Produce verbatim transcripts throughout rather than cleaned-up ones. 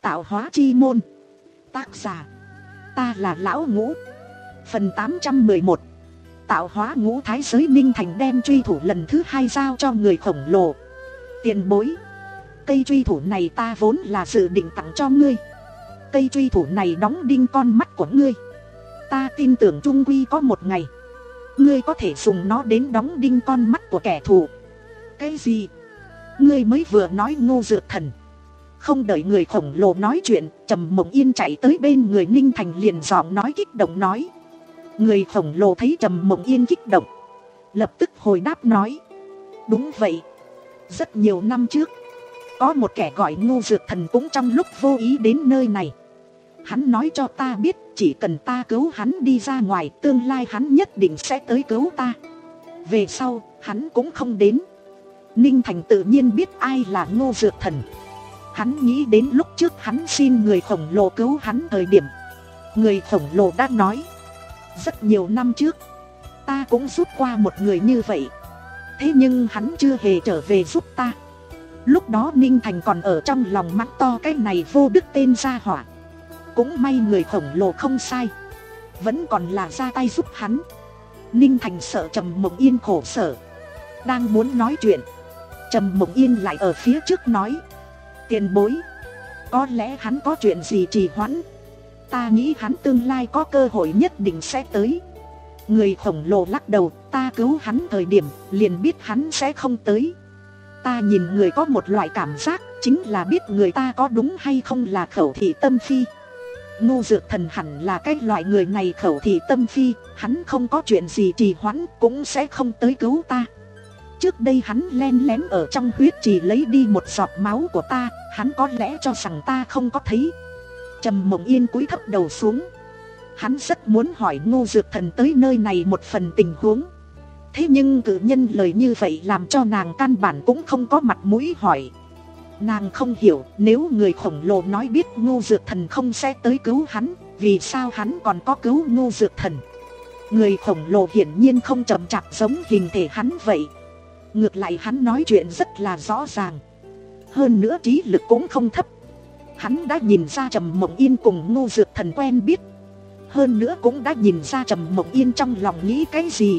Tạo hóa chi môn. Tác giả: ta là Lão Ngũ. Phần tám trăm mười một. Tạo hóa ngũ thái giới. Ninh Thành đem truy thủ lần thứ hai giao cho người khổng lồ. Tiền bối, cây truy thủ này ta vốn là dự định tặng cho ngươi. Cây truy thủ này đóng đinh con mắt của ngươi. Ta tin tưởng chung quy có một ngày ngươi có thể dùng nó đến đóng đinh con mắt của kẻ thù. Cái gì? Ngươi mới vừa nói Ngô Dược Thần? Không đợi người khổng lồ nói chuyện, Trầm Mộng Yên chạy tới bên người Ninh Thành liền giọng nói kích động nói. Người khổng lồ thấy Trầm Mộng Yên kích động, lập tức hồi đáp nói. Đúng vậy, rất nhiều năm trước có một kẻ gọi Ngô Dược Thần cũng trong lúc vô ý đến nơi này. Hắn nói cho ta biết chỉ cần ta cứu hắn đi ra ngoài, tương lai hắn nhất định sẽ tới cứu ta. Về sau hắn cũng không đến. Ninh Thành tự nhiên biết ai là Ngô Dược Thần. Hắn nghĩ đến lúc trước hắn xin người khổng lồ cứu hắn thời điểm, người khổng lồ đã nói rất nhiều năm trước ta cũng giúp qua một người như vậy, thế nhưng hắn chưa hề trở về giúp ta. Lúc đó Ninh Thành còn ở trong lòng mắng to cái này vô đức tên gia hỏa. Cũng may người khổng lồ không sai, vẫn còn là ra tay giúp hắn. Ninh Thành sợ Trầm Mộng Yên khổ sở, đang muốn nói chuyện, Trầm Mộng Yên lại ở phía trước nói. Tiền bối, có lẽ hắn có chuyện gì trì hoãn. Ta nghĩ hắn tương lai có cơ hội nhất định sẽ tới. Người khổng lồ lắc đầu. Ta cứu hắn thời điểm liền biết hắn sẽ không tới. Ta nhìn người có một loại cảm giác, chính là biết người ta có đúng hay không là khẩu thị tâm phi. Ngô Dược Thần hẳn là cái loại người này khẩu thị tâm phi. Hắn không có chuyện gì trì hoãn cũng sẽ không tới cứu ta. Trước đây hắn len lén ở trong huyết trì lấy đi một giọt máu của ta, hắn có lẽ cho rằng ta không có thấy. Trầm Mộng Yên cúi thấp đầu xuống. Hắn rất muốn hỏi Ngô Dược Thần tới nơi này một phần tình huống. Thế nhưng cử nhân lời như vậy làm cho nàng căn bản cũng không có mặt mũi hỏi. Nàng không hiểu, nếu người khổng lồ nói biết Ngô Dược Thần không sẽ tới cứu hắn, vì sao hắn còn có cứu Ngô Dược Thần? Người khổng lồ hiển nhiên không chậm chạp giống hình thể hắn vậy. Ngược lại hắn nói chuyện rất là rõ ràng, hơn nữa trí lực cũng không thấp. Hắn đã nhìn ra Trầm Mộng Yên cùng Ngô Dược Thần quen biết, hơn nữa cũng đã nhìn ra Trầm Mộng Yên trong lòng nghĩ cái gì.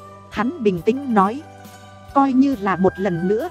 Hắn bình tĩnh nói. Coi như là một lần nữa,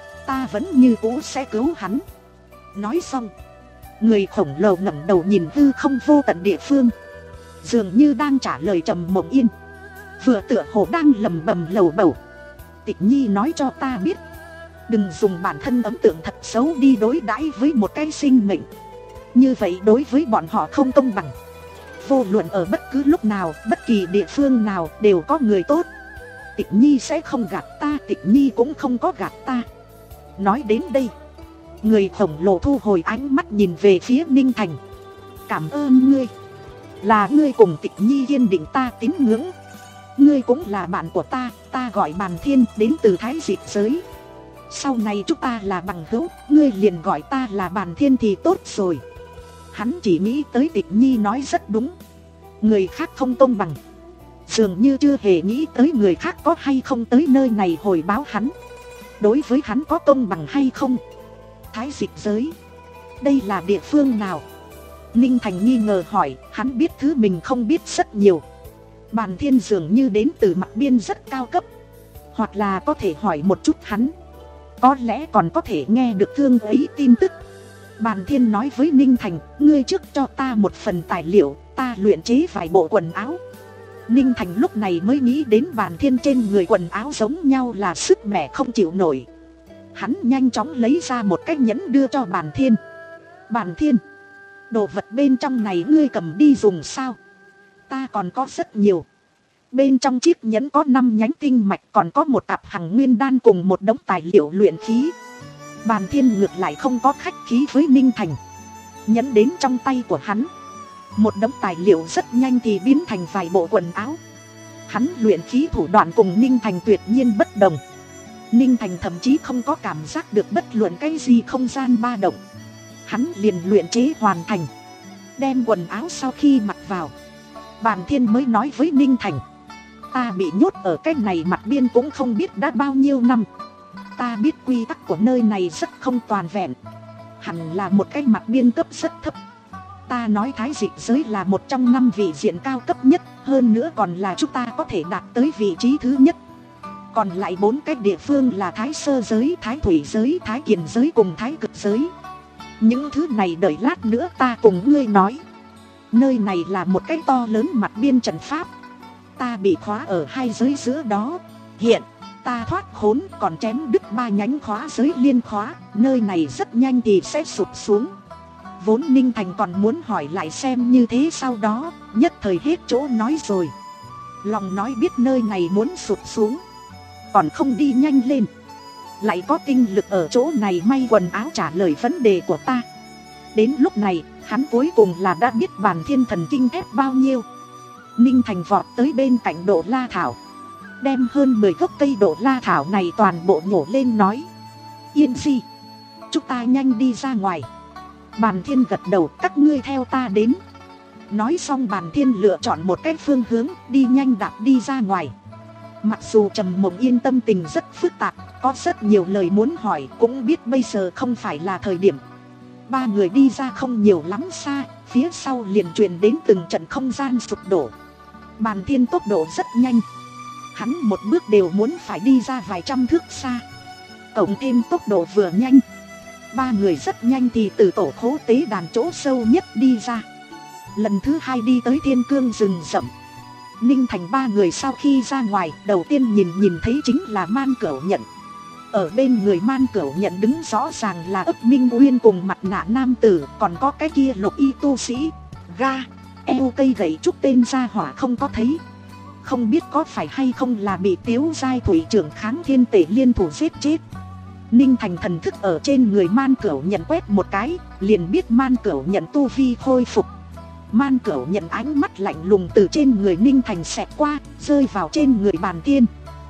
ta vẫn như cũ sẽ cứu hắn. Nói xong, người khổng lồ ngẩng đầu nhìn hư không vô tận địa phương, dường như đang trả lời Trầm Mộng Yên, vừa tựa hồ đang lẩm bẩm lầu bầu. Tịch Nhi nói cho ta biết, đừng dùng bản thân ấn tượng thật xấu đi đối đãi với một cái sinh mệnh. Như vậy đối với bọn họ không công bằng. Vô luận ở bất cứ lúc nào, bất kỳ địa phương nào đều có người tốt. Tịch Nhi sẽ không gạt ta, Tịch Nhi cũng không có gạt ta. Nói đến đây, người khổng lồ thu hồi ánh mắt nhìn về phía Ninh Thành. Cảm ơn ngươi, là ngươi cùng Tịch Nhi kiên định ta tín ngưỡng. Ngươi cũng là bạn của ta, ta gọi Bàn Thiên, đến từ Thái Dịch giới. Sau này chúng ta là bằng hữu, ngươi liền gọi ta là Bàn Thiên thì tốt rồi. Hắn chỉ nghĩ tới Tịch Nhi nói rất đúng, người khác không công bằng, dường như chưa hề nghĩ tới người khác có hay không tới nơi này hồi báo hắn. Đối với hắn có công bằng hay không? Thái Dịch giới, đây là địa phương nào? Ninh Thành nghi ngờ hỏi, hắn biết thứ mình không biết rất nhiều. Bàn Thiên dường như đến từ mặt biên rất cao cấp, hoặc là có thể hỏi một chút hắn, có lẽ còn có thể nghe được thương ấy tin tức. Bàn Thiên nói với Ninh Thành, ngươi trước cho ta một phần tài liệu, ta luyện chế vài bộ quần áo. Ninh Thành lúc này mới nghĩ đến Bàn Thiên trên người quần áo giống nhau là sức mẻ không chịu nổi. Hắn nhanh chóng lấy ra một cái nhẫn đưa cho Bàn Thiên. Bàn Thiên, đồ vật bên trong này ngươi cầm đi dùng sao? Ta còn có rất nhiều. Bên trong chiếc nhẫn có năm nhánh tinh mạch, còn có một tạp hằng nguyên đan cùng một đống tài liệu luyện khí. Bàn Thiên ngược lại không có khách khí với Ninh Thành. Nhẫn đến trong tay của hắn, một đống tài liệu rất nhanh thì biến thành vài bộ quần áo. Hắn luyện khí thủ đoạn cùng Ninh Thành tuyệt nhiên bất đồng. Ninh Thành thậm chí không có cảm giác được bất luận cái gì không gian ba động. Hắn liền luyện chế hoàn thành, đem quần áo sau khi mặc vào, Bàn Thiên mới nói với Ninh Thành, ta bị nhốt ở cái này mặt biên cũng không biết đã bao nhiêu năm. Ta biết quy tắc của nơi này rất không toàn vẹn. hẳn là một cái mặt biên cấp rất thấp. Ta nói thái dịch giới là một trong năm vị diện cao cấp nhất, hơn nữa còn là chúng ta có thể đạt tới vị trí thứ nhất. Còn lại bốn cái địa phương là thái sơ giới, thái thủy giới, thái kiền giới cùng thái cực giới. Những thứ này đợi lát nữa ta cùng ngươi nói. Nơi này là một cái to lớn mặt biên trận pháp. Ta bị khóa ở hai giới giữa đó. Hiện ta thoát khốn còn chém đứt ba nhánh khóa giới liên khóa. Nơi này rất nhanh thì sẽ sụp xuống. Vốn Ninh Thành còn muốn hỏi lại xem như thế sau đó, nhất thời hết chỗ nói rồi. Lòng nói biết nơi này muốn sụp xuống, còn không đi nhanh lên, lại có tinh lực ở chỗ này may quần áo trả lời vấn đề của ta. Đến lúc này, hắn cuối cùng là đã biết bản thiên thần kinh ép bao nhiêu. Ninh Thành vọt tới bên cạnh Độ La Thảo, đem hơn mười gốc cây Độ La Thảo này toàn bộ nhổ lên nói: Yên Di, chúng ta nhanh đi ra ngoài. Bàn thiên gật đầu, các ngươi theo ta đến. Nói xong Bàn thiên lựa chọn một cái phương hướng, đi nhanh đạp đi ra ngoài. Mặc dù Trầm Mộng Yên tâm tình rất phức tạp, có rất nhiều lời muốn hỏi, cũng biết bây giờ không phải là thời điểm. Ba người đi ra không nhiều lắm xa, phía sau liền truyền đến từng trận không gian sụp đổ. Bàn thiên tốc độ rất nhanh, hắn một bước đều muốn phải đi ra vài trăm thước xa. Cộng thêm tốc độ vừa nhanh, ba người rất nhanh thì từ tổ khố tế đàn chỗ sâu nhất đi ra. Lần thứ hai đi tới thiên cương rừng rậm. Ninh Thành ba người sau khi ra ngoài, đầu tiên nhìn nhìn thấy chính là Man Cửu Nhận. Ở bên người Man Cửu Nhận đứng rõ ràng là Ấp Minh Uyên cùng mặt nạ nam tử, còn có cái kia lục y tu sĩ. Ga, eo cây gậy trúc tên gia hỏa không có thấy. Không biết có phải hay không là bị Tiếu Giai Thủy trưởng kháng thiên tể liên thủ giết chết. Ninh Thành thần thức ở trên người Man Cửu Nhận quét một cái, liền biết Man Cửu Nhận tu vi khôi phục. Man Cửu Nhận ánh mắt lạnh lùng từ trên người Ninh Thành xẹt qua, rơi vào trên người Bàn Thiên.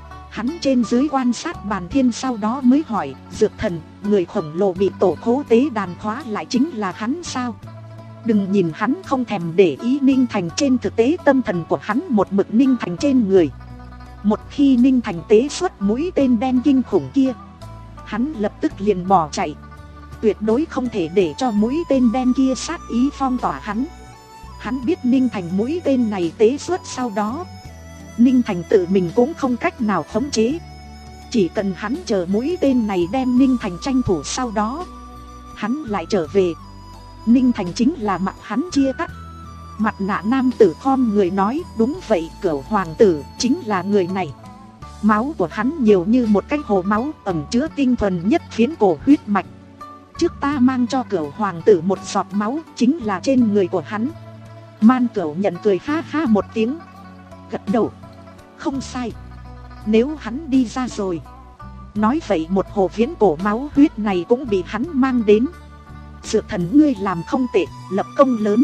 Hắn trên dưới quan sát Bàn Thiên, sau đó mới hỏi: Dược thần, người khổng lồ bị tổ khố tế đàn khóa lại chính là hắn sao? Đừng nhìn hắn không thèm để ý Ninh Thành, trên thực tế tâm thần của hắn một mực Ninh Thành trên người. Một khi Ninh Thành tế xuất mũi tên đen kinh khủng kia, hắn lập tức liền bỏ chạy. Tuyệt đối không thể để cho mũi tên đen kia sát ý phong tỏa hắn. Hắn biết Ninh Thành mũi tên này tế xuất sau đó, Ninh Thành tự mình cũng không cách nào khống chế. Chỉ cần hắn chờ mũi tên này đem Ninh Thành tranh thủ, sau đó hắn lại trở về, Ninh Thành chính là mặt hắn chia cắt. Mặt nạ nam tử khom người nói: Đúng vậy, Cửu hoàng tử chính là người này. Máu của hắn nhiều như một cái hồ máu, ẩn chứa tinh thuần nhất phiến cổ huyết mạch. Trước ta mang cho Cửu hoàng tử một giọt máu, chính là trên người của hắn. Man Cửu Nhận cười ha ha một tiếng, gật đầu: Không sai, nếu hắn đi ra rồi, nói vậy một hồ viễn cổ máu huyết này cũng bị hắn mang đến. Dược thần ngươi làm không tệ, lập công lớn.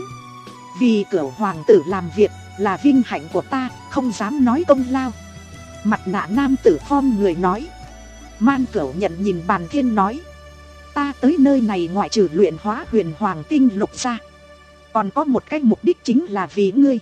Vì Cửu hoàng tử làm việc là vinh hạnh của ta, không dám nói công lao. Mặt nạ nam tử khom người nói. Man Cửu Nhận nhìn Bàn Thiên nói: Ta tới nơi này ngoại trừ luyện hóa huyền hoàng tinh lục ra, còn có một cái mục đích, chính là vì ngươi.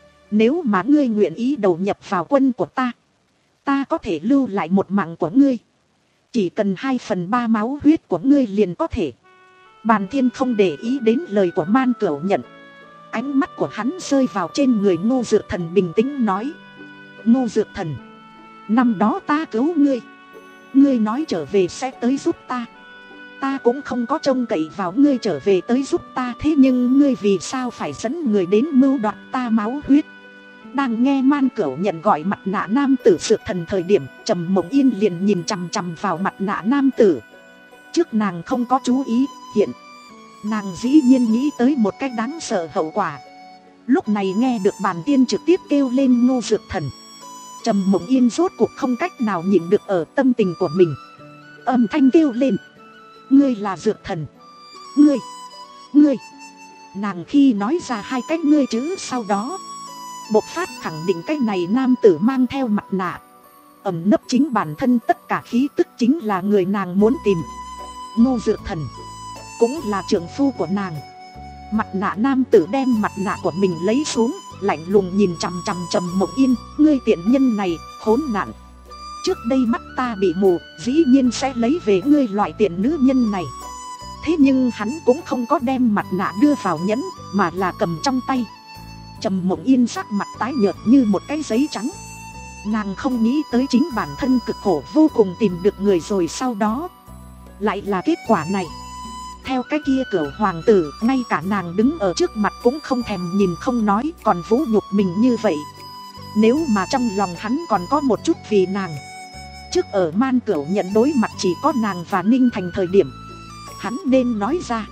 Nếu mà ngươi nguyện ý đầu nhập vào quân của ta, ta có thể lưu lại một mạng của ngươi. Chỉ cần hai phần ba máu huyết của ngươi liền có thể. Bàn Thiên không để ý đến lời của Man Cửu Nhận. Ánh mắt của hắn rơi vào trên người Ngô Dược Thần, bình tĩnh nói: Ngô Dược Thần, năm đó ta cứu ngươi, ngươi nói trở về sẽ tới giúp ta. Ta cũng không có trông cậy vào ngươi trở về tới giúp ta, thế nhưng ngươi vì sao phải dẫn người đến mưu đoạt ta máu huyết? Đang nghe Man Cửu Nhận gọi mặt nạ nam tử Dược Thần thời điểm, Trầm Mộng Yên liền nhìn chằm chằm vào mặt nạ nam tử. Trước nàng không có chú ý, hiện nàng dĩ nhiên nghĩ tới một cách đáng sợ hậu quả. Lúc này nghe được Bàn Tiên trực tiếp kêu lên Ngô Dược Thần, Trầm Mộng Yên rốt cuộc không cách nào nhịn được ở tâm tình của mình, âm thanh kêu lên: Ngươi là Dược Thần, ngươi, ngươi. Nàng khi nói ra hai cái ngươi chữ sau đó, bộc phát khẳng định cái này nam tử mang theo mặt nạ, ẩn nấp chính bản thân tất cả khí tức chính là người nàng muốn tìm. Ngô Dược Thần cũng là trưởng phu của nàng. Mặt nạ nam tử đem mặt nạ của mình lấy xuống, lạnh lùng nhìn chằm chằm Trầm Mộng Yên: Ngươi tiện nhân này, khốn nạn. Trước đây mắt ta bị mù, dĩ nhiên sẽ lấy về ngươi loại tiện nữ nhân này. Thế nhưng hắn cũng không có đem mặt nạ đưa vào nhẫn, mà là cầm trong tay. Trầm Mộng Yên sắc mặt tái nhợt như một cái giấy trắng. Nàng không nghĩ tới chính bản thân cực khổ vô cùng tìm được người rồi sau đó lại là kết quả này. Theo cái kia Cửu hoàng tử, ngay cả nàng đứng ở trước mặt cũng không thèm nhìn không nói, còn vũ nhục mình như vậy. Nếu mà trong lòng hắn còn có một chút vì nàng, trước ở Man Cửu nhận đối mặt chỉ có nàng và Ninh Thành thời điểm, hắn nên nói ra.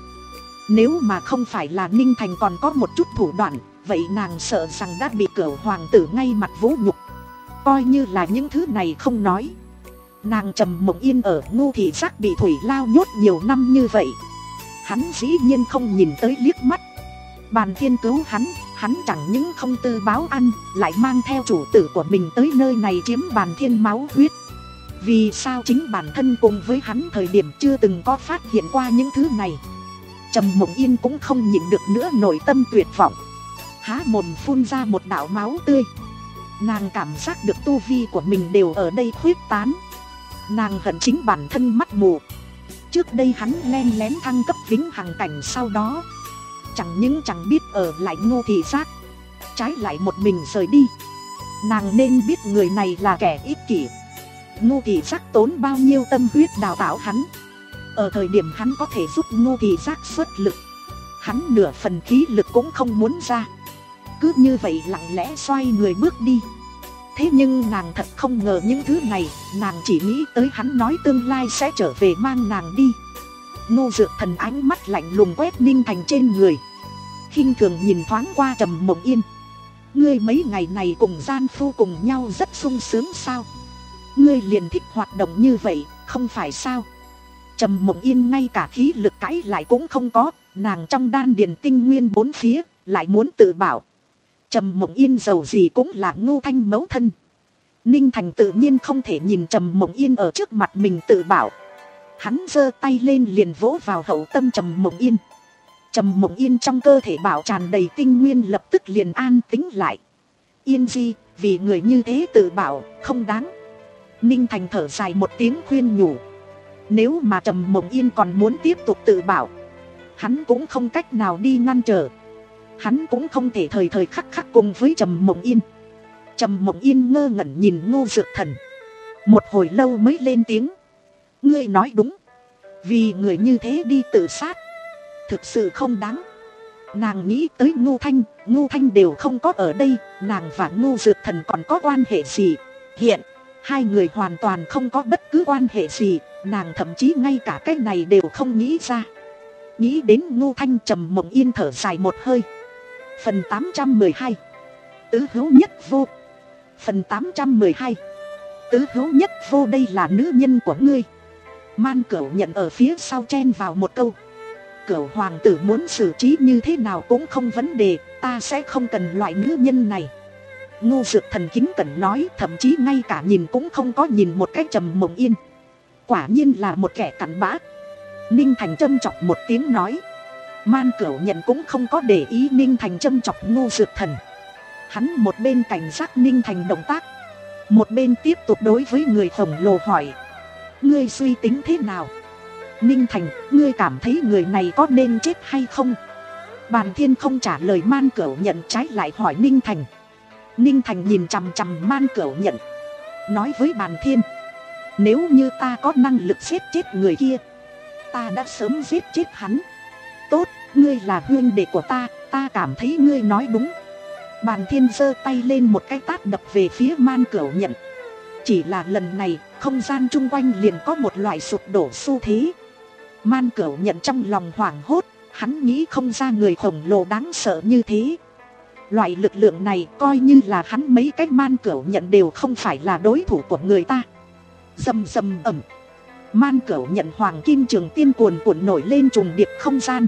Nếu mà không phải là Ninh Thành còn có một chút thủ đoạn, vậy nàng sợ rằng đã bị Cửu hoàng tử ngay mặt vũ nhục. Coi như là những thứ này không nói, nàng Trầm Mộng Yên ở Ngô Thị Giác bị Thủy Lao nhốt nhiều năm như vậy, hắn dĩ nhiên không nhìn tới liếc mắt. Bàn Thiên cứu hắn, hắn chẳng những không tư báo ăn, lại mang theo chủ tử của mình tới nơi này chiếm Bàn Thiên máu huyết. Vì sao chính bản thân cùng với hắn thời điểm chưa từng có phát hiện qua những thứ này? Trầm Mộng Yên cũng không nhịn được nữa, nội tâm tuyệt vọng, há mồm phun ra một đạo máu tươi. Nàng cảm giác được tu vi của mình đều ở đây khuyết tán. Nàng hận chính bản thân mắt mù. Trước đây hắn len lén thăng cấp vĩnh hằng cảnh, sau đó chẳng những chẳng biết ở lại Ngô Thị Giác, trái lại một mình rời đi. Nàng nên biết người này là kẻ ích kỷ. Ngô Thị Giác tốn bao nhiêu tâm huyết đào tạo hắn. Ở thời điểm hắn có thể giúp Ngô Thị Giác xuất lực, hắn nửa phần khí lực cũng không muốn ra. Cứ như vậy lặng lẽ xoay người bước đi. Thế nhưng nàng thật không ngờ những thứ này, nàng chỉ nghĩ tới hắn nói tương lai sẽ trở về mang nàng đi. Ngô Dược Thần ánh mắt lạnh lùng quét Ninh Thành trên người, khinh thường nhìn thoáng qua Trầm Mộng Yên. Ngươi mấy ngày này cùng gian phu cùng nhau rất sung sướng sao? Ngươi liền thích hoạt động như vậy, không phải sao? Trầm Mộng Yên ngay cả khí lực cãi lại cũng không có, nàng trong đan điền tinh nguyên bốn phía, lại muốn tự bảo. Trầm Mộng Yên dầu gì cũng là Ngô Thanh mẫu thân. Ninh Thành tự nhiên không thể nhìn Trầm Mộng Yên ở trước mặt mình tự bảo. Hắn giơ tay lên liền vỗ vào hậu tâm Trầm Mộng Yên. Trầm Mộng Yên trong cơ thể bảo tràn đầy tinh nguyên, lập tức liền an tĩnh lại. Yên Di, vì người như thế tự bảo, không đáng. Ninh Thành thở dài một tiếng khuyên nhủ. Nếu mà Trầm Mộng Yên còn muốn tiếp tục tự bảo, hắn cũng không cách nào đi ngăn trở. Hắn cũng không thể thời thời khắc khắc cùng với Trầm Mộng Yên. Trầm Mộng Yên ngơ ngẩn nhìn Ngô Dược Thần, một hồi lâu mới lên tiếng. Ngươi nói đúng, vì người như thế đi tự sát, thực sự không đáng. Nàng nghĩ tới Ngô Thanh, Ngô Thanh đều không có ở đây, nàng và Ngô Dược Thần còn có quan hệ gì? Hiện, hai người hoàn toàn không có bất cứ quan hệ gì, nàng thậm chí ngay cả cái này đều không nghĩ ra. Nghĩ đến Ngô Thanh, Trầm Mộng Yên thở dài một hơi. Phần tám trăm mười hai Tứ hữu nhất vô. Phần tám trăm mười hai Tứ hữu nhất vô, đây là nữ nhân của ngươi. Man Cửu nhận ở phía sau chen vào một câu. Cửu hoàng tử muốn xử trí như thế nào cũng không vấn đề, ta sẽ không cần loại nữ nhân này. Ngô Dược Thần kính cẩn nói, thậm chí ngay cả nhìn cũng không có nhìn một cái Trầm Mộng Yên. Quả nhiên là một kẻ cặn bã. Ninh Thành châm chọc một tiếng nói. Man Cửu nhận cũng không có để ý Ninh Thành châm chọc Ngô Dược Thần. Hắn một bên cảnh giác Ninh Thành động tác, một bên tiếp tục đối với người khổng lồ hỏi. Ngươi suy tính thế nào? Ninh Thành, ngươi cảm thấy người này có nên chết hay không? Bàn Thiên không trả lời Man Cửu nhận, trái lại hỏi Ninh Thành. Ninh Thành nhìn chằm chằm Man Cửu nhận, nói với Bàn Thiên. Nếu như ta có năng lực giết chết người kia, ta đã sớm giết chết hắn. Tốt, ngươi là huynh đệ của ta, ta cảm thấy ngươi nói đúng. Bàn Thiên giơ tay lên một cái tát đập về phía Man Cửu nhận. Chỉ là lần này, không gian chung quanh liền có một loại sụp đổ xu thế. Man Cửu nhận trong lòng hoảng hốt, hắn nghĩ không ra người khổng lồ đáng sợ như thế. Loại lực lượng này coi như là hắn mấy cái Man Cửu nhận đều không phải là đối thủ của người ta. Rầm rầm ầm, Man Cửu nhận hoàng kim trường tiên cuồn cuộn nổi lên trùng điệp không gian.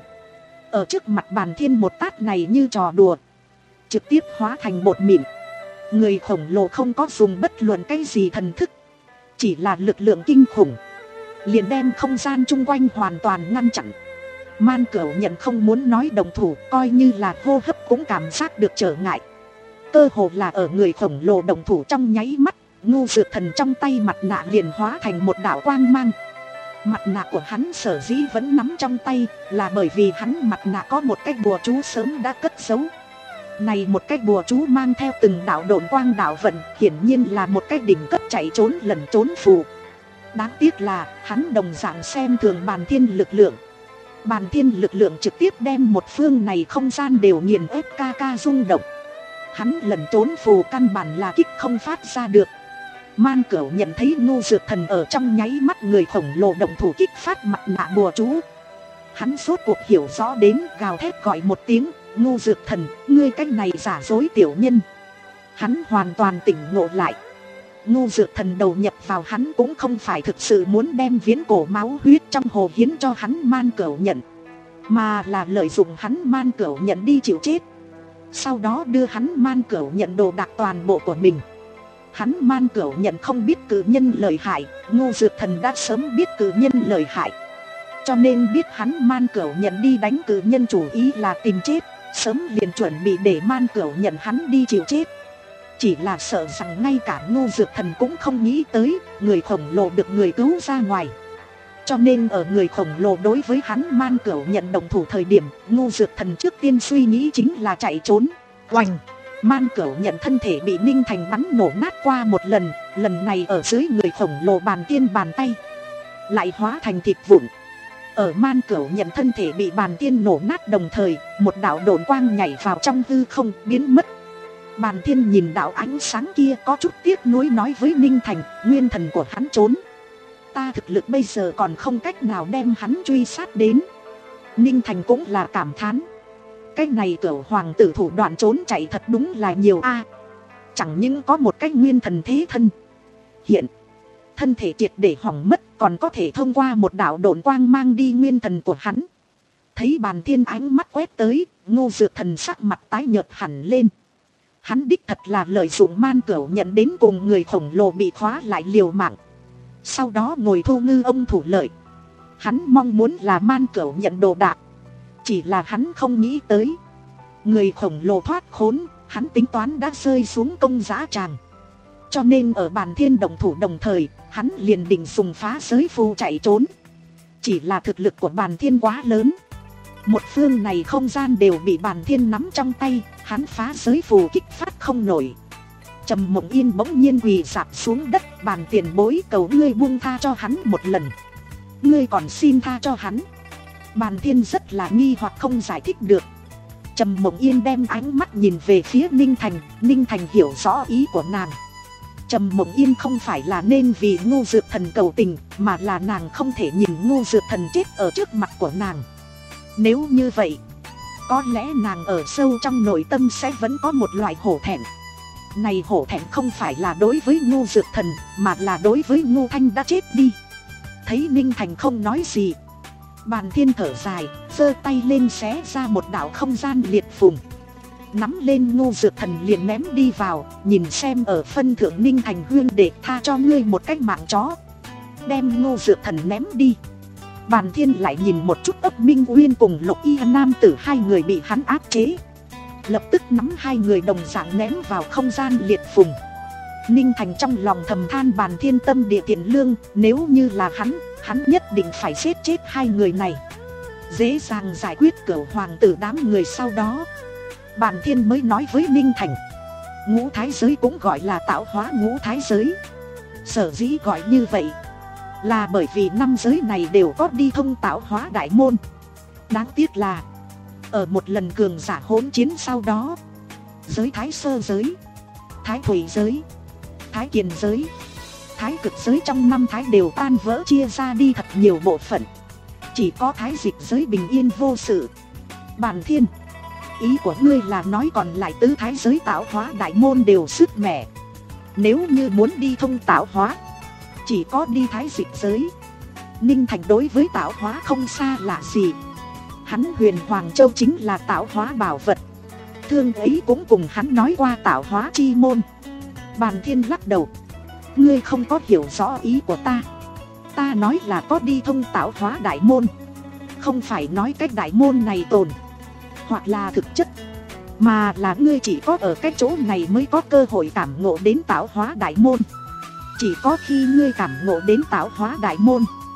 Ở trước mặt Bàn Thiên một tát này như trò đùa, trực tiếp hóa thành bột mịn. Người khổng lồ không có dùng bất luận cái gì thần thức, chỉ là lực lượng kinh khủng, liền đem không gian chung quanh hoàn toàn ngăn chặn. Man Cửu nhận không muốn nói đồng thủ, coi như là hô hấp cũng cảm giác được trở ngại. Cơ hồ là ở người khổng lồ đồng thủ trong nháy mắt, Ngô Dược Thần trong tay mặt nạ liền hóa thành một đạo quang mang. Mặt nạ của hắn sở dĩ vẫn nắm trong tay là bởi vì hắn mặt nạ có một cái bùa chú sớm đã cất giấu. Này một cái bùa chú mang theo từng đạo độn quang đạo vận, hiển nhiên là một cái đỉnh cấp chạy trốn lẩn trốn phù. Đáng tiếc là hắn đồng dạng xem thường Bàn Thiên lực lượng. Bàn Thiên lực lượng trực tiếp đem một phương này không gian đều nghiền ép ca ca rung động. Hắn lẩn trốn phù căn bản là kích không phát ra được. Man Cửu nhận thấy Ngô Dược Thần ở trong nháy mắt người khổng lồ động thủ kích phát mặt nạ bùa chú. Hắn rốt cuộc hiểu rõ đến, gào thét gọi một tiếng, Ngô Dược Thần, ngươi cách này giả dối tiểu nhân. Hắn hoàn toàn tỉnh ngộ lại. Ngô Dược Thần đầu nhập vào hắn cũng không phải thực sự muốn đem viễn cổ máu huyết trong hồ hiến cho hắn Man Cửu nhận, mà là lợi dụng hắn Man Cửu nhận đi chịu chết. Sau đó đưa hắn Man Cửu nhận đồ đạc toàn bộ của mình. Hắn Man Cửu nhận không biết cử nhân lợi hại, Ngô Dược Thần đã sớm biết cử nhân lợi hại, cho nên biết hắn Man Cửu nhận đi đánh cử nhân chủ ý là tìm chết, sớm liền chuẩn bị để Man Cửu nhận hắn đi chịu chết. Chỉ là sợ rằng ngay cả Ngô Dược Thần cũng không nghĩ tới, người khổng lồ được người cứu ra ngoài. Cho nên ở người khổng lồ đối với hắn Man Cửu nhận động thủ thời điểm, Ngô Dược Thần trước tiên suy nghĩ chính là chạy trốn. Oành! Man Cửu nhận thân thể bị Ninh Thành bắn nổ nát qua một lần, lần này ở dưới người khổng lồ Bàn Thiên bàn tay lại hóa thành thịt vụn. Ở Man Cửu nhận thân thể bị Bàn Thiên nổ nát đồng thời, một đạo độn quang nhảy vào trong hư không biến mất. Bàn Thiên nhìn đạo ánh sáng kia có chút tiếc nuối nói với Ninh Thành, nguyên thần của hắn trốn, ta thực lực bây giờ còn không cách nào đem hắn truy sát đến. Ninh Thành cũng là cảm thán, cái này Cửu hoàng tử thủ đoạn trốn chạy thật đúng là nhiều a. Chẳng những có một cái nguyên thần thế thân hiện, thân thể triệt để hỏng mất, còn có thể thông qua một đạo độn quang mang đi nguyên thần của hắn. Thấy Bàn Thiên ánh mắt quét tới, Ngô Dược Thần sắc mặt tái nhợt hẳn lên. Hắn đích thật là lợi dụng Man Cửu nhận đến cùng người khổng lồ bị khóa lại liều mạng, sau đó ngồi thu ngư ông thủ lợi. Hắn mong muốn là Man Cửu nhận đồ đạc, chỉ là hắn không nghĩ tới người khổng lồ thoát khốn, hắn tính toán đã rơi xuống công dã tràng. Cho nên ở Bàn Thiên động thủ đồng thời, hắn liền định dùng phá giới phù chạy trốn. Chỉ là thực lực của Bàn Thiên quá lớn, một phương này không gian đều bị Bàn Thiên nắm trong tay, hắn phá giới phù kích phát không nổi. Trầm Mộng Yên bỗng nhiên quỳ rạp xuống đất, Bàn tiền bối cầu ngươi buông tha cho hắn một lần. Ngươi còn xin tha cho hắn? Bàn Thiên rất là nghi hoặc không giải thích được. Trầm Mộng Yên đem ánh mắt nhìn về phía Ninh Thành, Ninh Thành hiểu rõ ý của nàng. Trầm Mộng Yên không phải là nên vì Ngô Dược Thần cầu tình, mà là nàng không thể nhìn Ngô Dược Thần chết ở trước mặt của nàng. Nếu như vậy, có lẽ nàng ở sâu trong nội tâm sẽ vẫn có một loại hổ thẹn. Này hổ thẹn không phải là đối với Ngô Dược Thần, mà là đối với Ngô Thanh đã chết đi. Thấy Ninh Thành không nói gì, Bàn Thiên thở dài, giơ tay lên xé ra một đạo không gian liệt phùng, nắm lên Ngô Dược Thần liền ném đi vào, nhìn xem ở phân thượng Ninh Thành huyên để tha cho ngươi một cách mạng chó. Đem Ngô Dược Thần ném đi. Bàn Thiên lại nhìn một chút Ấp Minh Uyên cùng Lục Y nam tử hai người bị hắn áp chế, lập tức nắm hai người đồng dạng ném vào không gian liệt phùng. Ninh Thành trong lòng thầm than Bàn Thiên tâm địa thiện lương, nếu như là hắn, hắn nhất định phải giết chết hai người này, dễ dàng giải quyết Cửu hoàng tử đám người. Sau đó Bàn Thiên mới nói với Ninh Thành, ngũ thái giới cũng gọi là tạo hóa ngũ thái giới. Sở dĩ gọi như vậy là bởi vì năm giới này đều có đi thông tạo hóa đại môn. Đáng tiếc là ở một lần cường giả hỗn chiến sau đó, giới thái sơ giới, thái thủy giới, thái kiền giới, thái cực giới trong năm thái đều tan vỡ chia ra đi thật nhiều bộ phận. Chỉ có thái dịch giới bình yên vô sự. Bàn Thiên, ý của ngươi là nói còn lại tứ thái giới tạo hóa đại môn đều sứt mẻ. Nếu như muốn đi thông tạo hóa, chỉ có đi thái dịch giới. Ninh Thành đối với tạo hóa không xa lạ gì. Hắn Huyền Hoàng Châu chính là tạo hóa bảo vật. Thương ấy cũng cùng hắn nói qua tạo hóa chi môn. Bàn Thiên lắc đầu, ngươi không có hiểu rõ ý của ta. Ta nói là có đi thông tạo hóa đại môn, không phải nói cái đại môn này tồn hoặc là thực chất, mà là ngươi chỉ có ở cái chỗ này mới có cơ hội cảm ngộ đến tạo hóa đại môn. Chỉ có khi ngươi cảm ngộ đến tạo hóa đại môn,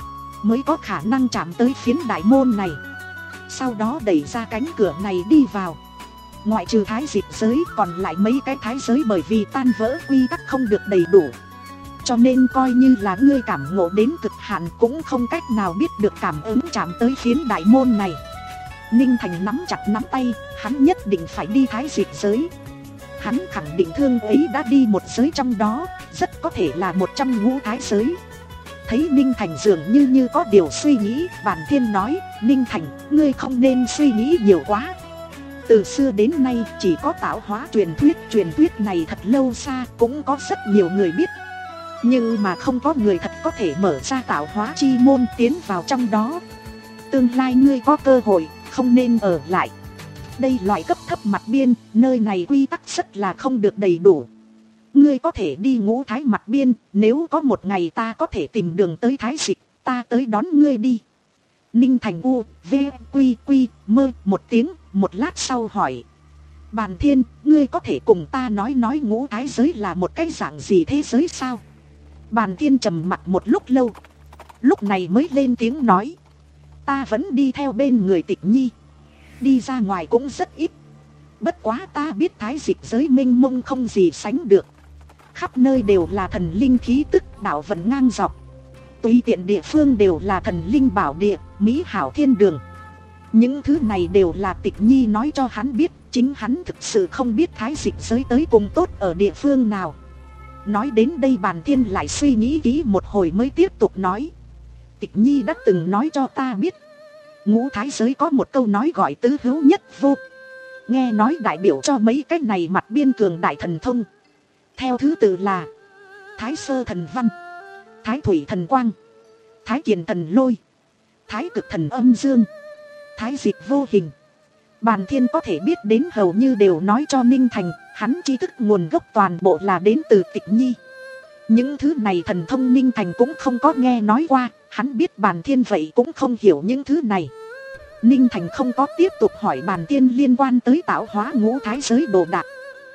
mới có khả năng chạm tới phiến đại môn này. Sau đó đẩy ra cánh cửa này đi vào. Ngoại trừ thái dịch giới, còn lại mấy cái thái giới bởi vì tan vỡ quy tắc không được đầy đủ, cho nên coi như là ngươi cảm ngộ đến cực hạn cũng không cách nào biết được cảm ứng chạm tới phiến đại môn này. Ninh Thành nắm chặt nắm tay, hắn nhất định phải đi thái dịch giới. Hắn khẳng định Thương ấy đã đi một giới trong đó, rất có thể là một trong ngũ thái giới. Thấy Ninh Thành dường như như có điều suy nghĩ, Bàn Thiên nói, Ninh Thành, ngươi không nên suy nghĩ nhiều quá. Từ xưa đến nay chỉ có tạo hóa truyền thuyết, truyền thuyết này thật lâu xa, cũng có rất nhiều người biết. Nhưng mà không có người thật có thể mở ra tạo hóa chi môn tiến vào trong đó. Tương lai ngươi có cơ hội, không nên ở lại. Đây loại cấp thấp mặt biên, nơi này quy tắc rất là không được đầy đủ. Ngươi có thể đi ngũ thái mặt biên, nếu có một ngày ta có thể tìm đường tới thái dịch, ta tới đón ngươi đi. Ninh Thành u, v, quy quy, mơ một tiếng, một lát sau hỏi. Bàn Thiên, ngươi có thể cùng ta nói nói ngũ thái giới là một cái dạng gì thế giới sao? Bàn Thiên trầm mặc một lúc lâu, lúc này mới lên tiếng nói. Ta vẫn đi theo bên người Tịch Nhi, đi ra ngoài cũng rất ít. Bất quá ta biết thái dịch giới mênh mông không gì sánh được. Khắp nơi đều là thần linh khí tức, đạo vận ngang dọc. Tùy tiện địa phương đều là thần linh bảo địa, mỹ hảo thiên đường. Những thứ này đều là Tịch Nhi nói cho hắn biết, chính hắn thực sự không biết thái dịch giới tới cùng tốt ở địa phương nào. Nói đến đây Bàn Thiên lại suy nghĩ kỹ một hồi mới tiếp tục nói. Tịch Nhi đã từng nói cho ta biết, ngũ thái giới có một câu nói gọi tứ hữu nhất vô. Nghe nói đại biểu cho mấy cái này mặt biên cường đại thần thông. Theo thứ tự là Thái Sơ Thần Văn, Thái Thủy Thần Quang, Thái Kiền Thần Lôi, Thái Cực Thần Âm Dương, Thái Dịch Vô Hình. Bàn Thiên có thể biết đến hầu như đều nói cho Ninh Thành, hắn tri thức nguồn gốc toàn bộ là đến từ Tịch Nhi. Những thứ này thần thông Ninh Thành cũng không có nghe nói qua, hắn biết Bàn Thiên vậy cũng không hiểu những thứ này. Ninh Thành không có tiếp tục hỏi Bàn Thiên liên quan tới tạo hóa ngũ thái giới đồ đạc,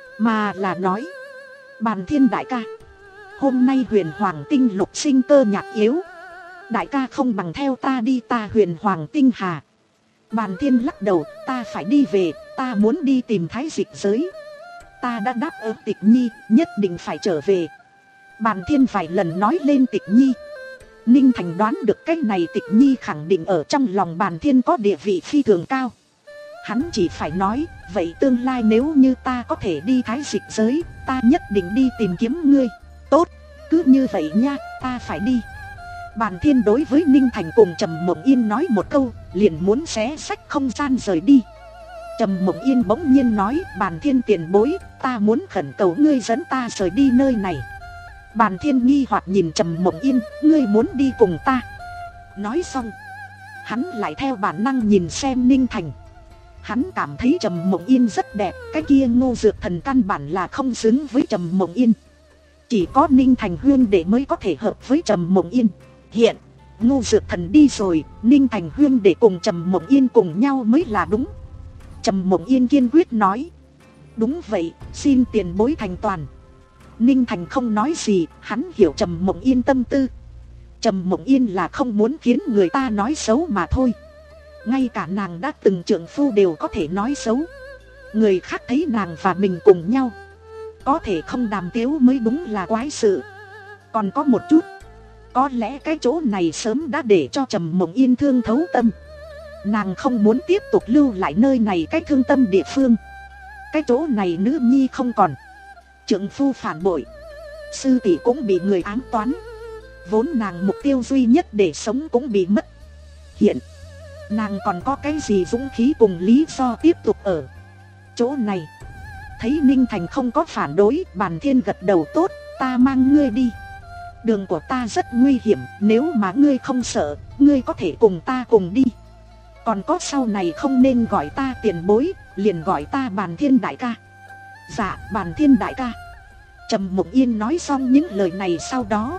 mà là nói. Bàn Thiên đại ca, hôm nay Huyền Hoàng Tinh lục sinh cơ nhạc yếu, đại ca không bằng theo ta đi ta Huyền Hoàng Tinh hà. Bàn Thiên lắc đầu, ta phải đi về, ta muốn đi tìm thái dịch giới. Ta đã đáp ứng Tịch Nhi, nhất định phải trở về. Bàn Thiên vài lần nói lên Tịch Nhi. Ninh Thành đoán được cái này Tịch Nhi khẳng định ở trong lòng Bàn Thiên có địa vị phi thường cao. Hắn chỉ phải nói, vậy tương lai nếu như ta có thể đi thái dịch giới, ta nhất định đi tìm kiếm ngươi. Tốt, cứ như vậy nha, ta phải đi. Bàn Thiên đối với Ninh Thành cùng Trầm Mộng Yên nói một câu, liền muốn xé xách không gian rời đi. Trầm Mộng Yên bỗng nhiên nói, Bàn Thiên tiền bối, ta muốn khẩn cầu ngươi dẫn ta rời đi nơi này. Bàn Thiên nghi hoặc nhìn Trầm Mộng Yên, ngươi muốn đi cùng ta? Nói xong, hắn lại theo bản năng nhìn xem Ninh Thành. Hắn cảm thấy Trầm Mộng Yên rất đẹp, cái kia Ngô Dược Thần căn bản là không xứng với Trầm Mộng Yên. Chỉ có Ninh Thành huyên đệ mới có thể hợp với Trầm Mộng Yên. Hiện, Ngô Dược Thần đi rồi, Ninh Thành huyên đệ cùng Trầm Mộng Yên cùng nhau mới là đúng. Trầm Mộng Yên kiên quyết nói. Đúng vậy, xin tiền bối thành toàn. Ninh Thành không nói gì, hắn hiểu Trầm Mộng Yên tâm tư. Trầm Mộng Yên là không muốn khiến người ta nói xấu mà thôi. Ngay cả nàng đã từng trượng phu đều có thể nói xấu. Người khác thấy nàng và mình cùng nhau, có thể không đàm tiếu mới đúng là quái sự. Còn có một chút, có lẽ cái chỗ này sớm đã để cho Trầm Mộng Yên thương thấu tâm. Nàng không muốn tiếp tục lưu lại nơi này cái thương tâm địa phương. Cái chỗ này nữ nhi không còn, trượng phu phản bội, sư tỷ cũng bị người ám toán, vốn nàng mục tiêu duy nhất để sống cũng bị mất. Hiện nàng còn có cái gì dũng khí cùng lý do tiếp tục ở chỗ này? Thấy Ninh Thành không có phản đối, Bàn Thiên gật đầu, tốt, ta mang ngươi đi. Đường của ta rất nguy hiểm, nếu mà ngươi không sợ, ngươi có thể cùng ta cùng đi. Còn có sau này không nên gọi ta tiền bối, liền gọi ta Bàn Thiên đại ca. Dạ, Bàn Thiên đại ca. Trầm Mộng Yên nói xong những lời này sau đó,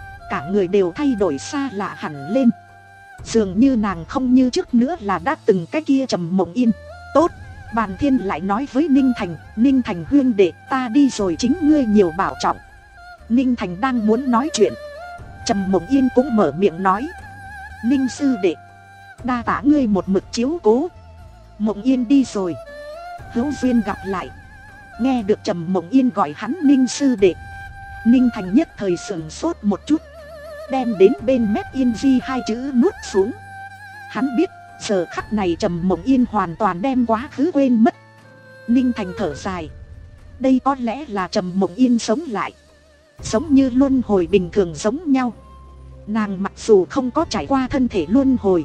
cả người đều thay đổi xa lạ hẳn lên. Dường như nàng không như trước nữa là đã từng cái kia Trầm Mộng Yên. Tốt, Bàn Thiên lại nói với Ninh Thành, Ninh Thành huyên đệ, ta đi rồi, chính ngươi nhiều bảo trọng. Ninh Thành đang muốn nói chuyện, Trầm Mộng Yên cũng mở miệng nói, Ninh sư đệ, đa tả ngươi một mực chiếu cố. Mộng Yên đi rồi, hữu duyên gặp lại. Nghe được Trầm Mộng Yên gọi hắn Ninh sư đệ, Ninh Thành nhất thời sửng sốt một chút, đem đến bên mép Yên Di hai chữ nuốt xuống. Hắn biết giờ khắc này Trầm Mộng Yên hoàn toàn đem quá khứ quên mất. Ninh Thành thở dài, đây có lẽ là Trầm Mộng Yên sống lại, giống như luân hồi bình thường giống nhau. Nàng mặc dù không có trải qua thân thể luân hồi,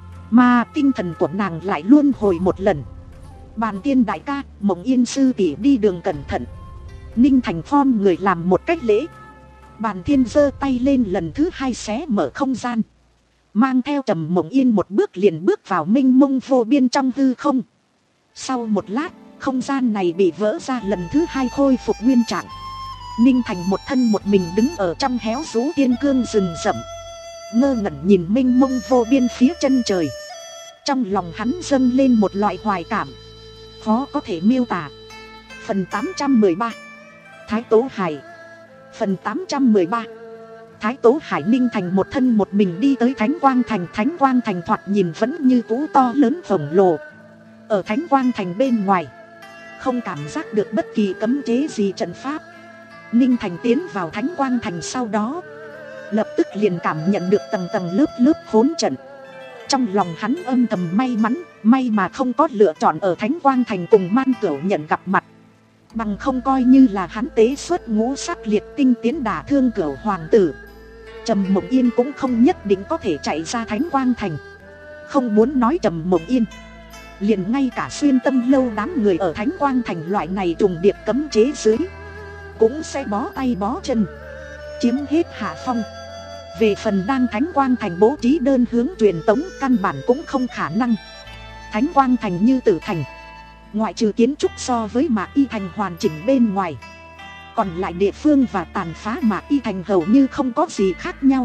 mà tinh thần của nàng lại luân hồi một lần. Bàn tiên đại ca, Mộng Yên sư tỷ đi đường cẩn thận. Ninh Thành phom người làm một cách lễ. Bàn thiên giơ tay lên lần thứ hai xé mở không gian, mang theo Trầm Mộng Yên một bước liền bước vào mênh mông vô biên trong hư không. Sau một lát, không gian này bị vỡ ra lần thứ hai khôi phục nguyên trạng. Ninh Thành một thân một mình đứng ở trong héo rũ tiên cương rừng rậm, ngơ ngẩn nhìn mênh mông vô biên phía chân trời. Trong lòng hắn dâng lên một loại hoài cảm khó có thể miêu tả. Phần tám trăm mười ba, Thái Tố Hải. Phần tám trăm mười ba, Thái Tố Hải. Ninh Thành một thân một mình đi tới Thánh Quang Thành. Thánh Quang Thành thoạt nhìn vẫn như cũ to lớn khổng lồ. Ở Thánh Quang Thành bên ngoài không cảm giác được bất kỳ cấm chế gì trận pháp. Ninh Thành tiến vào Thánh Quang Thành sau đó, lập tức liền cảm nhận được tầng tầng lớp lớp khốn trận. Trong lòng hắn âm thầm may mắn, may mà không có lựa chọn ở Thánh Quang Thành cùng Man Cửu Nhận gặp mặt. Bằng không coi như là hắn tế xuất ngũ sắc liệt tinh tiến đả thương Cửu hoàng tử, Trầm Mộng Yên cũng không nhất định có thể chạy ra Thánh Quang Thành. Không muốn nói Trầm Mộng Yên, liền ngay cả Xuyên Tâm Lâu đám người ở Thánh Quang Thành loại này trùng điệp cấm chế dưới cũng sẽ bó tay bó chân, chiếm hết hạ phong. Về phần đang Thánh Quang Thành bố trí đơn hướng truyền tống, căn bản cũng không khả năng. Thánh Quang Thành như Tử Thành, ngoại trừ kiến trúc so với Mạc Y Thành hoàn chỉnh bên ngoài, còn lại địa phương và tàn phá Mạc Y Thành hầu như không có gì khác nhau.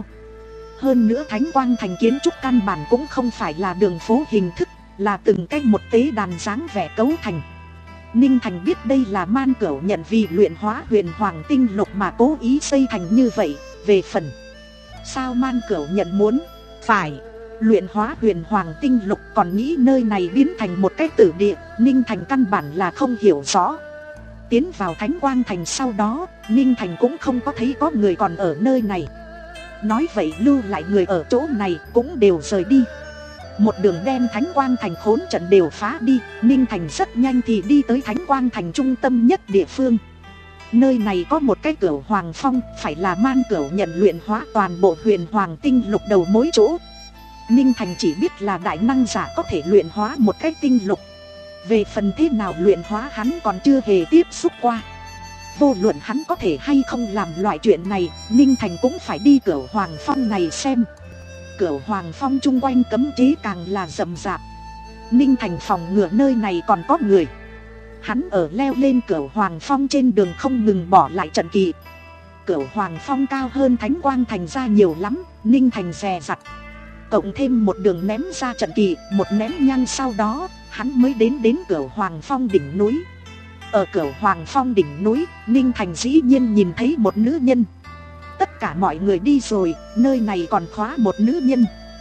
Hơn nữa Thánh Quang Thành kiến trúc căn bản cũng không phải là đường phố hình thức, là từng cách một tế đàn dáng vẻ cấu thành. Ninh Thành biết đây là Man Cửu Nhận vì luyện hóa huyền hoàng tinh lục mà cố ý xây thành như vậy. Về phần sao Man Cửu Nhận muốn phải luyện hóa huyền hoàng tinh lục còn nghĩ nơi này biến thành một cái tử địa, Ninh Thành căn bản là không hiểu rõ. Tiến vào Thánh Quang Thành sau đó, Ninh Thành cũng không có thấy có người còn ở nơi này. Nói vậy lưu lại người ở chỗ này cũng đều rời đi. Một đường đem Thánh Quang Thành khốn trận đều phá đi, Ninh Thành rất nhanh thì đi tới Thánh Quang Thành trung tâm nhất địa phương. Nơi này có một cái Cửu Hoàng Phong, phải là Man Cửu Nhận luyện hóa toàn bộ huyền hoàng tinh lục đầu mối chỗ. Ninh Thành chỉ biết là đại năng giả có thể luyện hóa một cái tinh lục. Về phần thế nào luyện hóa hắn còn chưa hề tiếp xúc qua. Vô luận hắn có thể hay không làm loại chuyện này, Ninh Thành cũng phải đi Cửu Hoàng Phong này xem. Cửu Hoàng Phong chung quanh cấm chế càng là rậm rạp. Ninh Thành phòng ngừa nơi này còn có người. Hắn ở leo lên Cửu Hoàng Phong trên đường không ngừng bỏ lại trận kỳ. Cửu Hoàng Phong cao hơn Thánh Quang Thành ra nhiều lắm, Ninh Thành dè dặt cộng thêm một đường ném ra trận kỳ, một ném nhang sau đó, hắn mới đến đến Cửu Hoàng Phong đỉnh núi. Ở Cửu Hoàng Phong đỉnh núi, Ninh Thành dĩ nhiên nhìn thấy một nữ nhân. Tất cả mọi người đi rồi, nơi này còn khóa một nữ nhân.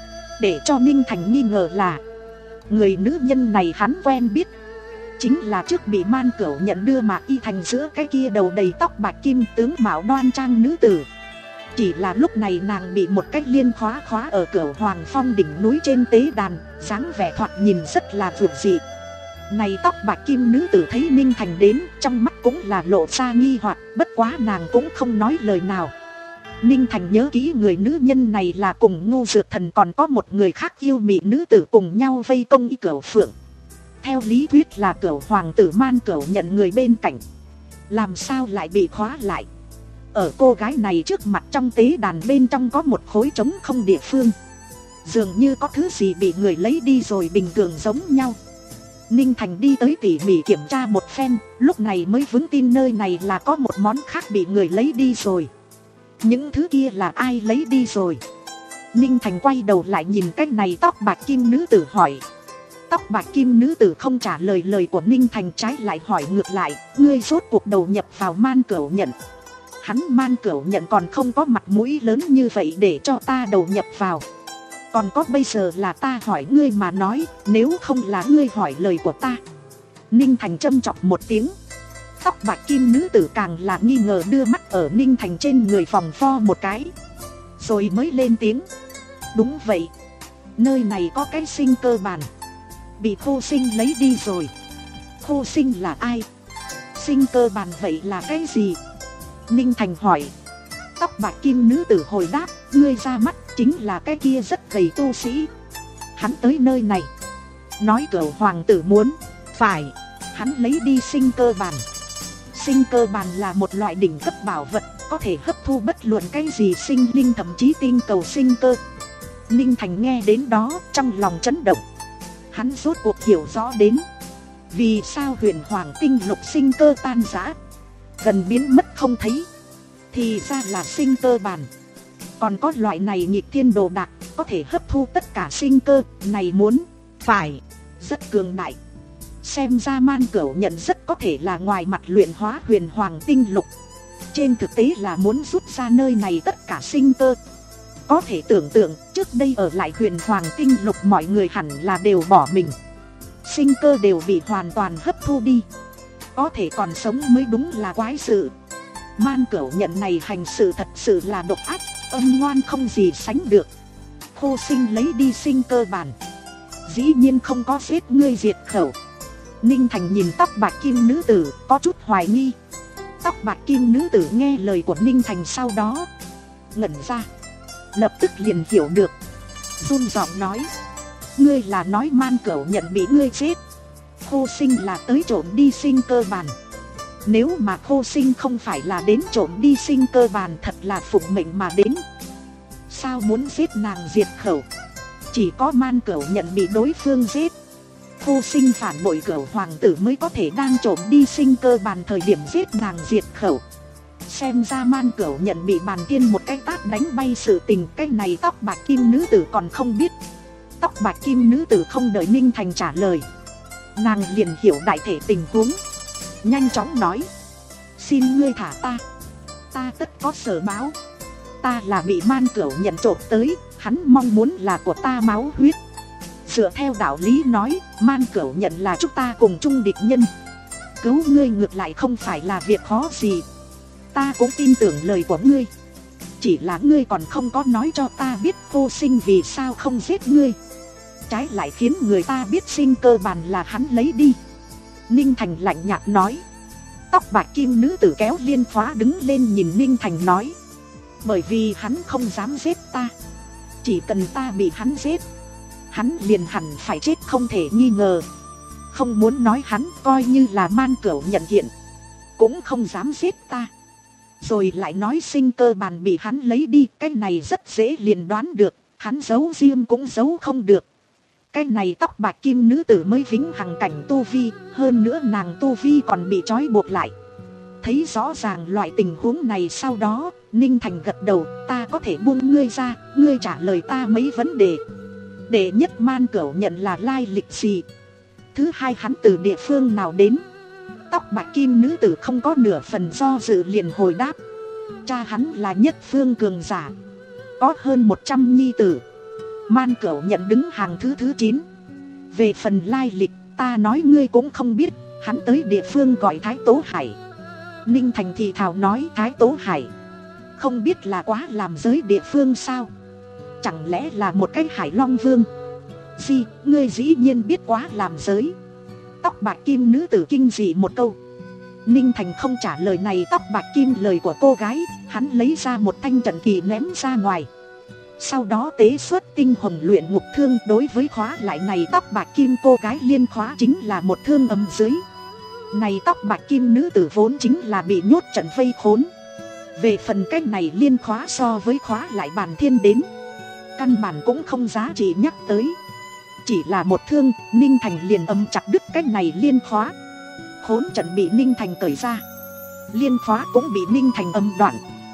Để cho Ninh Thành nghi ngờ là người nữ nhân này hắn quen biết, chính là trước bị Man Cửu Nhận đưa Mạc Y Thành giữa cái kia đầu đầy tóc bạc kim tướng mạo đoan trang nữ tử. Chỉ là lúc này nàng bị một cách liên khóa khóa ở Cửu Hoàng Phong đỉnh núi trên tế đàn, dáng vẻ thoạt nhìn rất là vượt dị. Này tóc bạc kim nữ tử thấy Ninh Thành đến, trong mắt cũng là lộ ra nghi hoặc, bất quá nàng cũng không nói lời nào. Ninh Thành nhớ kỹ người nữ nhân này là cùng Ngô Dược Thần còn có một người khác yêu mị nữ tử cùng nhau vây công Y Cửu Phượng. Theo lý thuyết là Cửu Hoàng tử Man Cửu Nhận người bên cạnh, làm sao lại bị khóa lại. Ở cô gái này trước mặt trong tế đàn bên trong có một khối trống không địa phương, dường như có thứ gì bị người lấy đi rồi bình thường giống nhau. Ninh Thành đi tới tỉ mỉ kiểm tra một phen, lúc này mới vững tin nơi này là có một món khác bị người lấy đi rồi. Những thứ kia là ai lấy đi rồi? Ninh Thành quay đầu lại nhìn cái này tóc bạc kim nữ tử hỏi. Tóc bạc kim nữ tử không trả lời lời của Ninh Thành, trái lại hỏi ngược lại, ngươi rốt cuộc đầu nhập vào Man Cửu Nhận. Hắn Man Cửu Nhận còn không có mặt mũi lớn như vậy để cho ta đầu nhập vào. Còn có bây giờ là ta hỏi ngươi mà nói, nếu không là ngươi hỏi lời của ta. Ninh Thành châm chọc một tiếng. Tóc bạc kim nữ tử càng là nghi ngờ, đưa mắt ở Ninh Thành trên người vòng vo một cái, rồi mới lên tiếng. Đúng vậy, nơi này có cái sinh cơ bàn, bị Khô Sinh lấy đi rồi. Khô Sinh là ai? Sinh cơ bàn vậy là cái gì? Ninh Thành hỏi. Tóc bạc kim nữ tử hồi đáp, ngươi ra mắt chính là cái kia rất gầy tu sĩ. Hắn tới nơi này nói cửu hoàng tử muốn, phải, hắn lấy đi sinh cơ bàn. Sinh cơ bàn là một loại đỉnh cấp bảo vật, có thể hấp thu bất luận cái gì sinh linh, thậm chí tinh cầu sinh cơ. Ninh Thành nghe đến đó trong lòng chấn động. Hắn rốt cuộc hiểu rõ đến vì sao huyền hoàng tinh lục sinh cơ tan rã, gần biến mất không thấy. Thì ra là sinh cơ bàn. Còn có loại này nghịch thiên đồ đạc, có thể hấp thu tất cả sinh cơ, này muốn, phải, rất cường đại. Xem ra Man Cửu Nhận rất có thể là ngoài mặt luyện hóa huyền hoàng tinh lục, trên thực tế là muốn rút ra nơi này tất cả sinh cơ. Có thể tưởng tượng trước đây ở lại huyền hoàng tinh lục mọi người hẳn là đều bỏ mình, sinh cơ đều bị hoàn toàn hấp thu đi. Có thể còn sống mới đúng là quái sự. Man Cửu Nhận này hành sự thật sự là độc ác, âm ngoan không gì sánh được. Khô Sinh lấy đi sinh cơ bản, dĩ nhiên không có giết ngươi diệt khẩu. Ninh Thành nhìn tóc bạc kim nữ tử có chút hoài nghi. Tóc bạc kim nữ tử nghe lời của Ninh Thành sau đó ngẩn ra, lập tức liền hiểu được, run giọng nói. Ngươi là nói Man Cửu Nhận bị ngươi giết, Khô Sinh là tới trộm đi sinh cơ bàn. Nếu mà Khô Sinh không phải là đến trộm đi sinh cơ bàn, thật là phụng mệnh mà đến, sao muốn giết nàng diệt khẩu? Chỉ có Man Cửu Nhận bị đối phương giết, Khô Sinh phản bội Cửu hoàng tử mới có thể đang trộm đi sinh cơ bàn thời điểm giết nàng diệt khẩu. Xem ra Man Cửu Nhận bị bàn tiên một cái tát đánh bay sự tình, cái này tóc bạc kim nữ tử còn không biết. Tóc bạc kim nữ tử không đợi Ninh Thành trả lời, nàng liền hiểu đại thể tình huống, nhanh chóng nói. Xin ngươi thả ta, ta tất có sở báo. Ta là bị Man Cửu Nhận trộm tới, hắn mong muốn là của ta máu huyết. Dựa theo đạo lý nói, Man Cửu Nhận là chúng ta cùng chung địch nhân, cứu ngươi ngược lại không phải là việc khó gì. Ta cũng tin tưởng lời của ngươi, chỉ là ngươi còn không có nói cho ta biết Khô Sinh vì sao không giết ngươi, trái lại khiến người ta biết sinh cơ bàn là hắn lấy đi. Ninh Thành lạnh nhạt nói. Tóc bạc kim nữ tử kéo liên khóa đứng lên nhìn Ninh Thành nói. Bởi vì hắn không dám giết ta, chỉ cần ta bị hắn giết, hắn liền hẳn phải chết không thể nghi ngờ. Không muốn nói hắn coi như là Man Cửu Nhận hiện, cũng không dám giết ta. Rồi lại nói sinh cơ bàn bị hắn lấy đi, cái này rất dễ liền đoán được, hắn giấu riêng cũng giấu không được. Cái này tóc bạc kim nữ tử mới vĩnh hằng cảnh tu vi, hơn nữa nàng tu vi còn bị trói buộc lại. Thấy rõ ràng loại tình huống này sau đó, Ninh Thành gật đầu. Ta có thể buông ngươi ra, ngươi trả lời ta mấy vấn đề. Đệ nhất, Man Cửu Nhận là lai lịch gì? Thứ hai, hắn từ địa phương nào đến? Tóc bạc kim nữ tử không có nửa phần do dự liền hồi đáp. Cha hắn là nhất phương cường giả, có hơn một trăm nhi tử. Man Cửu Nhận đứng hàng thứ thứ chín. Về phần lai lịch, ta nói ngươi cũng không biết, hắn tới địa phương gọi Thái Tố Hải. Ninh Thành thì thào nói. Thái Tố Hải không biết là quá làm giới địa phương sao? Chẳng lẽ là một cái Hải Long Vương? Gì, ngươi dĩ nhiên biết quá làm giới? Tóc bạc kim nữ tử kinh dị một câu. Ninh Thành không trả lời này tóc bạc kim lời của cô gái, hắn lấy ra một thanh trận kỳ ném ra ngoài. Sau đó tế xuất tinh hồng luyện ngục thương, đối với khóa lại này tóc bạc kim cô gái liên khóa chính là một thương âm dưới. Này tóc bạc kim nữ tử vốn chính là bị nhốt trận vây khốn. Về phần cách này liên khóa so với khóa lại bàn thiên đến, căn bản cũng không giá trị nhắc tới. Chỉ là một thương, Ninh Thành liền âm chặt đứt cách này liên khóa. Khốn trận bị Ninh Thành cởi ra, liên khóa cũng bị Ninh Thành âm đoạn.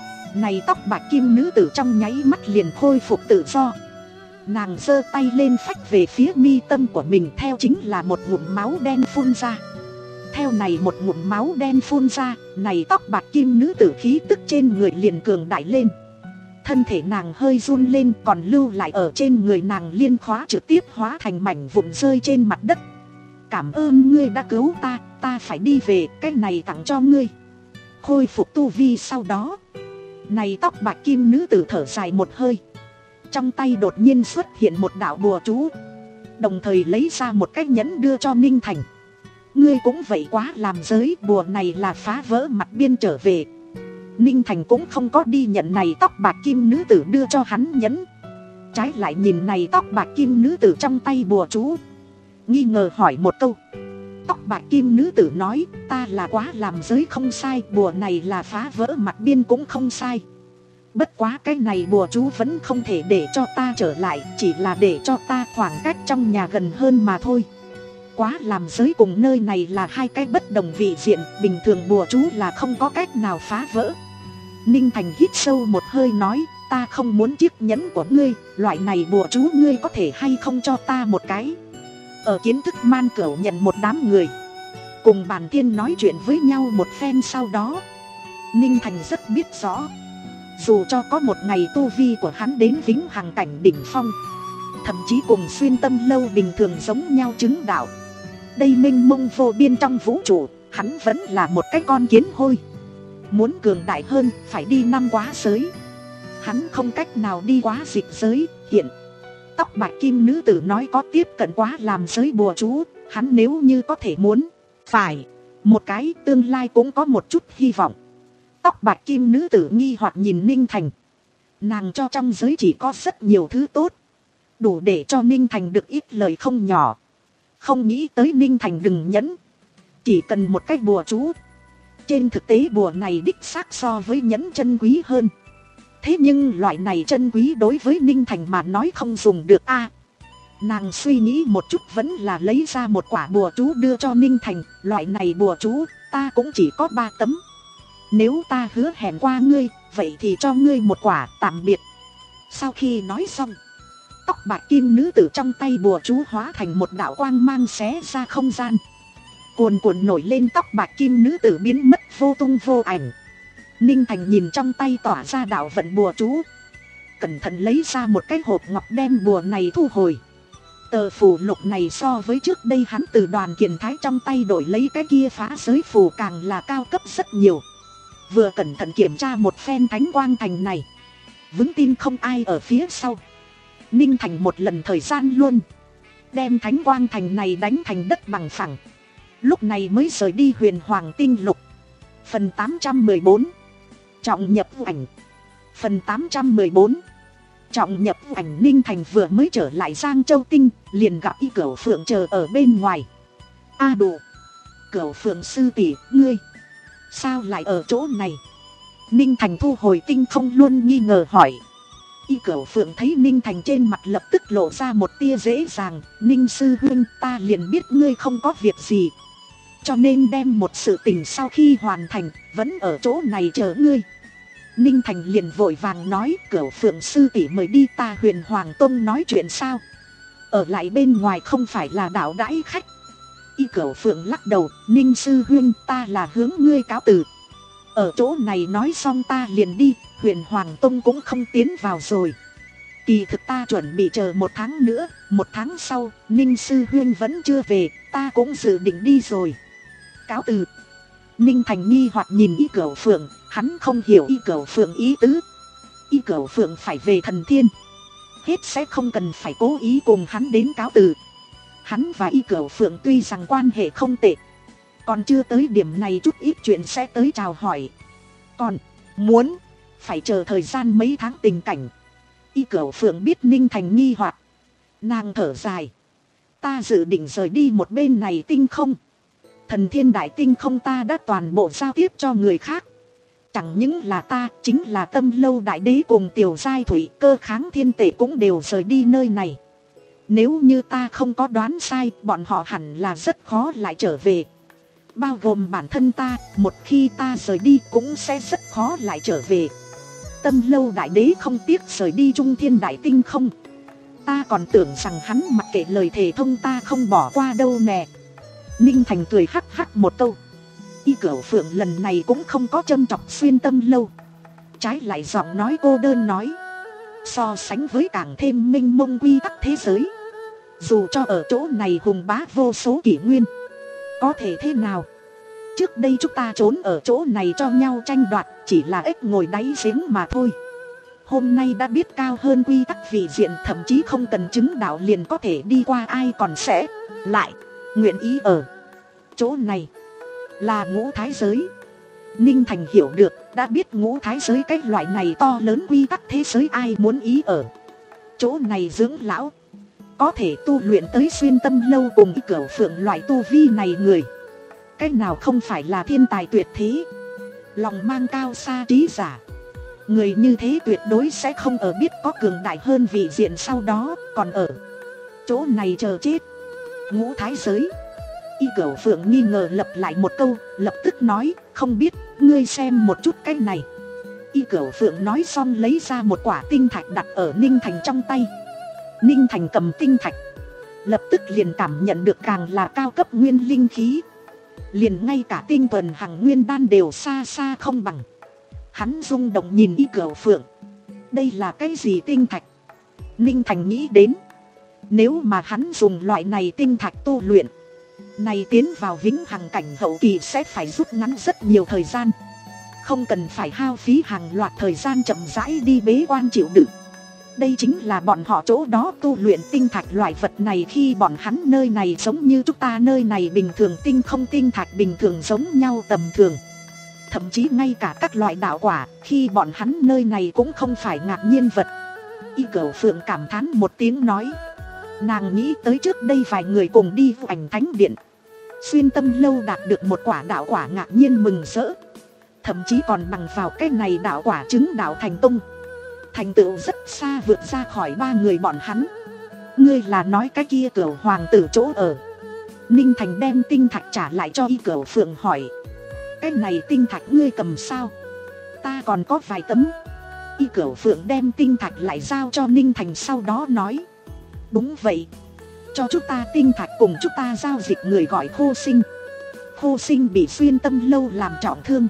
Này tóc bạc kim nữ tử trong nháy mắt liền khôi phục tự do. Nàng giơ tay lên phách về phía mi tâm của mình, theo chính là một ngụm máu đen phun ra. Theo này một ngụm máu đen phun ra, này tóc bạc kim nữ tử khí tức trên người liền cường đại lên. Thân thể nàng hơi run lên, còn lưu lại ở trên người nàng liên khóa trực tiếp hóa thành mảnh vụn rơi trên mặt đất. Cảm ơn ngươi đã cứu ta, ta phải đi về, cái này tặng cho ngươi. Khôi phục tu vi sau đó, này tóc bạc kim nữ tử thở dài một hơi. Trong tay đột nhiên xuất hiện một đạo bùa chú, đồng thời lấy ra một cái nhẫn đưa cho Ninh Thành. Ngươi cũng vậy quá làm giới, bùa này là phá vỡ mặt biên trở về. Ninh Thành cũng không có đi nhận này tóc bạc kim nữ tử đưa cho hắn nhẫn, trái lại nhìn này tóc bạc kim nữ tử trong tay bùa chú, nghi ngờ hỏi một câu. Tóc bạc kim nữ tử nói, ta là quá làm giới không sai, bùa này là phá vỡ mặt biên cũng không sai. Bất quá cái này bùa chú vẫn không thể để cho ta trở lại, chỉ là để cho ta khoảng cách trong nhà gần hơn mà thôi. Quá làm giới cùng nơi này là hai cái bất đồng vị diện, bình thường bùa chú là không có cách nào phá vỡ. Ninh Thành hít sâu một hơi nói, ta không muốn chiếc nhẫn của ngươi, loại này bùa chú ngươi có thể hay không cho ta một cái. Ở kiến thức man cửu nhận một đám người, cùng bàn thiên nói chuyện với nhau một phen sau đó, Ninh Thành rất biết rõ, dù cho có một ngày tu vi của hắn đến vĩnh hằng cảnh đỉnh phong, thậm chí cùng xuyên tâm lâu bình thường giống nhau chứng đạo, đây mênh mông vô biên trong vũ trụ, hắn vẫn là một cái con kiến hôi. Muốn cường đại hơn phải đi năm quá giới, hắn không cách nào đi quá dịch giới. Hiện tóc bạc kim nữ tử nói có tiếp cận quá làm giới bùa chú, hắn nếu như có thể muốn phải một cái, tương lai cũng có một chút hy vọng. Tóc bạc kim nữ tử nghi hoặc nhìn Ninh Thành, nàng cho trong giới chỉ có rất nhiều thứ tốt, đủ để cho Ninh Thành được ít lời không nhỏ. Không nghĩ tới Ninh Thành đừng nhẫn, chỉ cần một cái bùa chú. Trên thực tế bùa này đích xác so với nhẫn chân quý hơn. Thế nhưng loại này chân quý đối với Ninh Thành mà nói không dùng được a. Nàng suy nghĩ một chút vẫn là lấy ra một quả bùa chú đưa cho Ninh Thành. Loại này bùa chú ta cũng chỉ có ba tấm, nếu ta hứa hẹn qua ngươi, vậy thì cho ngươi một quả, tạm biệt. Sau khi nói xong, tóc bạc kim nữ tử trong tay bùa chú hóa thành một đạo quang mang xé ra không gian, cuồn cuộn nổi lên, tóc bạc kim nữ tử biến mất vô tung vô ảnh. Ninh Thành nhìn trong tay tỏa ra đạo vận bùa chú, cẩn thận lấy ra một cái hộp ngọc đem bùa này thu hồi. Tờ phù lục này so với trước đây hắn từ Đoàn Kiền Thái trong tay đổi lấy cái kia phá giới phù càng là cao cấp rất nhiều. Vừa cẩn thận kiểm tra một phen thánh quang thành này, vững tin không ai ở phía sau, Ninh Thành một lần thời gian luôn đem thánh quang thành này đánh thành đất bằng phẳng, lúc này mới rời đi Huyền Hoàng Tinh Lục. Phần tám trăm mười bốn Trọng nhập ảnh. Phần tám trăm mười bốn Trọng nhập ảnh. Ninh Thành vừa mới trở lại Giang Châu Tinh, liền gặp Y Cửu Phượng chờ ở bên ngoài. A à đủ, Cửu Phượng sư tỷ, ngươi sao lại ở chỗ này? Ninh Thành thu hồi tinh không luôn nghi ngờ hỏi. Y Cửu Phượng thấy Ninh Thành trên mặt lập tức lộ ra một tia dễ dàng. Ninh sư huynh, ta liền biết ngươi không có việc gì, cho nên đem một sự tình sau khi hoàn thành, vẫn ở chỗ này chờ ngươi. Ninh Thành liền vội vàng nói, Cửu Phượng sư tỷ mời đi, ta Huyền Hoàng Tông nói chuyện sao? Ở lại bên ngoài không phải là đạo đãi khách. Y Cửu Phượng lắc đầu, Ninh sư huynh, ta là hướng ngươi cáo từ. Ở chỗ này nói xong ta liền đi, Huyền Hoàng Tông cũng không tiến vào rồi. Kỳ thực ta chuẩn bị chờ một tháng nữa, một tháng sau, Ninh sư huynh vẫn chưa về, ta cũng dự định đi rồi. Cáo từ? Ninh Thành nghi hoặc nhìn Y Cửu Phượng, hắn không hiểu Y Cửu Phượng ý tứ. Y Cửu Phượng phải về Thần Thiên, hết sẽ không cần phải cố ý cùng hắn đến cáo từ. Hắn và Y Cửu Phượng tuy rằng quan hệ không tệ, còn chưa tới điểm này chút ít chuyện sẽ tới chào hỏi. Còn muốn phải chờ thời gian mấy tháng tình cảnh. Y Cửu Phượng biết Ninh Thành nghi hoặc, nàng thở dài, ta dự định rời đi một bên này tinh không. Thần Thiên đại tinh không ta đã toàn bộ giao tiếp cho người khác. Chẳng những là ta, chính là Tâm Lâu đại đế cùng Tiểu Giai Thủy, Cơ Kháng Thiên Tể cũng đều rời đi nơi này. Nếu như ta không có đoán sai, bọn họ hẳn là rất khó lại trở về. Bao gồm bản thân ta, một khi ta rời đi cũng sẽ rất khó lại trở về. Tâm Lâu đại đế không tiếc rời đi Trung Thiên đại tinh không, ta còn tưởng rằng hắn mặc kệ lời thề thông ta không bỏ qua đâu nè. Ninh Thành cười hắc hắc một câu. Y Cửu Phượng lần này cũng không có châm chọc xuyên Tâm Lâu, trái lại giọng nói cô đơn nói. So sánh với càng thêm mênh mông quy tắc thế giới, dù cho ở chỗ này hùng bá vô số kỷ nguyên, có thể thế nào? Trước đây chúng ta trốn ở chỗ này cho nhau tranh đoạt, chỉ là ếch ngồi đáy giếng mà thôi. Hôm nay đã biết cao hơn quy tắc vị diện, thậm chí không cần chứng đạo liền có thể đi qua, ai còn sẽ lại nguyện ý ở chỗ này. Là ngũ thái giới. Ninh Thành hiểu được, đã biết ngũ thái giới cái loại này to lớn quy tắc thế giới, ai muốn ý ở chỗ này dưỡng lão. Có thể tu luyện tới xuyên tâm lâu cùng Cửu Phượng loại tu vi này người, cái nào không phải là thiên tài tuyệt thế, lòng mang cao xa trí giả. Người như thế tuyệt đối sẽ không ở biết có cường đại hơn vị diện sau đó còn ở chỗ này chờ chết. Ngũ thái giới. Y Cửu Phượng nghi ngờ lặp lại một câu, lập tức nói, không biết, ngươi xem một chút cái này. Y Cửu Phượng nói xong lấy ra một quả tinh thạch đặt ở Ninh Thành trong tay. Ninh Thành cầm tinh thạch, lập tức liền cảm nhận được càng là cao cấp nguyên linh khí, liền ngay cả tinh thuần hằng nguyên đan đều xa xa không bằng. Hắn rung động nhìn Y Cửu Phượng, đây là cái gì tinh thạch? Ninh Thành nghĩ đến, nếu mà hắn dùng loại này tinh thạch tu luyện, này tiến vào vĩnh hằng cảnh hậu kỳ sẽ phải rút ngắn rất nhiều thời gian, không cần phải hao phí hàng loạt thời gian chậm rãi đi bế quan chịu đựng. Đây chính là bọn họ chỗ đó tu luyện tinh thạch loại vật này, khi bọn hắn nơi này giống như chúng ta nơi này bình thường, tinh không tinh thạch bình thường giống nhau tầm thường. Thậm chí ngay cả các loại đạo quả, khi bọn hắn nơi này cũng không phải ngạc nhiên vật. Y Cửu Phượng cảm thán một tiếng nói, nàng nghĩ tới trước đây vài người cùng đi Vũ Ảnh Thánh Điện, xuyên tâm lâu đạt được một quả đạo quả ngạc nhiên mừng rỡ, thậm chí còn bằng vào cái này đạo quả chứng đạo thành tông, thành tựu rất xa vượt ra khỏi ba người bọn hắn. Ngươi là nói cái kia Cửu hoàng tử chỗ ở? Ninh Thành đem tinh thạch trả lại cho Y Cửu Phượng hỏi, cái này tinh thạch ngươi cầm sao? Ta còn có vài tấm. Y Cửu Phượng đem tinh thạch lại giao cho Ninh Thành, sau đó nói, đúng vậy, cho chúng ta tinh thạch cùng chúng ta giao dịch người gọi Khô Sinh. Khô Sinh bị xuyên tâm lâu làm trọng thương,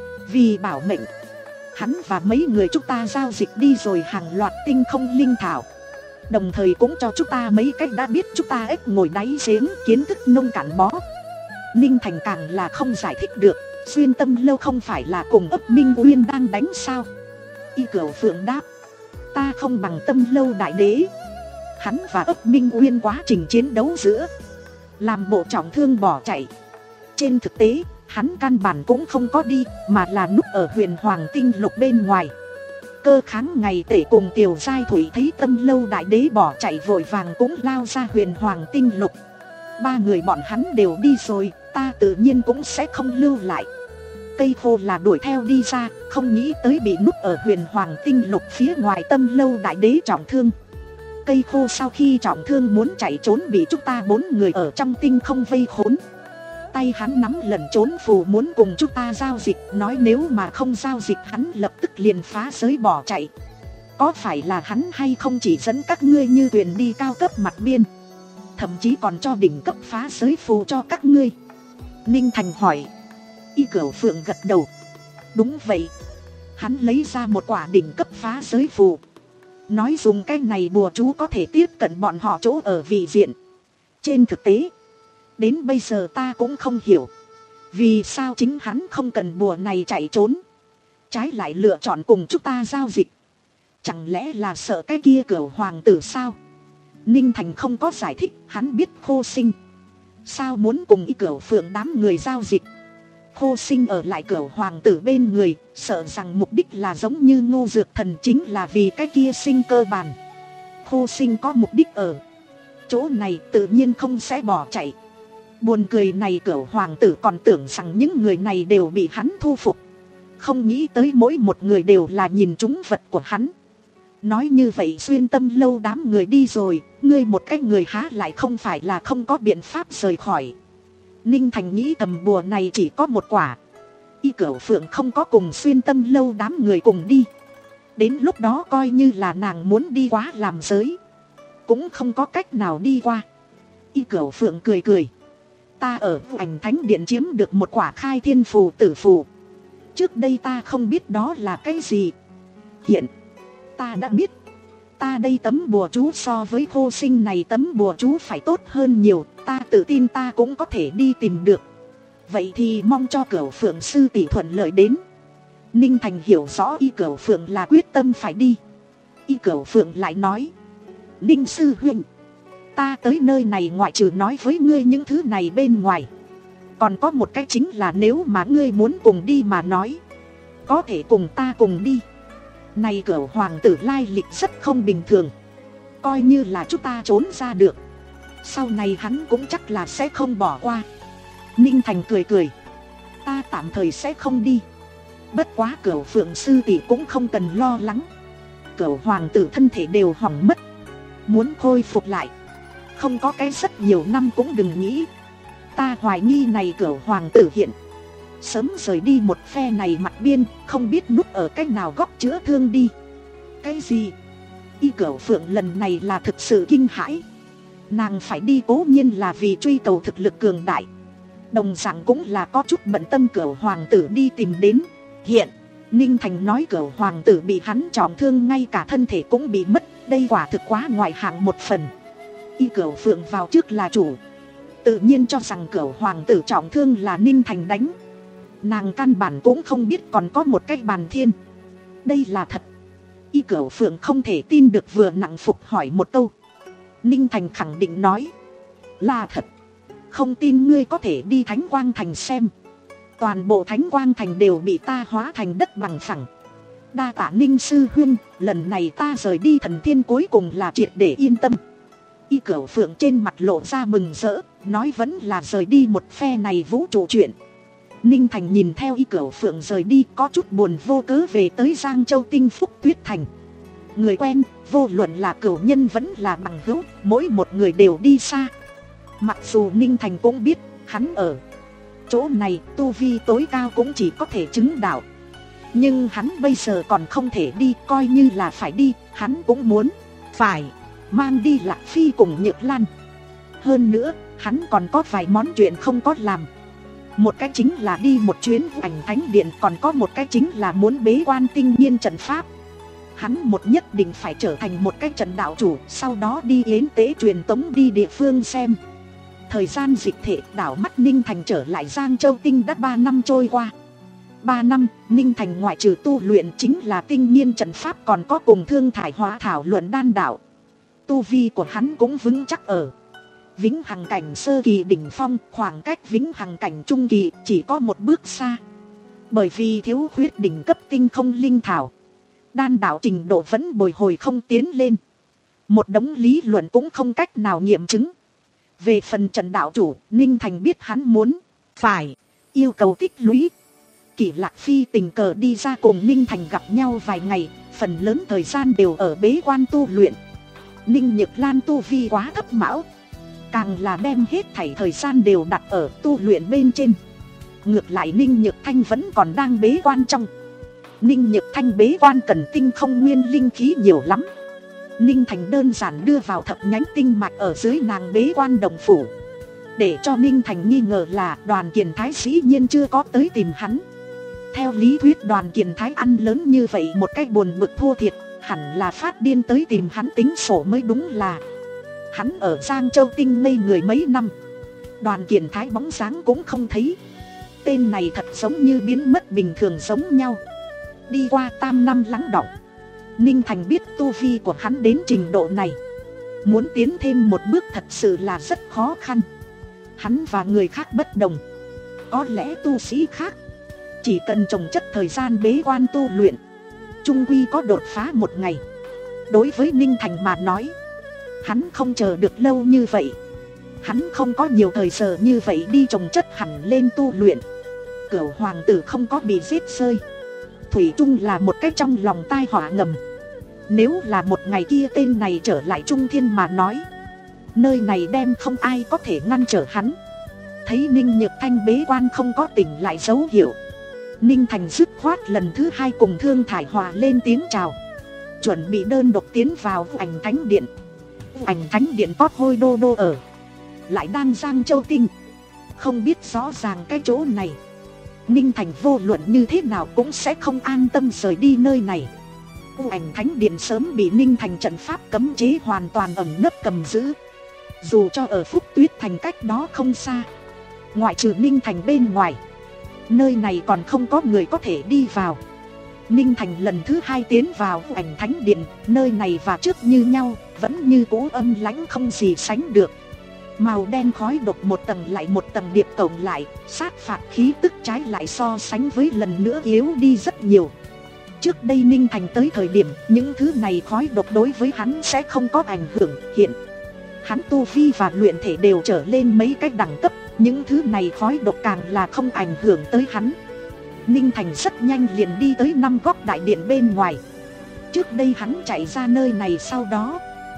vì bảo mệnh, hắn và mấy người chúng ta giao dịch đi rồi hàng loạt tinh không linh thảo, đồng thời cũng cho chúng ta mấy cách đã biết chúng ta ếch ngồi đáy giếng, kiến thức nông cạn bó. Ninh Thành càng là không giải thích được, xuyên tâm lâu không phải là cùng ấp Minh Uyên đang đánh sao? Y Cửu Phượng đáp, ta không bằng Tâm Lâu đại đế. Hắn và ấp Minh Uyên quá trình chiến đấu giữa, làm bộ trọng thương bỏ chạy. Trên thực tế, hắn căn bản cũng không có đi, mà là núp ở Huyền Hoàng Tinh Lục bên ngoài. Cơ Kháng Ngày Tể cùng Tiểu Giai Thủy thấy Tâm Lâu đại đế bỏ chạy vội vàng cũng lao ra Huyền Hoàng Tinh Lục. Ba người bọn hắn đều đi rồi, ta tự nhiên cũng sẽ không lưu lại. Cây khô là đuổi theo đi ra, không nghĩ tới bị núp ở Huyền Hoàng Tinh Lục phía ngoài Tâm Lâu đại đế trọng thương. Cây khô sau khi trọng thương muốn chạy trốn bị chúng ta bốn người ở trong tinh không vây khốn. Tay hắn nắm lẩn trốn phù muốn cùng chúng ta giao dịch, nói nếu mà không giao dịch hắn lập tức liền phá giới bỏ chạy. Có phải là hắn hay không chỉ dẫn các ngươi như thuyền đi cao cấp mặt biên, thậm chí còn cho đỉnh cấp phá giới phù cho các ngươi? Ninh Thành hỏi. Y Cửu Phượng gật đầu, đúng vậy. Hắn lấy ra một quả đỉnh cấp phá giới phù, nói dùng cái này bùa chú có thể tiếp cận bọn họ chỗ ở vị diện. Trên thực tế, đến bây giờ ta cũng không hiểu, vì sao chính hắn không cần bùa này chạy trốn, trái lại lựa chọn cùng chúng ta giao dịch. Chẳng lẽ là sợ cái kia Cửu hoàng tử sao? Ninh Thành không có giải thích, hắn biết Khô Sinh sao muốn cùng Y Cửu Phượng đám người giao dịch. Khô Sinh ở lại Cửu hoàng tử bên người, sợ rằng mục đích là giống như Ngô Dược Thần, chính là vì cái kia sinh cơ bản. Khô Sinh có mục đích ở chỗ này, tự nhiên không sẽ bỏ chạy. Buồn cười này, Cửu hoàng tử còn tưởng rằng những người này đều bị hắn thu phục, không nghĩ tới mỗi một người đều là nhìn trúng vật của hắn. Nói như vậy xuyên tâm lâu đám người đi rồi, ngươi một cái người há lại không phải là không có biện pháp rời khỏi. Ninh Thành nghĩ tầm bùa này chỉ có một quả, Y Cửu Phượng không có cùng xuyên tâm lâu đám người cùng đi, đến lúc đó coi như là nàng muốn đi quá làm giới, cũng không có cách nào đi qua. Y Cửu Phượng cười cười, ta ở Vũ Ảnh Thánh Điện chiếm được một quả khai thiên phù tử phù, trước đây ta không biết đó là cái gì, Hiện, ta đã biết. Ta đây tấm bùa chú so với khô sinh này tấm bùa chú phải tốt hơn nhiều. Ta tự tin ta cũng có thể đi tìm được. Vậy thì mong cho Cửu Phượng sư tỷ thuận lợi đến. Ninh Thành hiểu rõ Y Cửu Phượng là quyết tâm phải đi. Y Cửu Phượng lại nói, Ninh sư huynh, ta tới nơi này ngoại trừ nói với ngươi những thứ này bên ngoài, còn có một cái chính là nếu mà ngươi muốn cùng đi mà nói, có thể cùng ta cùng đi. Này Cửu hoàng tử lai lịch rất không bình thường, coi như là chúng ta trốn ra được, sau này hắn cũng chắc là sẽ không bỏ qua. Ninh Thành cười cười, ta tạm thời sẽ không đi. Bất quá Cửu Phượng sư tỷ cũng không cần lo lắng. Cửu hoàng tử thân thể đều hỏng mất, muốn khôi phục lại không có cái rất nhiều năm cũng đừng nghĩ. Ta hoài nghi này Cửu hoàng tử hiện sớm rời đi một phe này mặt biên, không biết núp ở cách nào góc chữa thương đi. Cái gì? Y Cửu Phượng lần này là thực sự kinh hãi. Nàng phải đi cố nhiên là vì truy cầu thực lực cường đại, đồng dạng cũng là có chút bận tâm Cửu hoàng tử đi tìm đến. Hiện, Ninh Thành nói Cửu hoàng tử bị hắn trọng thương, ngay cả thân thể cũng bị mất, đây quả thực quá ngoại hạng một phần. Y Cửu Phượng vào trước là chủ, tự nhiên cho rằng Cửu hoàng tử trọng thương là Ninh Thành đánh. Nàng căn bản cũng không biết còn có một cái bàn thiên. Đây là thật. Y Cửu Phượng không thể tin được, vừa nặng phục hỏi một câu. Ninh Thành khẳng định nói, là thật. Không tin ngươi có thể đi Thánh Quang Thành xem. Toàn bộ Thánh Quang Thành đều bị ta hóa thành đất bằng phẳng. Đa tạ Ninh sư huynh, lần này ta rời đi Thần Thiên cuối cùng là triệt để yên tâm. Y Cửu Phượng trên mặt lộ ra mừng rỡ, nói vẫn là rời đi một phe này vũ trụ chuyện. Ninh Thành nhìn theo Y Cửu Phượng rời đi, có chút buồn vô cớ về tới Giang Châu Tinh Phúc Tuyết Thành. Người quen, vô luận là cửu nhân vẫn là bằng hữu, mỗi một người đều đi xa. Mặc dù Ninh Thành cũng biết, hắn ở chỗ này tu vi tối cao cũng chỉ có thể chứng đạo, nhưng hắn bây giờ còn không thể đi, coi như là phải đi, hắn cũng muốn phải mang đi Lạc Phi cùng Nhược Lan. Hơn nữa, hắn còn có vài món chuyện không có làm. Một cái chính là đi một chuyến Ảnh Thánh Điện, còn có một cái chính là muốn bế quan tinh nhiên trận pháp. Hắn một nhất định phải trở thành một cái trận đạo chủ, sau đó đi yến tế truyền tống đi địa phương xem. Thời gian dịch thể đảo mắt Ninh Thành trở lại Giang Châu Tinh đã ba năm trôi qua. Ba năm, Ninh Thành ngoại trừ tu luyện chính là tinh nhiên trận pháp, còn có cùng Thương Thải Hóa thảo luận đan đạo. Tu vi của hắn cũng vững chắc ở vĩnh hằng cảnh sơ kỳ đỉnh phong, khoảng cách vĩnh hằng cảnh trung kỳ chỉ có một bước xa. Bởi vì thiếu khuyết đỉnh cấp tinh không linh thảo, đan đạo trình độ vẫn bồi hồi không tiến lên. Một đống lý luận cũng không cách nào nghiệm chứng. Về phần trận đạo chủ, Ninh Thành biết hắn muốn phải yêu cầu tích lũy. Kỷ Lạc Phi tình cờ đi ra cùng Ninh Thành gặp nhau vài ngày, phần lớn thời gian đều ở bế quan tu luyện. Ninh Nhược Lan tu vi quá thấp mão, càng là đem hết thảy thời gian đều đặt ở tu luyện bên trên. Ngược lại Ninh Nhược Thanh vẫn còn đang bế quan trong. Ninh Nhược Thanh bế quan cần tinh không nguyên linh khí nhiều lắm. Ninh Thành đơn giản đưa vào thập nhánh tinh mạch ở dưới nàng bế quan đồng phủ. Để cho Ninh Thành nghi ngờ là Đoàn Kiền Thái dĩ nhiên chưa có tới tìm hắn. Theo lý thuyết Đoàn Kiền Thái ăn lớn như vậy một cách buồn bực thua thiệt, hẳn là phát điên tới tìm hắn tính sổ mới đúng là. Hắn ở Giang Châu Tinh ngây người mấy năm, Đoàn Kiền Thái bóng dáng cũng không thấy. Tên này thật giống như biến mất bình thường giống nhau. Đi qua tam năm lắng đọng, Ninh Thành biết tu vi của hắn đến trình độ này, muốn tiến thêm một bước thật sự là rất khó khăn. Hắn và người khác bất đồng. Có lẽ tu sĩ khác chỉ cần trồng chất thời gian bế quan tu luyện, chung quy có đột phá một ngày. Đối với Ninh Thành mà nói, hắn không chờ được lâu như vậy. Hắn không có nhiều thời giờ như vậy đi trồng chất hẳn lên tu luyện. Cửu hoàng tử không có bị giết rơi, thủy chung là một cái trong lòng tai họa ngầm. Nếu là một ngày kia tên này trở lại Trung Thiên mà nói, nơi này đem không ai có thể ngăn trở hắn. Thấy Ninh Nhược Thanh bế quan không có tỉnh lại dấu hiệu, Ninh Thành dứt khoát lần thứ hai cùng Thương Thải Hòa lên tiếng chào, chuẩn bị đơn độc tiến vào Ảnh Thánh Điện. Ảnh Thánh Điện có hôi đô đô ở, lại đang Giang Châu Tinh, không biết rõ ràng cái chỗ này. Ninh Thành vô luận như thế nào cũng sẽ không an tâm rời đi nơi này. U Ảnh Thánh Điện sớm bị Ninh Thành trận pháp cấm chế hoàn toàn ẩn nấp cầm giữ. Dù cho ở Phúc Tuyết Thành cách đó không xa, ngoại trừ Ninh Thành bên ngoài, nơi này còn không có người có thể đi vào. Ninh Thành lần thứ hai tiến vào U Ảnh Thánh Điện, nơi này và trước như nhau, vẫn như cũ âm lãnh không gì sánh được. Màu đen khói độc một tầng lại một tầng điệp tổng lại, sát phạt khí tức trái lại so sánh với lần nữa yếu đi rất nhiều. Trước đây Ninh Thành tới thời điểm những thứ này khói độc đối với hắn sẽ không có ảnh hưởng. Hiện hắn tu vi và luyện thể đều trở lên mấy cái đẳng cấp, những thứ này khói độc càng là không ảnh hưởng tới hắn. Ninh Thành rất nhanh liền đi tới năm góc đại điện bên ngoài. Trước đây hắn chạy ra nơi này, sau đó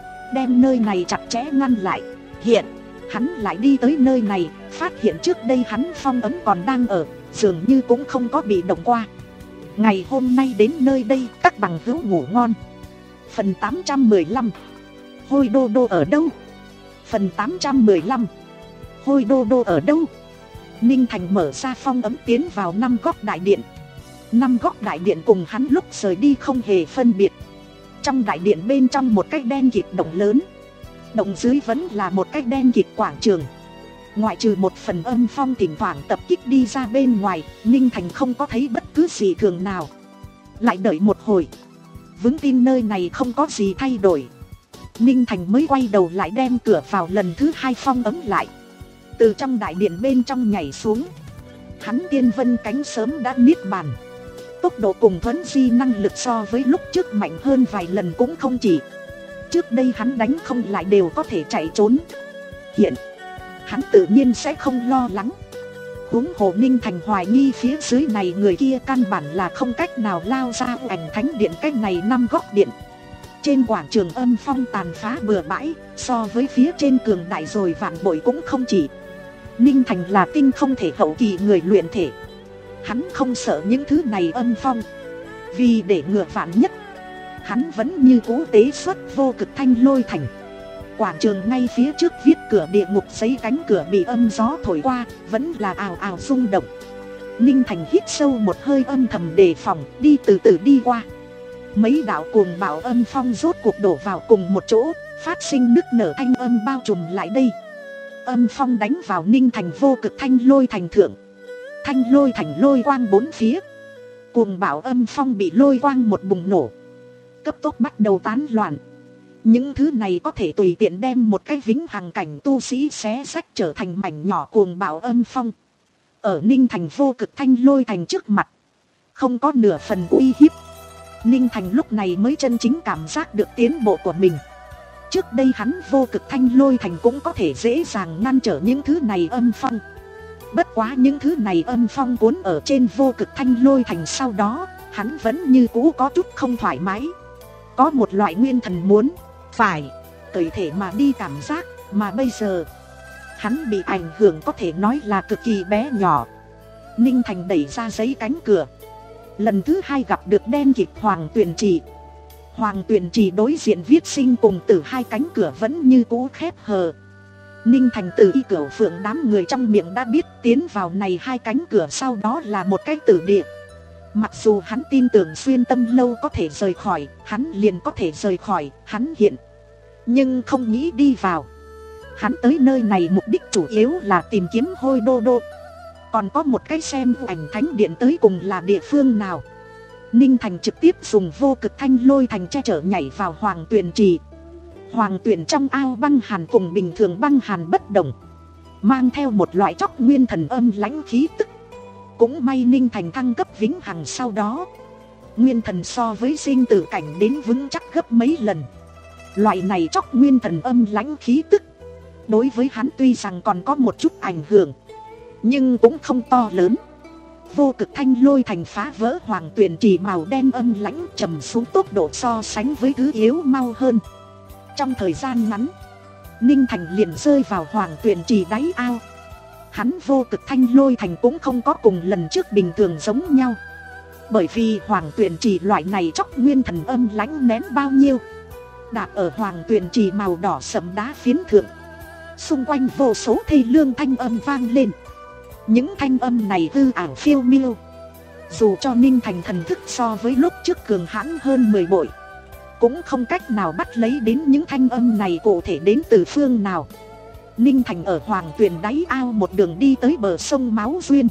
đem nơi này chặt chẽ ngăn lại. Hiện hắn lại đi tới nơi này, phát hiện trước đây hắn phong ấn còn đang ở, dường như cũng không có bị động qua. Ngày hôm nay đến nơi đây, các bằng hữu ngủ ngon. Phần tám trăm mười lăm. Hôi đô đô ở đâu? Phần tám trăm mười lăm. Hôi đô đô ở đâu? Ninh Thành mở ra phong ấn tiến vào năm góc đại điện. Năm góc đại điện cùng hắn lúc rời đi không hề phân biệt. Trong đại điện bên trong một cái đen kịt động lớn, động dưới vẫn là một cái đen kịt quảng trường. Ngoại trừ một phần âm phong thỉnh thoảng tập kích đi ra bên ngoài, Ninh Thành không có thấy bất cứ gì thường nào. Lại đợi một hồi, vững tin nơi này không có gì thay đổi, Ninh Thành mới quay đầu lại đem cửa vào lần thứ hai phong ấn lại. Từ trong đại điện bên trong nhảy xuống, hắn tiên vân cánh sớm đã niết bàn. Tốc độ cùng thuấn di năng lực so với lúc trước mạnh hơn vài lần cũng không chỉ. Trước đây hắn đánh không lại đều có thể chạy trốn, hiện hắn tự nhiên sẽ không lo lắng. Huống hồ Ninh Thành hoài nghi phía dưới này người kia căn bản là không cách nào lao ra U Ảnh Thánh Điện cách này năm góc điện. Trên quảng trường âm phong tàn phá bừa bãi, so với phía trên cường đại rồi vạn bội cũng không chỉ. Ninh Thành là tinh không thể hậu kỳ người luyện thể, hắn không sợ những thứ này âm phong. Vì để ngừa vạn nhất, hắn vẫn như cũ tế xuất vô cực thanh lôi thành. Quảng trường ngay phía trước viết cửa địa ngục, giấy cánh cửa bị âm gió thổi qua, vẫn là ào ào rung động. Ninh Thành hít sâu một hơi âm thầm đề phòng, đi từ từ đi qua. Mấy đạo cuồng bạo âm phong rốt cuộc đổ vào cùng một chỗ, phát sinh nức nở thanh âm bao trùm lại đây. Âm phong đánh vào Ninh Thành vô cực thanh lôi thành thượng. Thanh lôi thành lôi quang bốn phía. Cuồng bạo âm phong bị lôi quang một bùng nổ, cấp tốc bắt đầu tán loạn. Những thứ này có thể tùy tiện đem một cái vĩnh hằng cảnh tu sĩ xé rách trở thành mảnh nhỏ cuồng bạo âm phong. Ở Ninh Thành vô cực thanh lôi thành trước mặt, không có nửa phần uy hiếp. Ninh Thành lúc này mới chân chính cảm giác được tiến bộ của mình. Trước đây hắn vô cực thanh lôi thành cũng có thể dễ dàng ngăn trở những thứ này âm phong. Bất quá những thứ này âm phong cuốn ở trên vô cực thanh lôi thành sau đó, hắn vẫn như cũ có chút không thoải mái. Có một loại nguyên thần muốn phải cởi thể mà đi cảm giác, mà bây giờ hắn bị ảnh hưởng có thể nói là cực kỳ bé nhỏ. Ninh Thành đẩy ra giấy cánh cửa, lần thứ hai gặp được đen kịt Hoàng Tuyền Trì. Hoàng Tuyền Trì đối diện viết sinh cùng tử, hai cánh cửa vẫn như cũ khép hờ. Ninh Thành từ Y Cửu Phượng đám người trong miệng đã biết tiến vào này hai cánh cửa sau đó là một cái tử địa. Mặc dù hắn tin tưởng xuyên tâm lâu có thể rời khỏi, hắn liền có thể rời khỏi, hắn hiện nhưng không nghĩ đi vào. Hắn tới nơi này mục đích chủ yếu là tìm kiếm hôi đô đô. Còn có một cái xem U Ảnh Thánh Điện tới cùng là địa phương nào. Ninh Thành trực tiếp dùng vô cực thanh lôi thành che chở nhảy vào Hoàng Tuyền Trì. Hoàng Tuyền trong ao băng hàn cùng bình thường băng hàn bất đồng, mang theo một loại chóc nguyên thần âm lãnh khí tức. Cũng may Ninh Thành thăng cấp vĩnh hằng sau đó, nguyên thần so với sinh tử cảnh đến vững chắc gấp mấy lần. Loại này chóc nguyên thần âm lãnh khí tức đối với hắn tuy rằng còn có một chút ảnh hưởng, nhưng cũng không to lớn. Vô cực thanh lôi thành phá vỡ Hoàng Tuyền Trì màu đen âm lãnh, trầm xuống tốc độ so sánh với thứ yếu mau hơn. Trong thời gian ngắn, Ninh Thành liền rơi vào Hoàng Tuyền Trì đáy ao. Hắn vô cực thanh lôi thành cũng không có cùng lần trước bình thường giống nhau, bởi vì Hoàng Tuyền Trì loại này chóc nguyên thần âm lãnh nén bao nhiêu. Đạp ở Hoàng Tuyền Trì màu đỏ sẫm đá phiến thượng, xung quanh vô số thê lương thanh âm vang lên. Những thanh âm này hư ảo phiêu miêu, Dù cho Ninh Thành thần thức so với lúc trước cường hãn hơn mười bội, cũng không cách nào bắt lấy đến những thanh âm này cụ thể đến từ phương nào. Ninh Thành ở Hoàng Tuyền đáy ao một đường đi tới bờ sông Máu Duyên.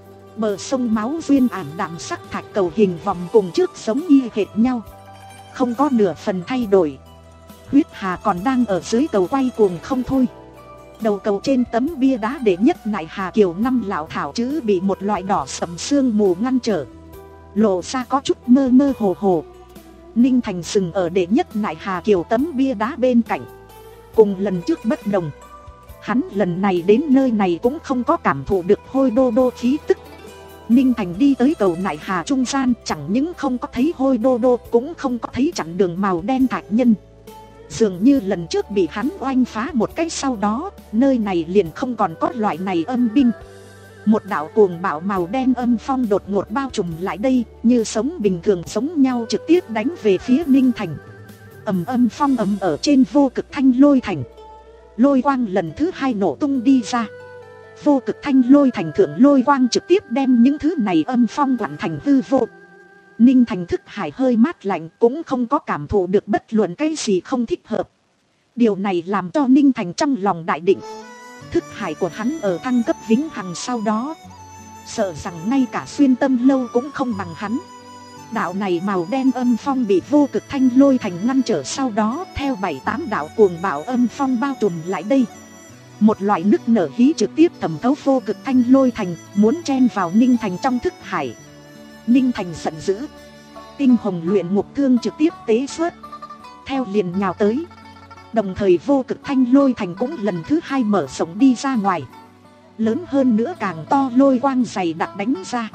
Bờ sông Máu Duyên ảm đạm sắc thạch cầu hình vòng cùng trước giống y hệt nhau, không có nửa phần thay đổi. Huyết Hà còn đang ở dưới cầu quay cuồng không thôi. Đầu cầu trên tấm bia đá đệ nhất nại Hà Kiều năm lão thảo chữ bị một loại đỏ sẫm sương mù ngăn trở, lộ ra có chút mơ mơ hồ hồ. Ninh Thành dừng ở đệ nhất nại Hà Kiều tấm bia đá bên cạnh. Cùng lần trước bất đồng, hắn lần này đến nơi này cũng không có cảm thụ được hôi đô đô khí tức. Ninh Thành đi tới cầu nại Hà trung gian, chẳng những không có thấy hôi đô đô, cũng không có thấy chặn đường màu đen thạch nhân. Dường như lần trước bị hắn oanh phá một cách, sau đó nơi này liền không còn có loại này âm binh. Một đạo cuồng bạo màu đen âm phong đột ngột bao trùm lại đây, như sống bình thường sống nhau trực tiếp đánh về phía Ninh Thành. Ầm âm phong ầm ở trên vô cực thanh lôi thành. Lôi quang lần thứ hai nổ tung đi ra. Vô cực thanh lôi thành thượng lôi quang trực tiếp đem những thứ này âm phong quặn thành hư vô. Ninh Thành thức hải hơi mát lạnh, cũng không có cảm thụ được bất luận cái gì không thích hợp. Điều này làm cho Ninh Thành trong lòng đại định. Thức hải của hắn ở thăng cấp vĩnh hằng sau đó, sợ rằng ngay cả xuyên tâm lâu cũng không bằng hắn. Đạo này màu đen âm phong bị vô cực thanh lôi thành ngăn trở, sau đó theo bảy tám đạo cuồng bạo âm phong bao trùm lại đây. Một loại nức nở hí trực tiếp thẩm thấu vô cực thanh lôi thành, muốn chen vào Ninh Thành trong thức hải. Ninh Thành giận dữ, tinh hồng luyện ngục thương trực tiếp tế xuất, theo liền nhào tới. Đồng thời vô cực thanh lôi thành cũng lần thứ hai mở rộng đi ra ngoài. Lớn hơn nữa càng to lôi quang dày đặc đánh ra.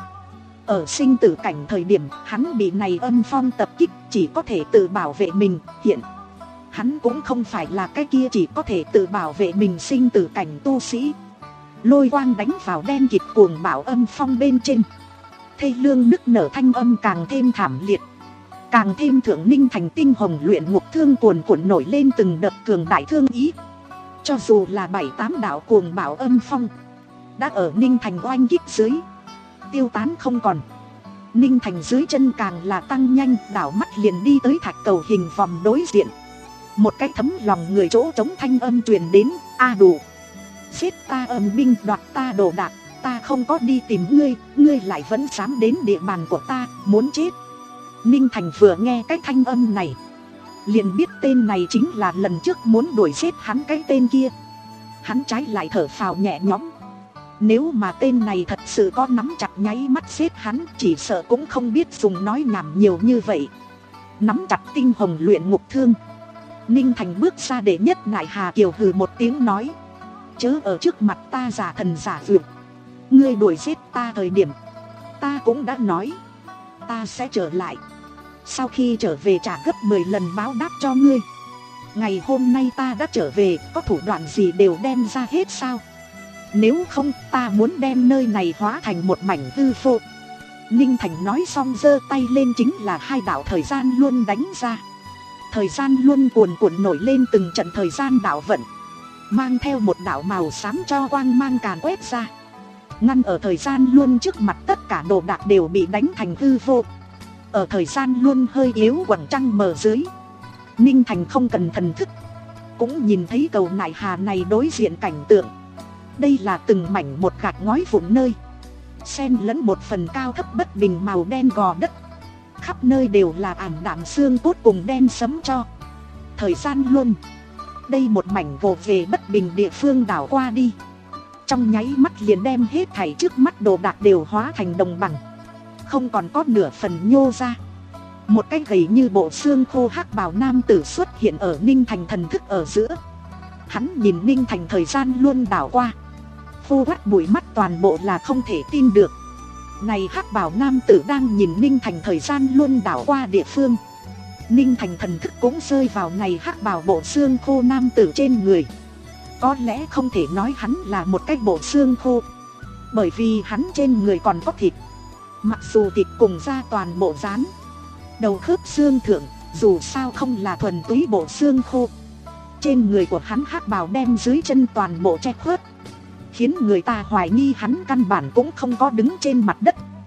Ở sinh tử cảnh thời điểm hắn bị này âm phong tập kích, chỉ có thể tự bảo vệ mình. Hiện hắn cũng không phải là cái kia chỉ có thể tự bảo vệ mình sinh tử cảnh tu sĩ. Lôi quang đánh vào đen kịt cuồng bạo âm phong bên trên, thê lương nức nở thanh âm càng thêm thảm liệt. Càng thêm thượng Ninh Thành tinh hồng luyện ngục thương cuồn cuộn nổi lên từng đợt cường đại thương ý. Cho dù là bảy tám đạo cuồng bạo âm phong đã ở Ninh Thành oanh kích dưới tiêu tán không còn. Ninh Thành dưới chân càng là tăng nhanh, đảo mắt liền đi tới thạch cầu hình vòng đối diện. Một cái thấm lòng người chỗ trống thanh âm truyền đến: a đủ, giết ta âm binh, đoạt ta đồ đạc. Ta không có đi tìm ngươi, ngươi lại vẫn dám đến địa bàn của ta, muốn chết. Ninh Thành vừa nghe cái thanh âm này, liền biết tên này chính là lần trước muốn đuổi giết hắn cái tên kia. Hắn trái lại thở phào nhẹ nhõm. Nếu mà tên này thật sự có nắm chặt nháy mắt giết hắn, chỉ sợ cũng không biết dùng nói nhảm nhiều như vậy. Nắm chặt tinh hồng luyện ngục thương, Ninh Thành bước ra để nhất nại Hà Kiều hừ một tiếng nói: chớ ở trước mặt ta giả thần giả vượt. Ngươi đuổi giết ta thời điểm, ta cũng đã nói ta sẽ trở lại. Sau khi trở về trả gấp mười lần báo đáp cho ngươi. Ngày hôm nay ta đã trở về, có thủ đoạn gì đều đem ra hết sao? Nếu không, ta muốn đem nơi này hóa thành một mảnh hư vô. Ninh Thành nói xong giơ tay lên, chính là hai đạo thời gian luân đánh ra. Thời gian luân cuồn cuộn nổi lên từng trận thời gian đạo vận, mang theo một đạo màu xám cho quang mang càn quét ra, ngăn ở thời gian luân trước mặt. Tất cả đồ đạc đều bị đánh thành hư vô. Ở thời gian luân hơi yếu quầng trăng mờ dưới, Ninh Thành không cần thần thức cũng nhìn thấy cầu nại Hà này đối diện cảnh tượng. Đây là từng mảnh một gạch ngói vụn nơi, xen lẫn một phần cao thấp bất bình màu đen gò đất. Khắp nơi đều là ảm đạm xương cốt cùng đen sấm cho. Thời gian luân, đây một mảnh vồ về bất bình địa phương đảo qua đi, trong nháy mắt liền đem hết thảy trước mắt đồ đạc đều hóa thành đồng bằng, không còn có nửa phần nhô ra. Một cái gầy như bộ xương khô hắc bào nam tử xuất hiện ở Ninh Thành thần thức ở giữa. Hắn nhìn Ninh Thành thời gian luân đảo qua, khô quắt bụi mắt toàn bộ là không thể tin được. Này hắc bào nam tử đang nhìn Ninh Thành thời gian luân đảo qua địa phương. Ninh Thành thần thức cũng rơi vào này hắc bào bộ xương khô nam tử trên người. Có lẽ không thể nói hắn là một cái bộ xương khô, bởi vì hắn trên người còn có thịt. Mặc dù thịt cùng da toàn bộ rán, đầu khớp xương thượng dù sao không là thuần túy bộ xương khô. Trên người của hắn hắc bào đem dưới chân toàn bộ che khuất, khiến người ta hoài nghi hắn căn bản cũng không có đứng trên mặt đất.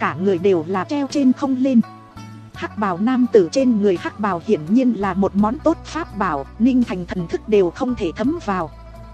cả người đều là treo trên không lên. Hắc bào nam tử trên người hắc bào hiển nhiên là một món tốt pháp bảo, Ninh Thành thần thức đều không thể thấm vào.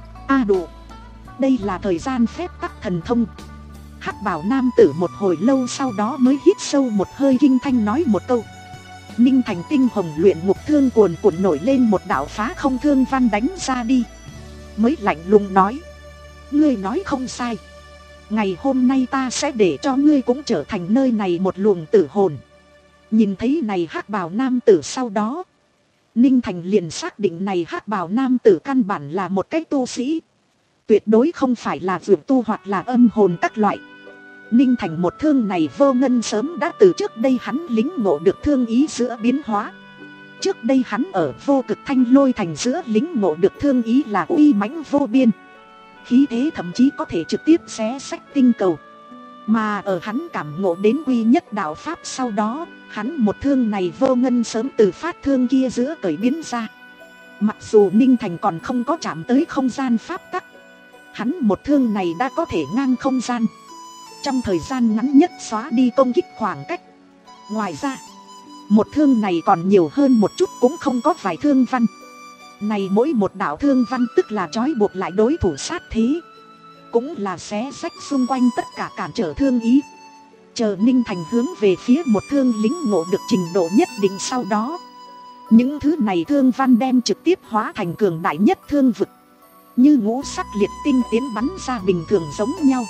A đủ, đây là thời gian phép tắc thần thông. Hắc bào nam tử một hồi lâu sau đó mới hít sâu một hơi, kinh thanh nói một câu. Ninh Thành tinh hồng luyện ngục thương cuồn cuộn nổi lên một đạo phá không thương văn đánh ra đi. Mới lạnh lùng nói, ngươi nói không sai, ngày hôm nay ta sẽ để cho ngươi cũng trở thành nơi này một luồng tử hồn. Nhìn thấy này hắc bào nam tử sau đó, Ninh Thành liền xác định này hắc bào nam tử căn bản là một cái tu sĩ, tuyệt đối không phải là dược tu hoặc là âm hồn các loại. Ninh Thành một thương này vô ngân sớm đã từ trước đây hắn lính ngộ được thương ý giữa biến hóa. Trước đây hắn ở vô cực thanh lôi thành giữa lính ngộ được thương ý là uy mãnh vô biên, khí thế thậm chí có thể trực tiếp xé sách tinh cầu. Mà ở hắn cảm ngộ đến quy nhất đạo pháp sau đó, hắn một thương này vô ngân sớm từ phát thương kia giữa cởi biến ra. Mặc dù Ninh Thành còn không có chạm tới không gian pháp tắc, hắn một thương này đã có thể ngang không gian, trong thời gian ngắn nhất xóa đi công kích khoảng cách. Ngoài ra, một thương này còn nhiều hơn một chút, cũng không có vài thương văn. Này mỗi một đạo thương văn tức là trói buộc lại đối thủ sát thế, cũng là xé rách xung quanh tất cả cản trở thương ý. Chờ Ninh Thành hướng về phía một thương lính ngộ được trình độ nhất định sau đó, những thứ này thương văn đem trực tiếp hóa thành cường đại nhất thương vực, như ngũ sắc liệt tinh tiến bắn ra bình thường giống nhau,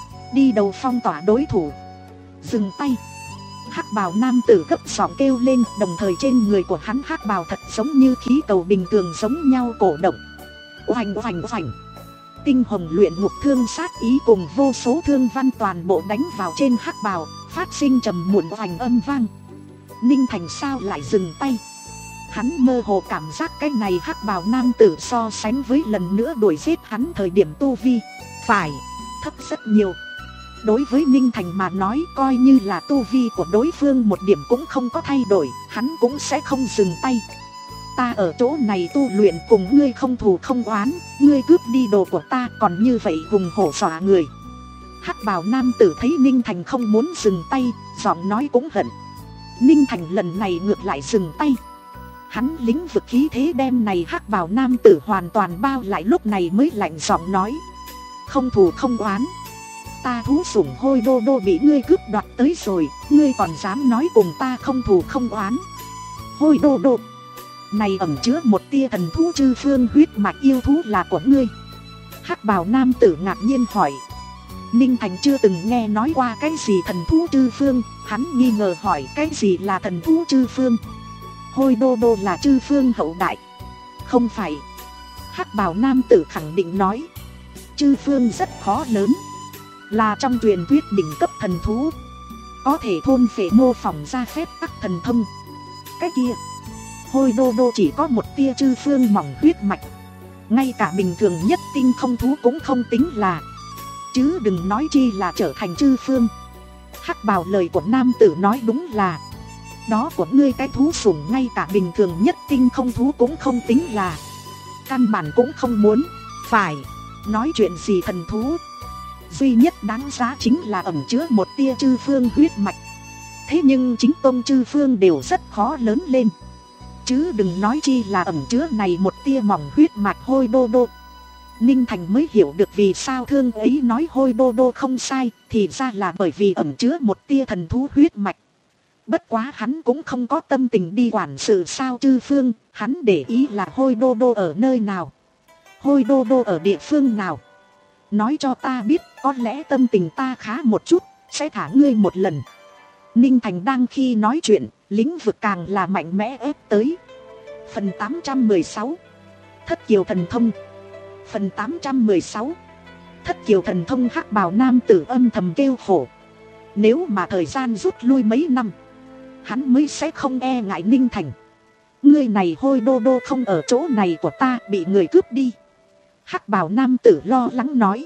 đi đầu phong tỏa đối thủ. Dừng tay. Hắc bào nam tử gấp giọng kêu lên, đồng thời trên người của hắn hắc bào thật giống như khí cầu bình thường giống nhau cổ động. Oành oành oành. Tinh hồng luyện ngục thương sát ý cùng vô số thương văn toàn bộ đánh vào trên hắc bào, phát sinh trầm muộn oành âm vang. Ninh Thành sao lại dừng tay? Hắn mơ hồ cảm giác cái này hắc bào nam tử so sánh với lần nữa đuổi giết hắn thời điểm tu vi phải thấp rất nhiều. Đối với Ninh Thành mà nói, coi như là tu vi của đối phương một điểm cũng không có thay đổi, hắn cũng sẽ không dừng tay. Ta ở chỗ này tu luyện cùng ngươi không thù không oán, ngươi cướp đi đồ của ta còn như vậy hùng hổ dọa người. Hắc bào nam tử thấy Ninh Thành không muốn dừng tay, giọng nói cũng hận. Ninh Thành lần này ngược lại dừng tay. Hắn lĩnh vực khí thế đem này hắc bào nam tử hoàn toàn bao lại, lúc này mới lạnh giọng nói, không thù không oán. Ta thú sủng hôi đô đô bị ngươi cướp đoạt tới rồi, ngươi còn dám nói cùng ta không thù không oán. Hôi đô đô này ẩn chứa một tia thần thú chư phương huyết mạch yêu thú là của ngươi. Hắc bào nam tử ngạc nhiên hỏi. Ninh Thành chưa từng nghe nói qua cái gì thần thú chư phương, hắn nghi ngờ hỏi cái gì là thần thú chư phương. Hôi đô đô là chư phương hậu đại. Không phải. Hắc bào nam tử khẳng định nói, chư phương rất khó lớn, là trong truyền thuyết đỉnh cấp thần thú, có thể thôn phệ mô phỏng ra phép tắc thần thông. Cái kia hôi đô đô chỉ có một tia chư phương mỏng huyết mạch, ngay cả bình thường nhất tinh không thú cũng không tính là, chứ đừng nói chi là trở thành chư phương. Hắc bào lời của nam tử nói đúng là, đó của ngươi cái thú sủng ngay cả bình thường nhất tinh không thú cũng không tính là, căn bản cũng không muốn. Phải, nói chuyện gì thần thú, duy nhất đáng giá chính là ẩn chứa một tia chư phương huyết mạch. Thế nhưng chính tông chư phương đều rất khó lớn lên, chứ đừng nói chi là ẩn chứa này một tia mỏng huyết mạch hôi đô đô. Ninh Thành mới hiểu được vì sao thương ấy nói hôi đô đô không sai, thì ra là bởi vì ẩn chứa một tia thần thú huyết mạch. Bất quá hắn cũng không có tâm tình đi quản sự sao chư phương, hắn để ý là hôi đô đô ở nơi nào, hôi đô đô ở địa phương nào. Nói cho ta biết, có lẽ tâm tình ta khá một chút, sẽ thả ngươi một lần. Ninh Thành đang khi nói chuyện, lĩnh vực càng là mạnh mẽ ép tới. Phần tám trăm mười sáu Thất kiều thần thông. Phần tám trăm mười sáu Thất kiều thần thông. Hắc bào nam tử âm thầm kêu khổ. Nếu mà thời gian rút lui mấy năm, hắn mới sẽ không e ngại Ninh Thành. Ngươi này hôi đô đô không ở chỗ này của ta, bị người cướp đi. Hắc bào nam tử lo lắng nói.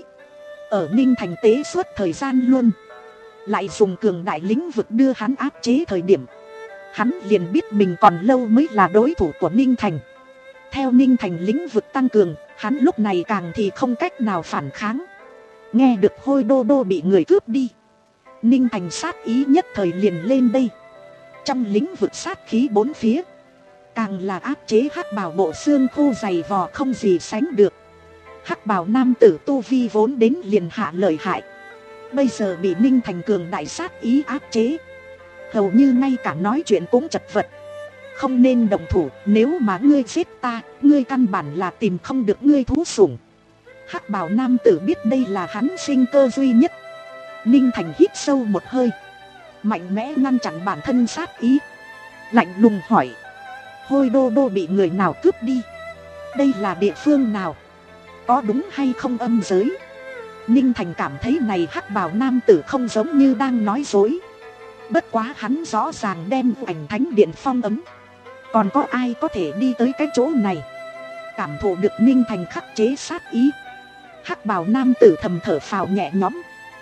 Ở Ninh Thành tế suốt thời gian luôn, lại dùng cường đại lĩnh vực đưa hắn áp chế thời điểm, hắn liền biết mình còn lâu mới là đối thủ của Ninh Thành. Theo Ninh Thành lĩnh vực tăng cường, hắn lúc này càng thì không cách nào phản kháng. Nghe được hôi đô đô bị người cướp đi, Ninh Thành sát ý nhất thời liền lên đây. Trong lĩnh vực sát khí bốn phía, càng là áp chế hắc bào bộ xương khô dày vò không gì sánh được. Hắc bào nam tử tu vi vốn đến liền hạ lợi hại, bây giờ bị Ninh Thành cường đại sát ý áp chế, hầu như ngay cả nói chuyện cũng chật vật. Không nên động thủ, nếu mà ngươi giết ta, ngươi căn bản là tìm không được ngươi thú sủng. Hắc bào nam tử biết đây là hắn sinh cơ duy nhất. Ninh Thành hít sâu một hơi, mạnh mẽ ngăn chặn bản thân sát ý, lạnh lùng hỏi: Hôi đô đô bị người nào cướp đi? Đây là địa phương nào? Có đúng hay không âm giới? Ninh Thành cảm thấy này hắc bào nam tử không giống như đang nói dối. Bất quá hắn rõ ràng đem ảnh thánh điện phong ấm, còn có ai có thể đi tới cái chỗ này? Cảm thụ được Ninh Thành khắc chế sát ý, hắc bào nam tử thầm thở phào nhẹ nhõm,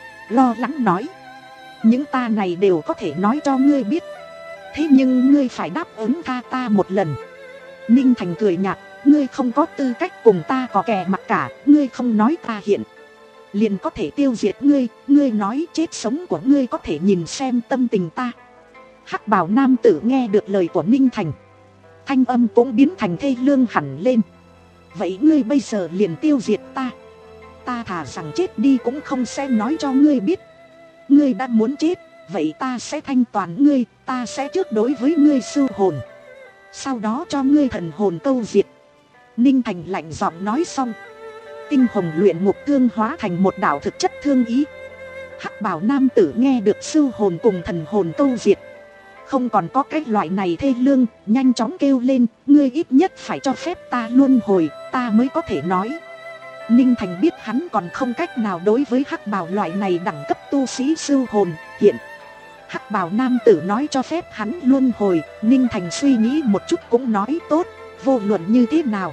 lo lắng nói: những ta này đều có thể nói cho ngươi biết, thế nhưng ngươi phải đáp ứng tha ta một lần. Ninh Thành cười nhạt: ngươi không có tư cách cùng ta có kè mặt cả, ngươi không nói ta hiện liền có thể tiêu diệt ngươi, ngươi nói chết sống của ngươi có thể nhìn xem tâm tình ta. Hắc bào nam tử nghe được lời của Ninh Thành, thanh âm cũng biến thành thê lương hẳn lên. Vậy ngươi bây giờ liền tiêu diệt ta, ta thà rằng chết đi cũng không sẽ nói cho ngươi biết. Ngươi đã muốn chết, vậy ta sẽ thanh toàn ngươi, ta sẽ trước đối với ngươi sư hồn, sau đó cho ngươi thần hồn câu diệt. Ninh Thành lạnh giọng nói xong, tinh hồng luyện ngục thương hóa thành một đạo thực chất thương ý. Hắc bào nam tử nghe được sư hồn cùng thần hồn câu diệt, không còn có cái loại này thê lương, nhanh chóng kêu lên: ngươi ít nhất phải cho phép ta luân hồi, ta mới có thể nói. Ninh Thành biết hắn còn không cách nào đối với hắc bào loại này đẳng cấp tu sĩ sư hồn hiện. Hắc bào nam tử nói cho phép hắn luân hồi, Ninh Thành suy nghĩ một chút cũng nói tốt, vô luận như thế nào,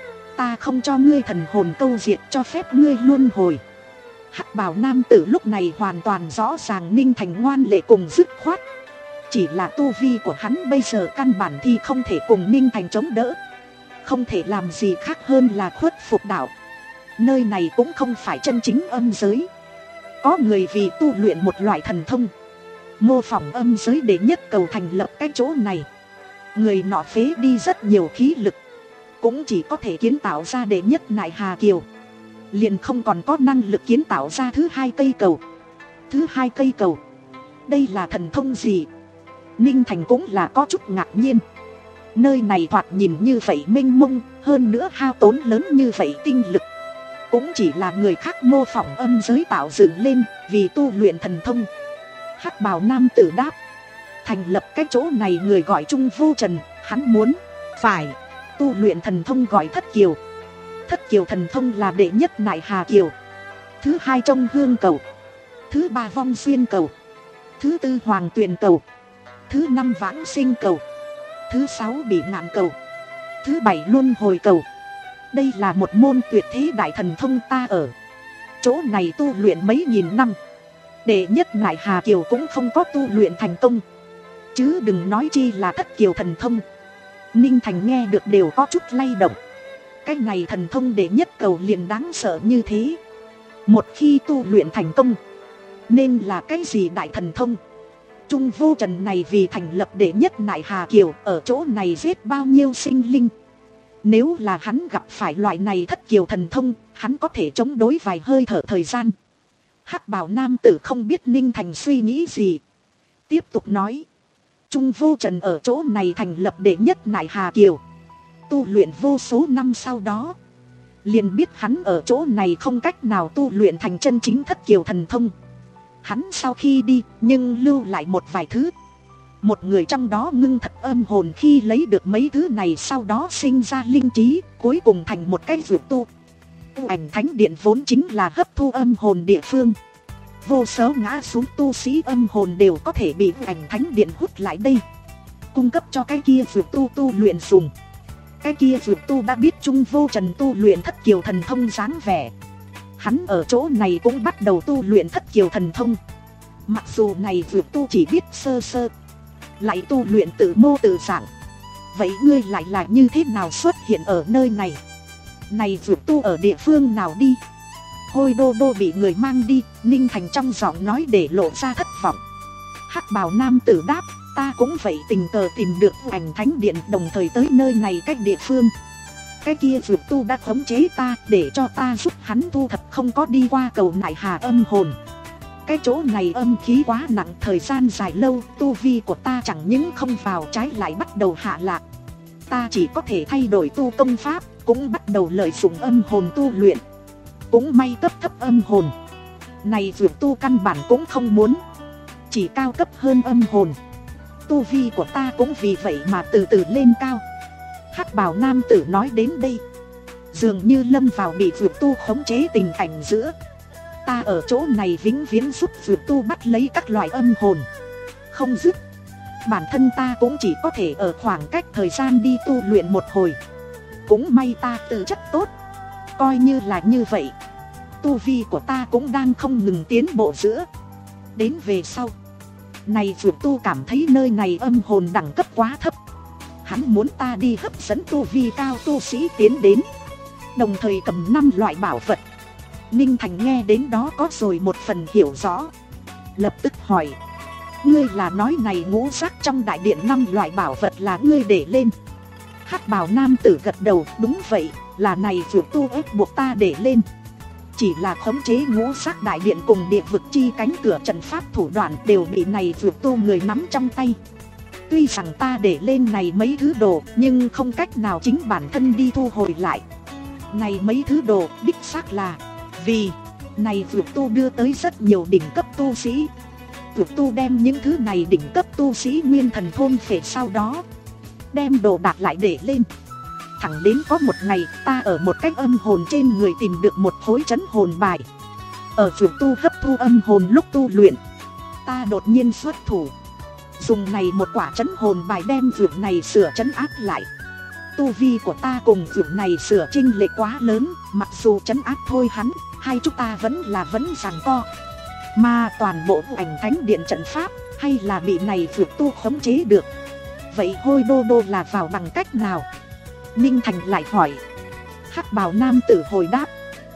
ta không cho ngươi thần hồn câu diệt, cho phép ngươi luân hồi. Hắc bào nam tử lúc này hoàn toàn rõ ràng Ninh Thành ngoan lệ cùng dứt khoát. Chỉ là tu vi của hắn bây giờ căn bản thì không thể cùng Ninh Thành chống đỡ, không thể làm gì khác hơn là khuất phục đạo. Nơi này cũng không phải chân chính âm giới. Có người vì tu luyện một loại thần thông, mô phỏng âm giới để nhất cầu thành lập cái chỗ này. Người nọ phế đi rất nhiều khí lực, cũng chỉ có thể kiến tạo ra đệ nhất nại hà kiều, liền không còn có năng lực kiến tạo ra thứ hai cây cầu. Thứ hai cây cầu, đây là thần thông gì? Ninh Thành cũng là có chút ngạc nhiên. Nơi này thoạt nhìn như vậy mênh mông, hơn nữa hao tốn lớn như vậy tinh lực, cũng chỉ là người khác mô phỏng âm giới tạo dựng lên vì tu luyện thần thông. Hắc bào nam tử đáp: thành lập cái chỗ này người gọi Trung Vô Trần, hắn muốn phải tu luyện thần thông gọi Thất Kiều. Thất Kiều thần thông là đệ nhất nại hà kiều, thứ hai trong hương cầu, thứ ba vong xuyên cầu, thứ tư hoàng tuyền cầu, thứ năm vãng sinh cầu, thứ sáu bị ngạn cầu, thứ bảy luân hồi cầu. Đây là một môn tuyệt thế đại thần thông, ta ở chỗ này tu luyện mấy nghìn năm, đệ nhất nại hà kiều cũng không có tu luyện thành công, chứ đừng nói chi là Thất Kiều thần thông. Ninh Thành nghe được đều có chút lay động. Cái này thần thông đệ nhất cầu liền đáng sợ như thế, một khi tu luyện thành công nên là cái gì đại thần thông? Trung Vô Trần này vì thành lập đệ nhất nại hà kiều, ở chỗ này giết bao nhiêu sinh linh. Nếu là hắn gặp phải loại này Thất Kiều thần thông, hắn có thể chống đối vài hơi thở thời gian. Hắc bào nam tử không biết Ninh Thành suy nghĩ gì, tiếp tục nói: Trung Vô Trần ở chỗ này thành lập đệ nhất nại hà kiều, tu luyện vô số năm sau đó, liền biết hắn ở chỗ này không cách nào tu luyện thành chân chính Thất Kiều thần thông. Hắn sau khi đi nhưng lưu lại một vài thứ. Một người trong đó ngưng thật âm hồn, khi lấy được mấy thứ này sau đó sinh ra linh trí, cuối cùng thành một cái dược tu. Ảnh thánh điện vốn chính là hấp thu âm hồn địa phương, vô số ngã xuống tu sĩ âm hồn đều có thể bị ảnh thánh điện hút lại đây, cung cấp cho cái kia dược tu tu luyện dùng. Cái kia dược tu đã biết Trung Vô Trần tu luyện Thất Kiều thần thông dáng vẻ, hắn ở chỗ này cũng bắt đầu tu luyện Thất Kiều thần thông. Mặc dù này dược tu chỉ biết sơ sơ, lại tu luyện tự mô tự dạng. Vậy ngươi lại là như thế nào xuất hiện ở nơi này? Này dược tu ở địa phương nào đi? Hôi Đô Đô bị người mang đi, Ninh Thành trong giọng nói để lộ ra thất vọng. Hắc bào nam tử đáp, ta cũng vậy, tình cờ tìm được ảnh thánh điện, đồng thời tới nơi này cách địa phương. Cái kia dược tu đã khống chế ta để cho ta giúp hắn thu thập không có đi qua cầu nại hà âm hồn. Cái chỗ này âm khí quá nặng, thời gian dài lâu, tu vi của ta chẳng những không vào, trái lại bắt đầu hạ lạc. Ta chỉ có thể thay đổi tu công pháp, cũng bắt đầu lợi dụng âm hồn tu luyện. Cũng may cấp thấp âm hồn này dược tu căn bản cũng không muốn, chỉ cao cấp hơn âm hồn. Tu vi của ta cũng vì vậy mà từ từ lên cao. Hắc bào nam tử nói đến đây, dường như lâm vào bị dược tu khống chế tình cảnh giữa. Ta ở chỗ này vĩnh viễn giúp dược tu bắt lấy các loại âm hồn không dứt. Bản thân ta cũng chỉ có thể ở khoảng cách thời gian đi tu luyện một hồi. Cũng may ta tư chất tốt, coi như là như vậy, tu vi của ta cũng đang không ngừng tiến bộ giữa. Đến về sau này dược tu cảm thấy nơi này âm hồn đẳng cấp quá thấp, hắn muốn ta đi hấp dẫn tu vi cao tu sĩ tiến đến, đồng thời cầm năm loại bảo vật. Ninh Thành nghe đến đó có rồi một phần hiểu rõ, lập tức hỏi, ngươi là nói này ngũ sắc trong đại điện năm loại bảo vật là ngươi để lên? Hắc bào nam tử gật đầu, đúng vậy, là này dược tu ép buộc ta để lên. Chỉ là khống chế ngũ sắc đại điện cùng địa vực chi cánh cửa trận pháp thủ đoạn đều bị này dược tu người nắm trong tay. Tuy rằng ta để lên này mấy thứ đồ, nhưng không cách nào chính bản thân đi thu hồi lại. Này mấy thứ đồ đích xác là vì này dược tu đưa tới rất nhiều đỉnh cấp tu sĩ. Dược tu đem những thứ này đỉnh cấp tu sĩ nguyên thần thôn phệ, sau đó đem đồ đạc lại để lên. Thẳng đến có một ngày, ta ở một cách âm hồn trên người tìm được một khối trấn hồn bài. Ở dược tu hấp thu âm hồn lúc tu luyện, ta đột nhiên xuất thủ, dùng này một quả trấn hồn bài đem dược này sửa trấn áp lại. Tu vi của ta cùng dược này sửa chênh lệch quá lớn, mặc dù trấn áp thôi hắn, hai chúng ta vẫn là vẫn giằng co. Mà toàn bộ ảnh thánh điện trận pháp hay là bị này dược tu khống chế được. Vậy Hôi Đô Đô là vào bằng cách nào? Ninh Thành lại hỏi. Hắc bào nam tử hồi đáp,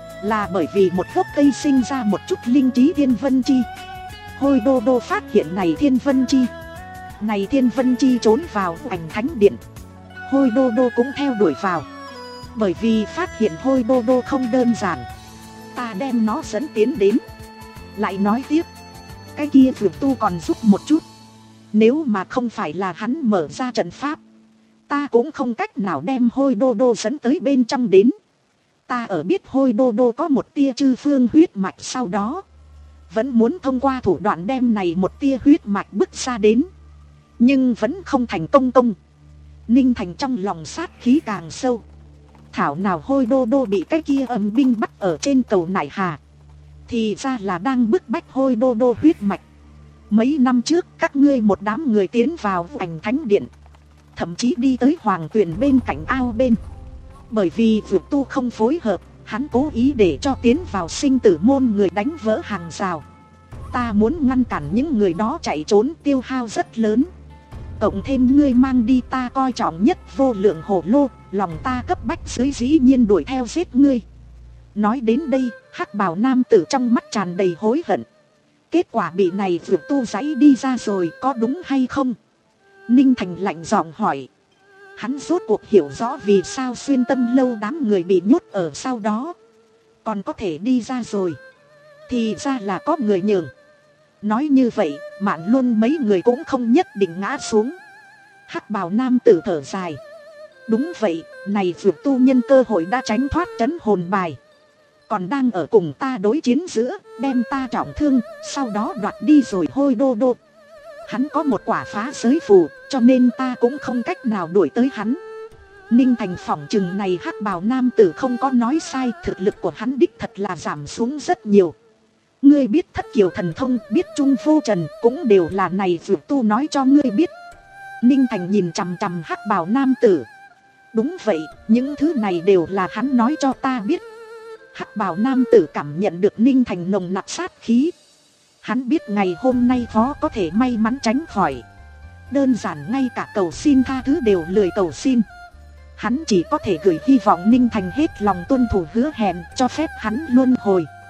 là bởi vì một gốc cây sinh ra một chút linh trí thiên vân chi. Hôi Đô Đô phát hiện này thiên vân chi. Này thiên vân chi trốn vào ảnh thánh điện, Hôi Đô Đô cũng theo đuổi vào. Bởi vì phát hiện Hôi Đô Đô không đơn giản, ta đem nó dẫn tiến đến. Lại nói tiếp, cái kia dược tu còn giúp một chút. Nếu mà không phải là hắn mở ra trận pháp, ta cũng không cách nào đem Hôi Đô Đô dẫn tới bên trong đến. Ta ở biết Hôi Đô Đô có một tia chư phương huyết mạch, sau đó vẫn muốn thông qua thủ đoạn đem này một tia huyết mạch bứt ra đến, nhưng vẫn không thành công công. Ninh Thành trong lòng sát khí càng sâu. Thảo nào Hôi Đô Đô bị cái kia âm binh bắt ở trên cầu nại hà, thì ra là đang bức bách Hôi Đô Đô huyết mạch. Mấy năm trước các ngươi một đám người tiến vào ảnh thánh điện, thậm chí đi tới hoàng tuyền bên cạnh ao bên. Bởi vì dược tu không phối hợp, hắn cố ý để cho tiến vào sinh tử môn người đánh vỡ hàng rào. Ta muốn ngăn cản những người đó chạy trốn tiêu hao rất lớn. Cộng thêm ngươi mang đi ta coi trọng nhất vô lượng hổ lô, lòng ta cấp bách dưới dĩ nhiên đuổi theo giết ngươi. Nói đến đây, hắc bào nam tử trong mắt tràn đầy hối hận. Kết quả bị này dược tu giãy đi ra rồi, có đúng hay không? Ninh Thành lạnh giọng hỏi. Hắn rốt cuộc hiểu rõ vì sao xuyên tâm lâu đám người bị nhốt ở sau đó còn có thể đi ra rồi. Thì ra là có người nhường. Nói như vậy, Mạn Luân mấy người cũng không nhất định ngã xuống. Hắc bào nam tử thở dài. Đúng vậy, này dược tu nhân cơ hội đã tránh thoát trấn hồn bài, còn đang ở cùng ta đối chiến giữa, đem ta trọng thương, sau đó đoạt đi rồi Hôi Đô Đô. Hắn có một quả phá giới phù, cho nên ta cũng không cách nào đuổi tới hắn. Ninh Thành phỏng chừng này hắc bào nam tử không có nói sai, thực lực của hắn đích thật là giảm xuống rất nhiều. Ngươi biết thất kiều thần thông, biết trung vô trần, cũng đều là này dược tu nói cho ngươi biết. Ninh Thành nhìn chằm chằm hắc bào nam tử. Đúng vậy, những thứ này đều là hắn nói cho ta biết. Hắc bào nam tử cảm nhận được Ninh Thành nồng nặc sát khí. Hắn biết ngày hôm nay khó có thể may mắn tránh khỏi. Đơn giản ngay cả cầu xin tha thứ đều lười cầu xin. Hắn chỉ có thể gửi hy vọng Ninh Thành hết lòng tuân thủ hứa hẹn, cho phép hắn luân hồi.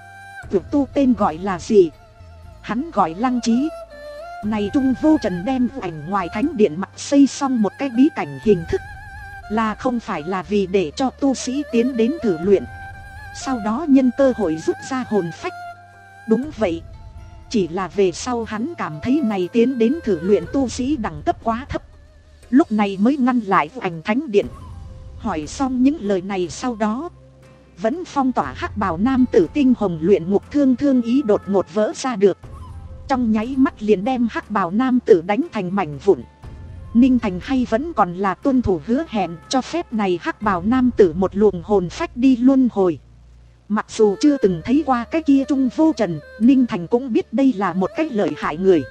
tuyệt tu tên gọi là gì? Hắn gọi Lăng Trí. Này Trung Vô Trần đem ảnh ngoài thánh điện mặt xây xong một cái bí cảnh hình thức, là không phải là vì để cho tu sĩ tiến đến thử luyện, sau đó nhân cơ hội rút ra hồn phách. Đúng vậy, chỉ là về sau hắn cảm thấy này tiến đến thử luyện tu sĩ đẳng cấp quá thấp, lúc này mới ngăn lại ảnh thánh điện. Hỏi xong những lời này sau đó, vẫn phong tỏa hắc bào nam tử tinh hồng luyện ngục thương thương ý đột ngột vỡ ra được, trong nháy mắt liền đem hắc bào nam tử đánh thành mảnh vụn. Ninh Thành hay vẫn còn là tuân thủ hứa hẹn cho phép này hắc bào nam tử một luồng hồn phách đi luân hồi. Mặc dù chưa từng thấy qua cái kia Trung Vô Trần, Ninh Thành cũng biết đây là một cái lợi hại người.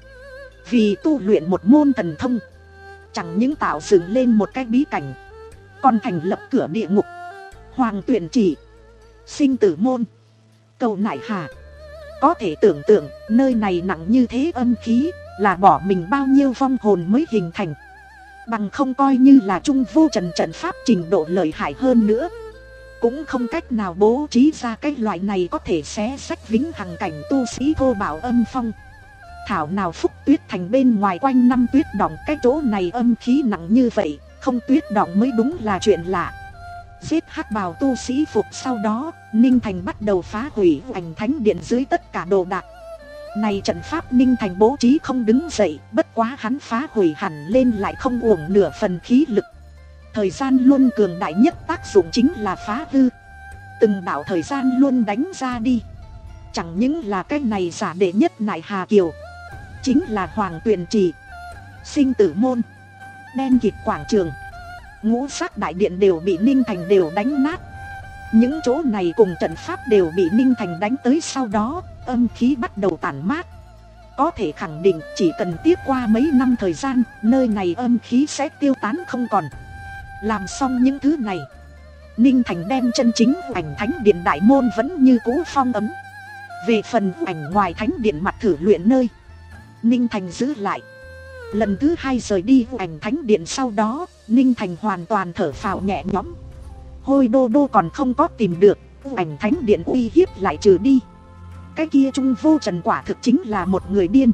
Vì tu luyện một môn thần thông, chẳng những tạo dựng lên một cái bí cảnh, còn thành lập cửa địa ngục, hoàng tuyển chỉ, sinh tử môn, cầu nại hà. Có thể tưởng tượng nơi này nặng như thế âm khí, là bỏ mình bao nhiêu vong hồn mới hình thành. Bằng không coi như là Trung Vô Trần trận pháp trình độ lợi hại hơn nữa, cũng không cách nào bố trí ra cái loại này có thể xé sách vĩnh hằng cảnh tu sĩ thô bạo âm phong. Thảo nào Phúc Tuyết Thành bên ngoài quanh năm tuyết đọng, cái chỗ này âm khí nặng như vậy, không tuyết đọng mới đúng là chuyện lạ. Giết hắc bào tu sĩ phục sau đó, Ninh Thành bắt đầu phá hủy ảnh thánh điện dưới tất cả đồ đạc. Này trận pháp Ninh Thành bố trí không đứng dậy, bất quá hắn phá hủy hẳn lên lại không uổng nửa phần khí lực. Thời gian luôn cường đại nhất tác dụng chính là phá hư. Từng đạo thời gian luôn đánh ra đi. Chẳng những là cái này giả đệ nhất nại Hà Kiều, chính là hoàng tuyền trì, sinh tử môn, đen kịt quảng trường, ngũ sắc đại điện đều bị Ninh Thành đều đánh nát. Những chỗ này cùng trận pháp đều bị Ninh Thành đánh tới, sau đó âm khí bắt đầu tản mát. Có thể khẳng định chỉ cần tiếp qua mấy năm thời gian, nơi này âm khí sẽ tiêu tán không còn. Làm xong những thứ này, Ninh Thành đem chân chính ảnh thánh điện đại môn vẫn như cũ phong ấm. Về phần ảnh ngoài thánh điện mặt thử luyện nơi, Ninh Thành giữ lại. Lần thứ hai rời đi ảnh thánh điện sau đó, Ninh Thành hoàn toàn thở phào nhẹ nhõm. Hôi đô đô còn không có tìm được, ảnh thánh điện uy hiếp lại trừ đi. Cái kia Trung Vô Trần quả thực chính là một người điên.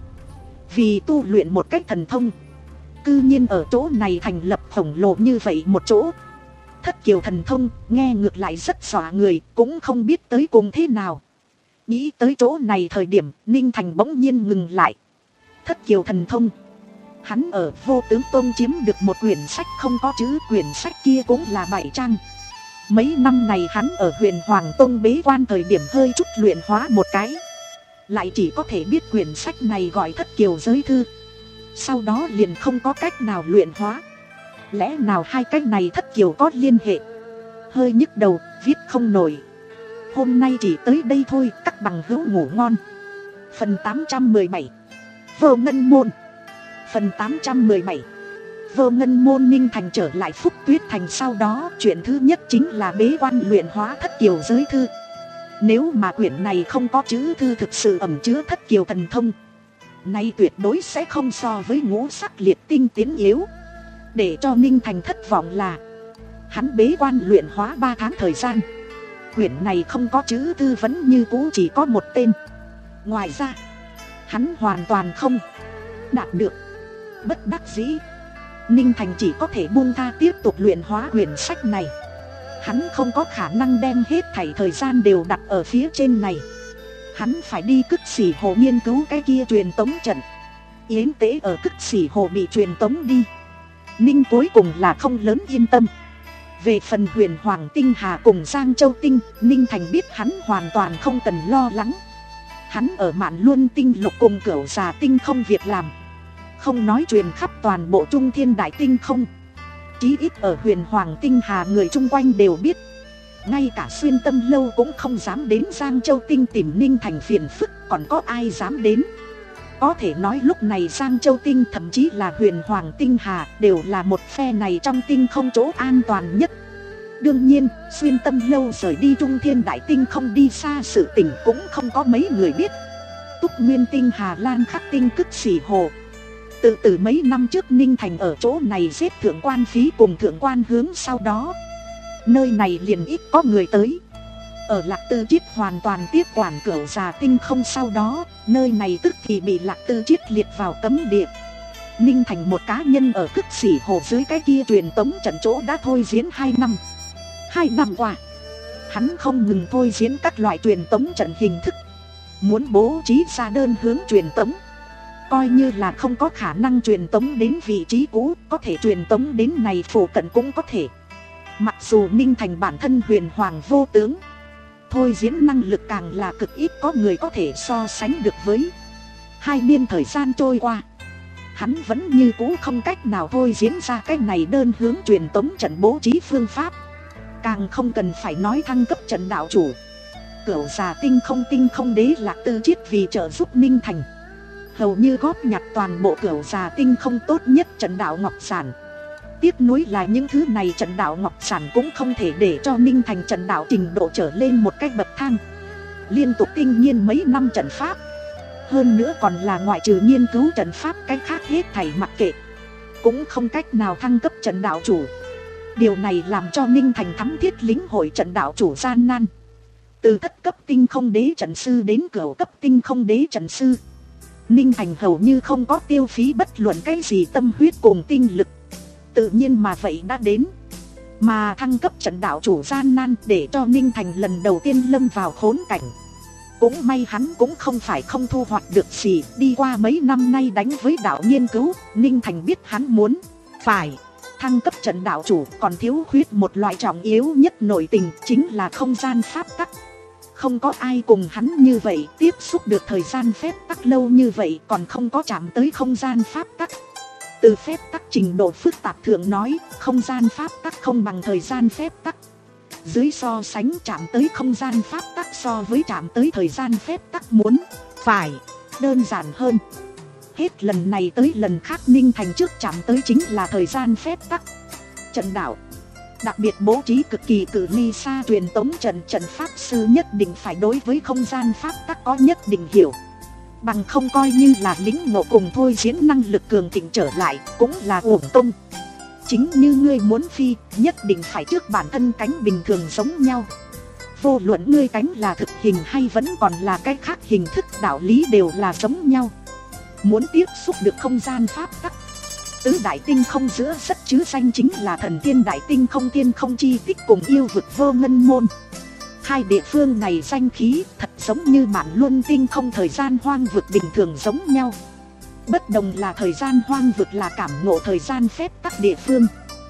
Vì tu luyện một cách thần thông, cư nhiên ở chỗ này thành lập khổng lồ như vậy một chỗ. Thất kiều thần thông nghe ngược lại rất dọa người, cũng không biết tới cùng thế nào. Nghĩ tới chỗ này thời điểm, Ninh Thành bỗng nhiên ngừng lại. Thất kiều thần thông, hắn ở Vô Tướng Tông chiếm được một quyển sách không có chữ, quyển sách kia cũng là bảy trang. Mấy năm này hắn ở Huyền Hoàng Tông bế quan thời điểm hơi chút luyện hóa một cái, lại chỉ có thể biết quyển sách này gọi Thất Kiều Giới Thư. Sau đó liền không có cách nào luyện hóa. Lẽ nào hai cái này Thất Kiều có liên hệ? Hơi nhức đầu, viết không nổi. Hôm nay chỉ tới đây thôi, các bằng hữu ngủ ngon. Phần tám trăm mười bảy, Vô Ngân Môn. Phần tám trăm mười bảy, Vô Ngân Môn. Ninh Thành trở lại Phúc Tuyết Thành sau đó, chuyện thứ nhất chính là bế quan luyện hóa Thất Kiều Giới Thư. Nếu mà quyển này không có chữ thư thực sự ẩn chứa Thất Kiều thần thông, nay tuyệt đối sẽ không so với ngũ sắc liệt tinh tiến yếu. Để cho Ninh Thành thất vọng là, hắn bế quan luyện hóa ba tháng thời gian, quyển này không có chữ thư vẫn như cũ chỉ có một tên. Ngoài ra, hắn hoàn toàn không đạt được. Bất đắc dĩ, Ninh Thành chỉ có thể buông tha tiếp tục luyện hóa quyển sách này. Hắn không có khả năng đem hết thảy thời gian đều đặt ở phía trên này. Hắn phải đi Cức Xỉ Hồ nghiên cứu cái kia truyền tống trận. Yến Tế ở Cức Xỉ Hồ bị truyền tống đi, Ninh cuối cùng là không lớn yên tâm. Về phần Huyền Hoàng Tinh Hà cùng Giang Châu Tinh, Ninh Thành biết hắn hoàn toàn không cần lo lắng. Hắn ở Mạn Luân Tinh Lục cùng Cửu Già Tinh không việc làm, không nói truyền khắp toàn bộ Trung Thiên Đại Tinh không, chí ít ở Huyền Hoàng Tinh Hà người chung quanh đều biết. Ngay cả Xuyên Tâm Lâu cũng không dám đến Giang Châu Tinh tìm Ninh Thành phiền phức, còn có ai dám đến. Có thể nói lúc này Giang Châu Tinh thậm chí là Huyền Hoàng Tinh Hà đều là một phe này trong tinh không chỗ an toàn nhất. Đương nhiên, Xuyên Tâm Lâu rời đi Trung Thiên Đại Tinh không đi xa sự tình cũng không có mấy người biết. Túc Nguyên Tinh, Hà Lan Khắc Tinh, Cức Xỉ Hồ. Từ từ mấy năm trước Ninh Thành ở chỗ này giết thượng quan Phí cùng thượng quan Hướng, sau đó nơi này liền ít có người tới. Ở Lạc Tư Chiết hoàn toàn tiếp quản Cửu Già Tinh Không, sau đó nơi này tức thì bị Lạc Tư Chiết liệt vào cấm địa. Ninh Thành một cá nhân ở Cức Xỉ Hồ dưới cái kia truyền tống trận chỗ đã thôi diễn hai năm. Hai năm qua, hắn không ngừng thôi diễn các loại truyền tống trận hình thức, muốn bố trí ra đơn hướng truyền tống. Coi như là không có khả năng truyền tống đến vị trí cũ, có thể truyền tống đến này phủ cận cũng có thể. Mặc dù Ninh Thành bản thân huyền hoàng vô tướng, thôi diễn năng lực càng là cực ít có người có thể so sánh được với. Hai niên thời gian trôi qua, hắn vẫn như cũ không cách nào thôi diễn ra cái này đơn hướng truyền tống trận bố trí phương pháp. Càng không cần phải nói thăng cấp trận đạo chủ. Cửu Già Tinh Không Tinh Không Đế Lạc Tư Chiết vì trợ giúp Ninh Thành, hầu như góp nhặt toàn bộ Cửu Già Tinh Không tốt nhất trận đạo ngọc sản. Tiếc nuối là những thứ này trận đạo ngọc sản cũng không thể để cho Ninh Thành trận đạo trình độ trở lên một cách bậc thang. Liên tục tinh nghiên mấy năm trận pháp, hơn nữa còn là ngoại trừ nghiên cứu trận pháp cái khác hết thảy mặc kệ, cũng không cách nào thăng cấp trận đạo chủ. Điều này làm cho Ninh Thành thắm thiết lĩnh hội trận đạo chủ gian nan. Từ thất cấp tinh không đế trận sư đến cửu cấp tinh không đế trận sư, Ninh Thành hầu như không có tiêu phí bất luận cái gì tâm huyết cùng tinh lực, tự nhiên mà vậy đã đến. Mà thăng cấp trận đạo chủ gian nan để cho Ninh Thành lần đầu tiên lâm vào khốn cảnh. Cũng may hắn cũng không phải không thu hoạch được gì. Đi qua mấy năm nay đánh với đạo nghiên cứu, Ninh Thành biết hắn muốn phải thăng cấp trận đạo chủ còn thiếu khuyết một loại trọng yếu nhất nội tình, chính là không gian pháp tắc. Không có ai cùng hắn như vậy tiếp xúc được thời gian phép tắc lâu như vậy còn không có chạm tới không gian pháp tắc. Từ phép tắc trình độ phức tạp thượng nói, không gian pháp tắc không bằng thời gian phép tắc. Dưới so sánh chạm tới không gian pháp tắc so với chạm tới thời gian phép tắc muốn phải đơn giản hơn. Hết lần này tới lần khác Ninh Thành trước chạm tới chính là thời gian phép tắc. Trận đạo đặc biệt bố trí cực kỳ cự ly xa truyền tống trận, trận pháp sư nhất định phải đối với không gian pháp tắc có nhất định hiểu. Bằng không coi như là lĩnh ngộ cùng thôi diễn năng lực cường thịnh trở lại cũng là uổng công. Chính như ngươi muốn phi, nhất định phải trước bản thân cánh bình thường giống nhau. Vô luận ngươi cánh là thực hình hay vẫn còn là cái khác hình thức, đạo lý đều là giống nhau. Muốn tiếp xúc được không gian pháp tắc, tứ đại tinh không giữa rất chứ danh chính là thần tiên đại tinh không, tiên không chi tích cùng yêu vực Vô Ngân Môn. Hai địa phương này danh khí thật giống như mạn luân tinh không thời gian hoang vực bình thường giống nhau. Bất đồng là thời gian hoang vực là cảm ngộ thời gian phép tắc địa phương,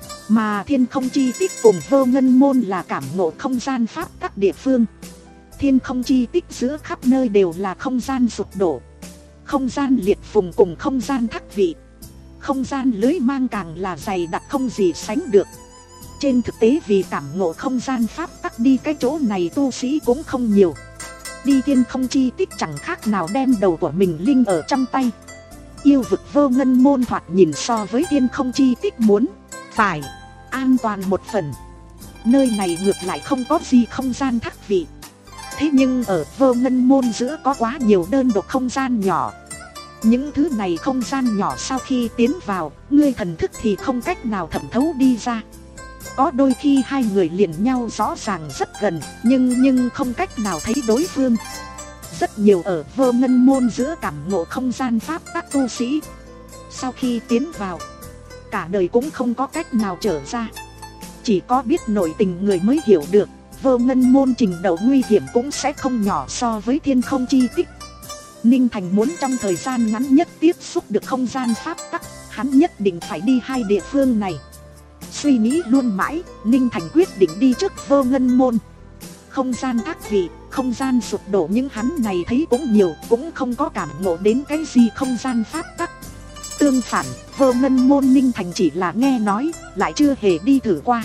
mà thiên không chi tích cùng Vô Ngân Môn là cảm ngộ không gian pháp tắc địa phương. Thiên không chi tích giữa khắp nơi đều là không gian sụp đổ, không gian liệt phùng cùng không gian thắc vị. Không gian lưới mang càng là dày đặc không gì sánh được. Trên thực tế vì cảm ngộ không gian pháp tắc đi cái chỗ này tu sĩ cũng không nhiều. Đi thiên không chi tích chẳng khác nào đem đầu của mình linh ở trong tay. Yêu vực Vô Ngân Môn thoạt nhìn so với thiên không chi tích muốn phải an toàn một phần. Nơi này ngược lại không có gì không gian thắc vị. Thế nhưng ở Vô Ngân Môn giữa có quá nhiều đơn độc không gian nhỏ. Những thứ này không gian nhỏ sau khi tiến vào, ngươi thần thức thì không cách nào thẩm thấu đi ra. Có đôi khi hai người liền nhau rõ ràng rất gần, nhưng nhưng không cách nào thấy đối phương. Rất nhiều ở Vô Ngân Môn giữa cảm ngộ không gian pháp tắc tu sĩ, sau khi tiến vào, cả đời cũng không có cách nào trở ra. Chỉ có biết nội tình người mới hiểu được, Vô Ngân Môn trình độ nguy hiểm cũng sẽ không nhỏ so với thiên không chi tích. Ninh Thành muốn trong thời gian ngắn nhất tiếp xúc được không gian pháp tắc, hắn nhất định phải đi hai địa phương này. Suy nghĩ luôn mãi, Ninh Thành quyết định đi trước Vô Ngân Môn. Không gian thác vị, không gian sụp đổ những hắn này thấy cũng nhiều, cũng không có cảm ngộ đến cái gì không gian pháp tắc. Tương phản, Vô Ngân Môn Ninh Thành chỉ là nghe nói, lại chưa hề đi thử qua.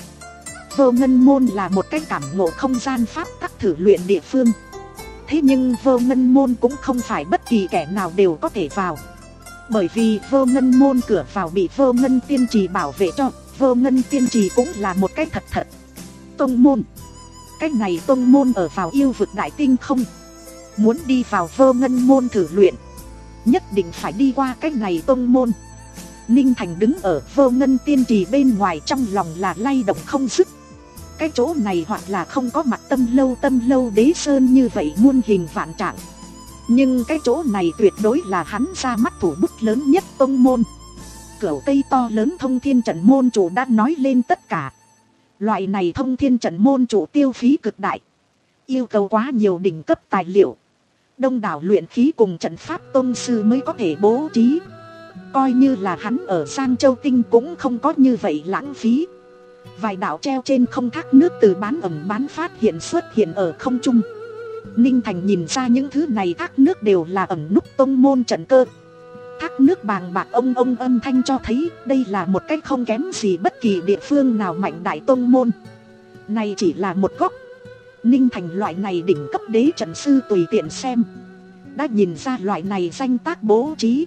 Vô Ngân Môn là một cái cảm ngộ không gian pháp tắc thử luyện địa phương. Thế nhưng Vô Ngân Môn cũng không phải bất kỳ kẻ nào đều có thể vào. Bởi vì Vô Ngân Môn cửa vào bị Vô Ngân Tiên Trì bảo vệ cho. Vô Ngân Tiên Trì cũng là một cái thật thật tông môn. Cái này tông môn ở vào yêu vực đại tinh không. Muốn đi vào Vô Ngân Môn thử luyện, nhất định phải đi qua cái này tông môn. Ninh Thành đứng ở Vô Ngân Tiên Trì bên ngoài, trong lòng là lay động không dứt. cái chỗ này hoặc là không có mặt Tâm Lâu Tâm Lâu Đế Sơn như vậy muôn hình vạn trạng. Nhưng cái chỗ này tuyệt đối là hắn ra mắt thủ bút lớn nhất tông môn. Cửu cây to lớn thông thiên trận môn chủ đã nói lên tất cả. Loại này thông thiên trận môn chủ tiêu phí cực đại, yêu cầu quá nhiều đỉnh cấp tài liệu, đông đảo luyện khí cùng trận pháp tôn sư mới có thể bố trí. Coi như là hắn ở Giang Châu Tinh cũng không có như vậy lãng phí. Vài đạo treo trên không thác nước từ bán ẩm bán phát hiện xuất hiện ở không trung. Ninh Thành nhìn ra những thứ này thác nước đều là ẩn núp tông môn trận cơ. Thác nước bàng bạc ông ông âm thanh cho thấy đây là một cách không kém gì bất kỳ địa phương nào mạnh đại tông môn. Này chỉ là một góc. Ninh Thành loại này đỉnh cấp đế trận sư tùy tiện xem đã nhìn ra loại này danh tác bố trí.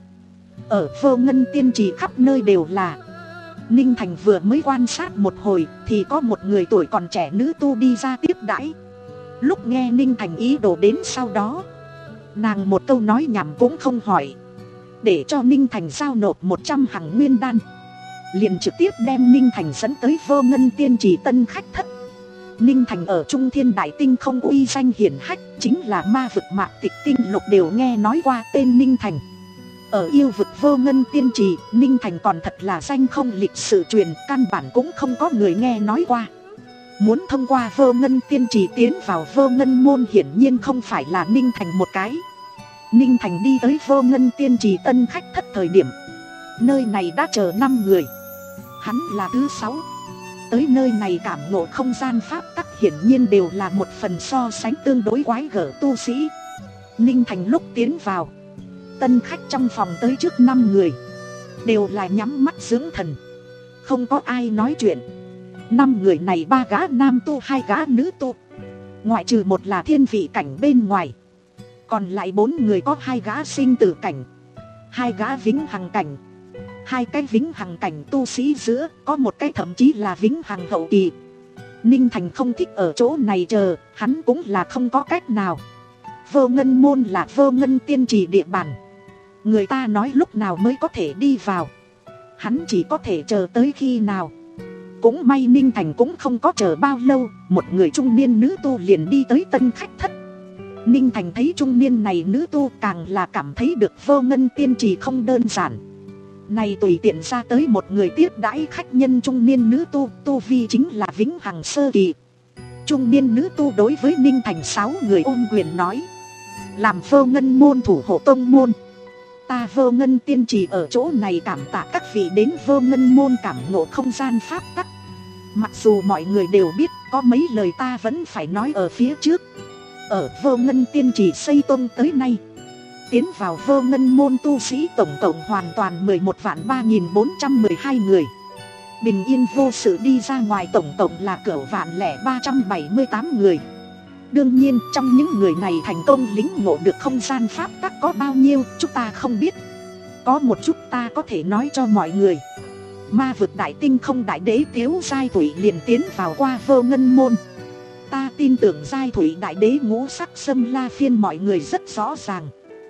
Ở Vô Ngân Tiên Trì khắp nơi đều là. Ninh Thành vừa mới quan sát một hồi thì có một người tuổi còn trẻ nữ tu đi ra tiếp đãi. Lúc nghe Ninh Thành ý đồ đến sau đó, nàng một câu nói nhảm cũng không hỏi, để cho Ninh Thành giao nộp một trăm hằng nguyên đan, liền trực tiếp đem Ninh Thành dẫn tới Vô Ngân Tiên Trì tân khách thất. Ninh Thành ở Trung Thiên Đại Tinh không uy danh hiển hách, chính là ma vực Mạc Tịch Tinh Lục đều nghe nói qua tên Ninh Thành. Ở yêu vực Vô Ngân Tiên Trì, Ninh Thành còn thật là danh không lịch sử truyền, căn bản cũng không có người nghe nói qua. Muốn thông qua Vô Ngân Tiên Trì tiến vào Vô Ngân môn hiển nhiên không phải là Ninh Thành một cái. Ninh Thành đi tới Vô Ngân Tiên Trì tân khách thất thời điểm, nơi này đã chờ năm người. Hắn là thứ sáu. Tới nơi này cảm ngộ không gian pháp tắc hiển nhiên đều là một phần so sánh tương đối quái gở tu sĩ. Ninh Thành lúc tiến vào, tân khách trong phòng tới trước năm người đều là nhắm mắt dưỡng thần, không có ai nói chuyện. Năm người này ba gã nam tu, hai gã nữ tu, ngoại trừ một là thiên vị cảnh bên ngoài, còn lại bốn người có hai gã sinh tử cảnh, hai gã vĩnh hằng cảnh, hai cái vĩnh hằng cảnh tu sĩ giữa, có một cái thậm chí là vĩnh hằng hậu kỳ. Ninh Thành không thích ở chỗ này chờ, hắn cũng là không có cách nào. Vô Ngân môn là Vô Ngân Tiên Trì địa bàn, người ta nói lúc nào mới có thể đi vào, hắn chỉ có thể chờ tới khi nào. Cũng may Ninh Thành cũng không có chờ bao lâu, một người trung niên nữ tu liền đi tới tân khách thất. Ninh Thành thấy trung niên này nữ tu càng là cảm thấy được Vô Ngân Tiên Trì không đơn giản. Này tùy tiện ra tới một người tiếp đãi khách nhân trung niên nữ tu, tu vi chính là vĩnh hằng sơ kỳ. Trung niên nữ tu đối với Ninh Thành sáu người ôm quyền nói: làm Vô Ngân môn thủ hộ tông môn, ta Vô Ngân Tiên Trì ở chỗ này cảm tạ các vị đến Vô Ngân môn cảm ngộ không gian pháp tắc. Mặc dù mọi người đều biết, có mấy lời ta vẫn phải nói ở phía trước. Ở Vô Ngân Tiên Trì xây tông tới nay, tiến vào Vô Ngân môn tu sĩ tổng cộng hoàn toàn mười một vạn ba nghìn bốn trăm mười hai người. Bình yên vô sự đi ra ngoài tổng cộng là cửu vạn lẻ ba trăm bảy mươi tám người. Đương nhiên trong những người này thành công lĩnh ngộ được không gian pháp tắc có bao nhiêu chúng ta không biết. Có một chút ta có thể nói cho mọi người. Ma vực Đại Tinh không đại đế Tiếu Giai Thủy liền tiến vào qua Vô Ngân môn. Ta tin tưởng Giai Thủy đại đế ngũ sắc Sâm La Phiên mọi người rất rõ ràng,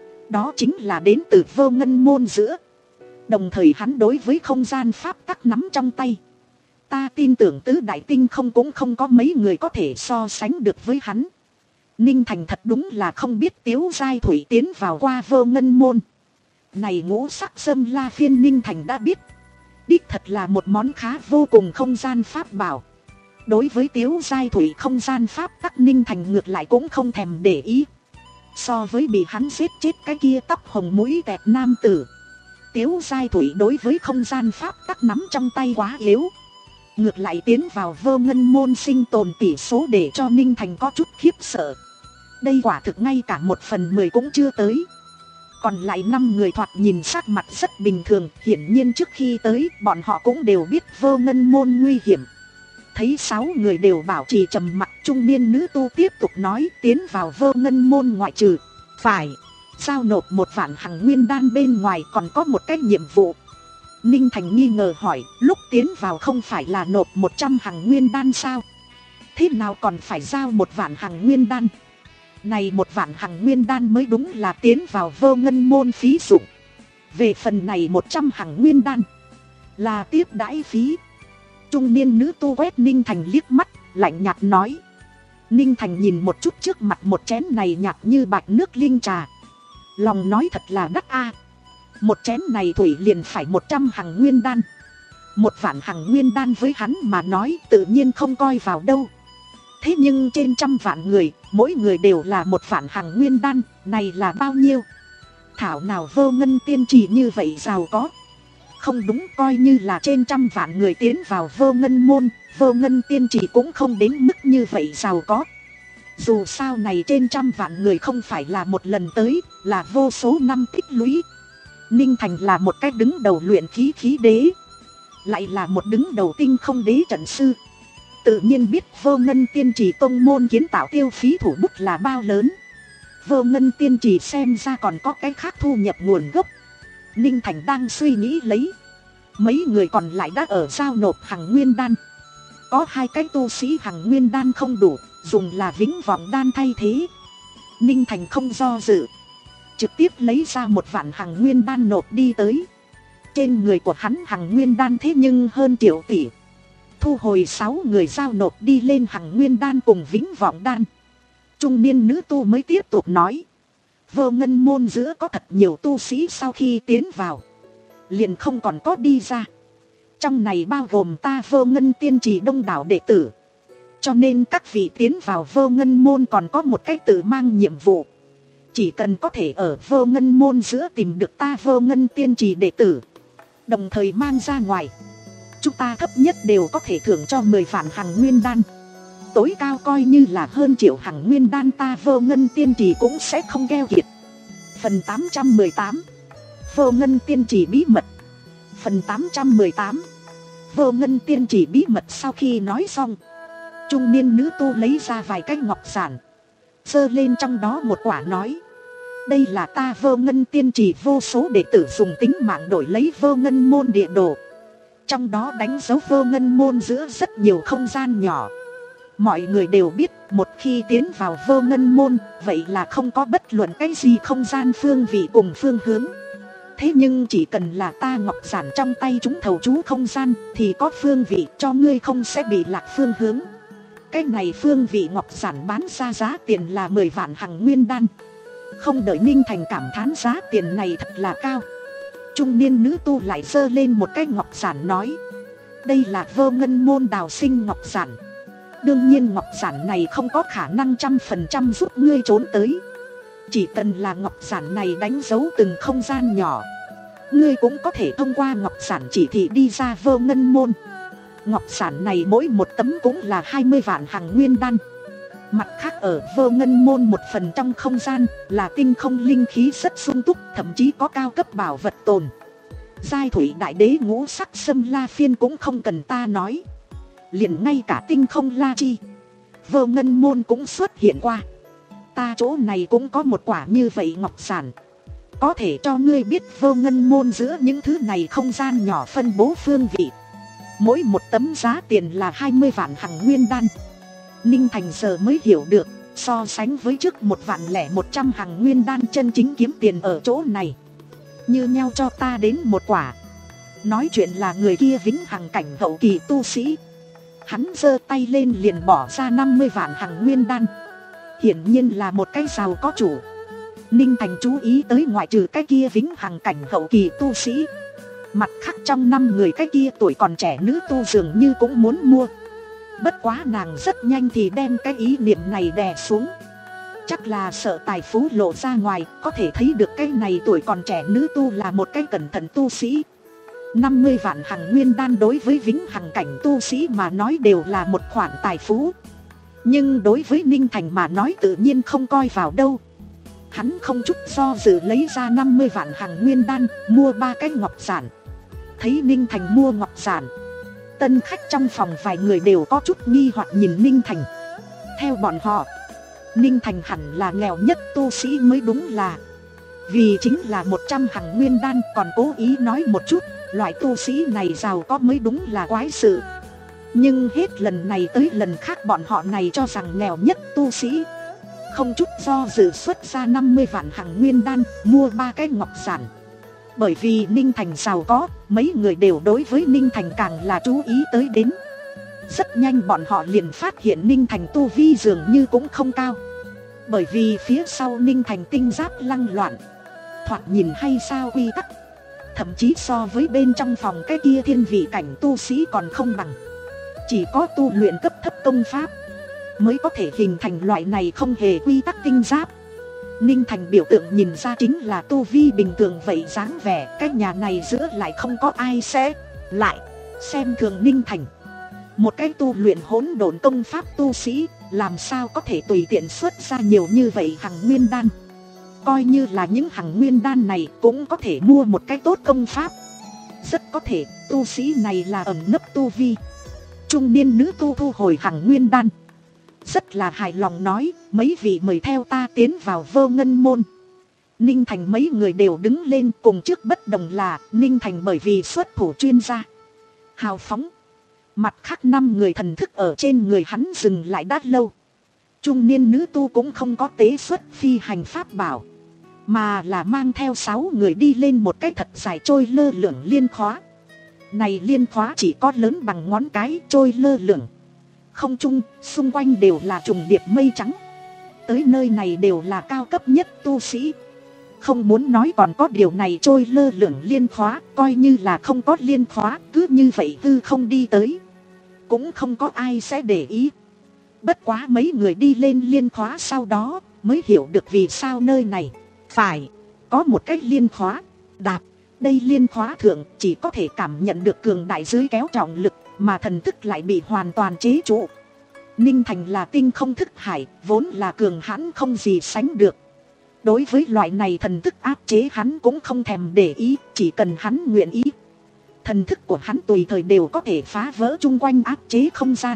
đó chính là đến từ Vô Ngân môn giữa. Đồng thời hắn đối với không gian pháp tắc nắm trong tay. Ta tin tưởng tứ đại tinh không cũng không có mấy người có thể so sánh được với hắn. Ninh Thành thật đúng là không biết Tiếu Giai Thủy tiến vào qua Vô Ngân môn. Này ngũ sắc Sâm La Phiên Ninh Thành đã biết, đích thật là một món khá vô cùng không gian pháp bảo. Đối với Tiếu Giai Thủy không gian pháp tắc Ninh Thành ngược lại cũng không thèm để ý. So với bị hắn giết chết cái kia tóc hồng mũi tẹt nam tử, Tiếu Giai Thủy đối với không gian pháp tắc nắm trong tay quá yếu. Ngược lại tiến vào Vô Ngân môn sinh tồn tỷ số để cho Ninh Thành có chút khiếp sợ. Đây quả thực ngay cả một phần mười cũng chưa tới. Còn lại năm người thoạt nhìn sắc mặt rất bình thường, hiển nhiên trước khi tới bọn họ cũng đều biết Vô Ngân môn nguy hiểm. Thấy sáu người đều bảo trì trầm mặc, trung niên nữ tu tiếp tục nói: tiến vào Vô Ngân môn ngoại trừ phải giao nộp một vạn hằng nguyên đan bên ngoài còn có một cái nhiệm vụ. Ninh Thành nghi ngờ hỏi: lúc tiến vào không phải là nộp một trăm hằng nguyên đan sao? Thế nào còn phải giao một vạn hằng nguyên đan? Này một vạn hằng nguyên đan mới đúng là tiến vào Vô Ngân môn phí dụng. Về phần này một trăm hằng nguyên đan là tiếp đãi phí. Trung niên nữ tu quét Ninh Thành liếc mắt, lạnh nhạt nói. Ninh Thành nhìn một chút trước mặt một chén này nhạt như bạch nước linh trà, lòng nói thật là đắt a. Một chén này thủy liền phải một trăm hằng nguyên đan. Một vạn hằng nguyên đan với hắn mà nói tự nhiên không coi vào đâu. Thế nhưng trên trăm vạn người, mỗi người đều là một vạn hằng nguyên đan, này là bao nhiêu? Thảo nào Vô Ngân Tiên Trì như vậy giàu có. Không đúng, coi như là trên trăm vạn người tiến vào Vô Ngân môn, Vô Ngân Tiên Trì cũng không đến mức như vậy giàu có. Dù sao này trên trăm vạn người không phải là một lần tới, là vô số năm tích lũy. Ninh Thành là một cái đứng đầu luyện khí khí đế, lại là một đứng đầu tinh không đế trận sư, tự nhiên biết Vô Ngân Tiên Trì tông môn kiến tạo tiêu phí thủ bút là bao lớn. Vô Ngân Tiên Trì xem ra còn có cái khác thu nhập nguồn gốc. Ninh Thành đang suy nghĩ lấy, mấy người còn lại đã ở giao nộp hằng nguyên đan. Có hai cái tu sĩ hằng nguyên đan không đủ, dùng là vĩnh vọng đan thay thế. Ninh Thành không do dự, trực tiếp lấy ra một vạn hằng nguyên đan nộp đi tới. Trên người của hắn hằng nguyên đan thế nhưng hơn triệu tỷ. Thu hồi sáu người giao nộp đi lên hằng nguyên đan cùng vĩnh vọng đan, trung niên nữ tu mới tiếp tục nói. Vô Ngân môn giữa có thật nhiều tu sĩ sau khi tiến vào liền không còn có đi ra. Trong này bao gồm ta Vô Ngân Tiên Trì đông đảo đệ tử. Cho nên các vị tiến vào Vô Ngân môn còn có một cách tự mang nhiệm vụ. Chỉ cần có thể ở Vô Ngân môn giữa tìm được ta Vô Ngân Tiên Trì đệ tử, đồng thời mang ra ngoài, chúng ta thấp nhất đều có thể thưởng cho mười vạn hằng nguyên đan. Tối cao coi như là hơn triệu hằng nguyên đan, ta Vô Ngân Tiên Trì cũng sẽ không keo kiệt. Phần tám trăm mười tám, Vô Ngân Tiên Trì bí mật. Phần tám trăm mười tám, Vô Ngân Tiên Trì bí mật. Sau khi nói xong, trung niên nữ tu lấy ra vài cái ngọc giản, giơ lên trong đó một quả nói. Đây là ta Vô Ngân Tiên Trì vô số đệ tử dùng tính mạng đổi lấy Vô Ngân môn địa đồ. Trong đó đánh dấu Vô Ngân môn giữa rất nhiều không gian nhỏ. Mọi người đều biết một khi tiến vào Vô Ngân môn, vậy là không có bất luận cái gì không gian phương vị cùng phương hướng. Thế nhưng chỉ cần là ta ngọc giản trong tay chúng thầu chú không gian thì có phương vị, cho ngươi không sẽ bị lạc phương hướng. Cái này phương vị ngọc giản bán ra giá tiền là mười vạn hằng nguyên đan. Không đợi Ninh Thành cảm thán giá tiền này thật là cao, trung niên nữ tu lại giơ lên một cái ngọc giản nói. Đây là Vô Ngân môn đào sinh ngọc giản. Đương nhiên ngọc giản này không có khả năng trăm phần trăm giúp ngươi trốn tới. Chỉ cần là ngọc giản này đánh dấu từng không gian nhỏ, ngươi cũng có thể thông qua ngọc giản chỉ thị đi ra Vô Ngân môn. Ngọc giản này mỗi một tấm cũng là hai mươi vạn hằng nguyên đan. Mặt khác ở Vô Ngân môn một phần trong không gian là tinh không linh khí rất sung túc, thậm chí có cao cấp bảo vật tồn. Giai thủy đại đế ngũ sắc sâm la phiên cũng không cần ta nói, liền ngay cả tinh không la chi, Vô Ngân môn cũng xuất hiện qua. Ta chỗ này cũng có một quả như vậy ngọc giản, có thể cho ngươi biết Vô Ngân môn giữa những thứ này không gian nhỏ phân bố phương vị. Mỗi một tấm giá tiền là hai mươi vạn hằng nguyên đan. Ninh Thành giờ mới hiểu được, so sánh với trước một vạn lẻ một trăm hằng nguyên đan chân chính kiếm tiền ở chỗ này, như nhau cho ta đến một quả. Nói chuyện là người kia vĩnh hằng cảnh hậu kỳ tu sĩ. Hắn giơ tay lên liền bỏ ra năm mươi vạn hằng nguyên đan, hiển nhiên là một cái giàu có chủ. Ninh Thành chú ý tới ngoại trừ cái kia vĩnh hằng cảnh hậu kỳ tu sĩ, mặt khác trong năm người cái kia tuổi còn trẻ nữ tu dường như cũng muốn mua. Bất quá nàng rất nhanh thì đem cái ý niệm này đè xuống. Chắc là sợ tài phú lộ ra ngoài, có thể thấy được cái này tuổi còn trẻ nữ tu là một cái cẩn thận tu sĩ. năm mươi vạn hằng nguyên đan đối với vĩnh hằng cảnh tu sĩ mà nói đều là một khoản tài phú. Nhưng đối với Ninh Thành mà nói tự nhiên không coi vào đâu. Hắn không chút do dự lấy ra năm mươi vạn hằng nguyên đan, mua ba cái ngọc giản. Thấy Ninh Thành mua ngọc giản, tân khách trong phòng vài người đều có chút nghi hoặc nhìn Ninh Thành. Theo bọn họ, Ninh Thành hẳn là nghèo nhất tu sĩ mới đúng là. Vì chính là một trăm hằng nguyên đan còn cố ý nói một chút, loại tu sĩ này giàu có mới đúng là quái sự. Nhưng hết lần này tới lần khác bọn họ này cho rằng nghèo nhất tu sĩ không chút do dự xuất ra năm mươi vạn hằng nguyên đan, mua ba cái ngọc giản. Bởi vì Ninh Thành giàu có, mấy người đều đối với Ninh Thành càng là chú ý tới đến. Rất nhanh bọn họ liền phát hiện Ninh Thành tu vi dường như cũng không cao. Bởi vì phía sau Ninh Thành tinh giáp lăng loạn, thoạt nhìn hay sao quy tắc, thậm chí so với bên trong phòng cái kia thiên vị cảnh tu sĩ còn không bằng. Chỉ có tu luyện cấp thấp công pháp mới có thể hình thành loại này không hề quy tắc tinh giáp. Ninh Thành biểu tượng nhìn ra chính là tu vi bình thường vậy dáng vẻ. Cái nhà này giữa lại không có ai sẽ lại xem thường Ninh Thành. Một cái tu luyện hỗn độn công pháp tu sĩ làm sao có thể tùy tiện xuất ra nhiều như vậy hằng nguyên đan. Coi như là những hằng nguyên đan này cũng có thể mua một cái tốt công pháp. Rất có thể tu sĩ này là ẩn nấp tu vi. Trung niên nữ tu thu hồi hằng nguyên đan, rất là hài lòng nói, mấy vị mời theo ta tiến vào Vô Ngân môn. Ninh Thành mấy người đều đứng lên, cùng trước bất đồng là Ninh Thành bởi vì xuất thủ chuyên gia hào phóng. Mặt khác năm người thần thức ở trên người hắn dừng lại đã lâu. Trung niên nữ tu cũng không có tế xuất phi hành pháp bảo, mà là mang theo sáu người đi lên một cái thật dài trôi lơ lửng liên khóa. Này liên khóa chỉ có lớn bằng ngón cái, trôi lơ lửng không trung, xung quanh đều là trùng điệp mây trắng. Tới nơi này đều là cao cấp nhất tu sĩ. Không muốn nói còn có điều này trôi lơ lửng liên khóa, coi như là không có liên khóa, cứ như vậy hư không đi tới, cũng không có ai sẽ để ý. Bất quá mấy người đi lên liên khóa sau đó mới hiểu được vì sao nơi này phải có một cái liên khóa. Đạp, đây liên khóa thượng chỉ có thể cảm nhận được cường đại dưới kéo trọng lực, mà thần thức lại bị hoàn toàn chế trụ. Ninh Thành là tinh không thức hải, vốn là cường hãn không gì sánh được. Đối với loại này thần thức áp chế hắn cũng không thèm để ý, chỉ cần hắn nguyện ý. Thần thức của hắn tùy thời đều có thể phá vỡ chung quanh áp chế không gian.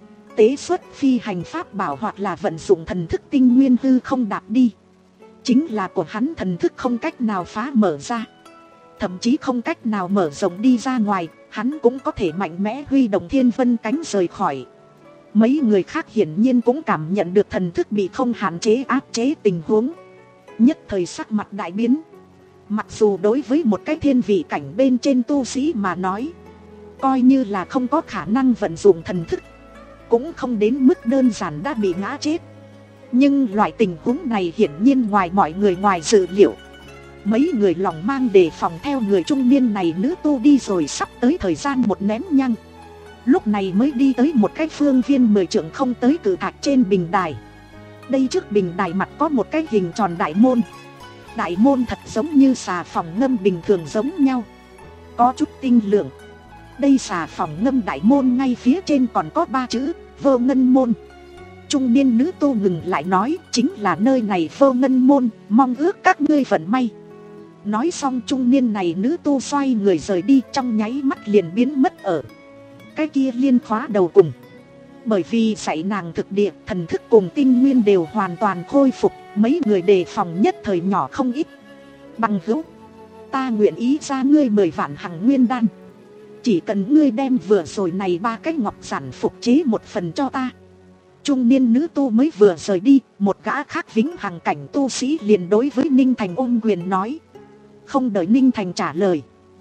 Tế xuất phi hành pháp bảo hoặc là vận dụng thần thức tinh nguyên hư không đạp đi, chính là của hắn thần thức không cách nào phá mở ra, thậm chí không cách nào mở rộng đi ra ngoài. Hắn cũng có thể mạnh mẽ huy động thiên vân cánh rời khỏi. Mấy người khác hiển nhiên cũng cảm nhận được thần thức bị không hạn chế áp chế tình huống, nhất thời sắc mặt đại biến. Mặc dù đối với một cái thiên vị cảnh bên trên tu sĩ mà nói, coi như là không có khả năng vận dụng thần thức, cũng không đến mức đơn giản đã bị ngã chết. Nhưng loại tình huống này hiển nhiên ngoài mọi người ngoài dự liệu. Mấy người lòng mang đề phòng theo người trung niên này nữ tu đi rồi, sắp tới thời gian một nén nhang, lúc này mới đi tới một cái phương viên mười trượng không tới cự thạch trên bình đài. Đây trước bình đài mặt có một cái hình tròn đại môn. Đại môn thật giống như xà phòng ngâm bình thường giống nhau, có chút tinh lượng. Đây xà phòng ngâm đại môn ngay phía trên còn có ba chữ Vô Ngân môn. Trung niên nữ tu ngừng lại nói, chính là nơi này Vô Ngân môn, mong ước các ngươi vận may. Nói xong trung niên này nữ tu xoay người rời đi, trong nháy mắt liền biến mất ở cái kia liên khóa đầu cùng. Bởi vì dạy nàng thực địa, thần thức cùng tinh nguyên đều hoàn toàn khôi phục, mấy người đề phòng nhất thời nhỏ không ít. Bằng hữu, ta nguyện ý ra ngươi mười vạn hằng nguyên đan, chỉ cần ngươi đem vừa rồi này ba cái ngọc giản phục chế một phần cho ta. Trung niên nữ tu mới vừa rời đi, một gã khác vĩnh hằng cảnh tu sĩ liền đối với Ninh Thành ôm quyền nói. Không đợi Ninh Thành trả lời,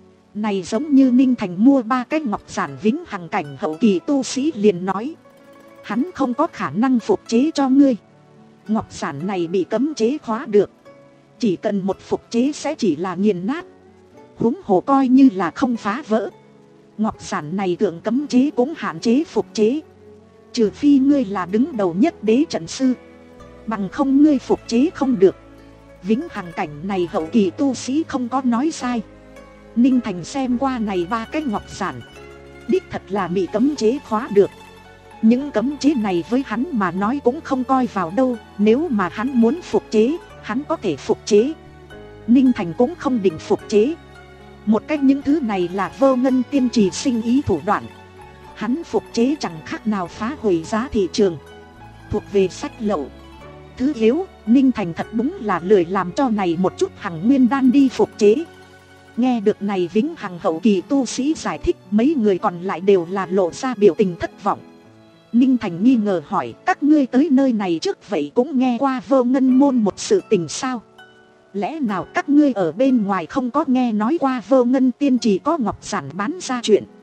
này giống như Ninh Thành mua ba cái ngọc giản vĩnh hằng cảnh hậu kỳ tu sĩ liền nói, hắn không có khả năng phục chế cho ngươi. Ngọc giản này bị cấm chế khóa được, chỉ cần một phục chế sẽ chỉ là nghiền nát, huống hồ coi như là không phá vỡ. Ngọc giản này thượng cấm chế cũng hạn chế phục chế, trừ phi ngươi là đứng đầu nhất đế trận sư, bằng không ngươi phục chế không được. Vĩnh hằng cảnh này hậu kỳ tu sĩ không có nói sai. Ninh Thành xem qua này ba cái ngọc giản, đích thật là bị cấm chế khóa được. Những cấm chế này với hắn mà nói cũng không coi vào đâu, nếu mà hắn muốn phục chế, hắn có thể phục chế. Ninh Thành cũng không định phục chế. Một cách những thứ này là Vô Ngân tiên trì sinh ý thủ đoạn, hắn phục chế chẳng khác nào phá hủy giá thị trường, thuộc về sách lậu. Thứ yếu, Ninh Thành thật đúng là lười làm cho này một chút hằng nguyên đan đi phục chế. Nghe được này vĩnh hằng hậu kỳ tu sĩ giải thích, mấy người còn lại đều là lộ ra biểu tình thất vọng. Ninh Thành nghi ngờ hỏi, các ngươi tới nơi này trước vậy cũng nghe qua Vô Ngân môn một sự tình sao? Lẽ nào các ngươi ở bên ngoài không có nghe nói qua Vô Ngân tiên trì có ngọc giản bán ra chuyện?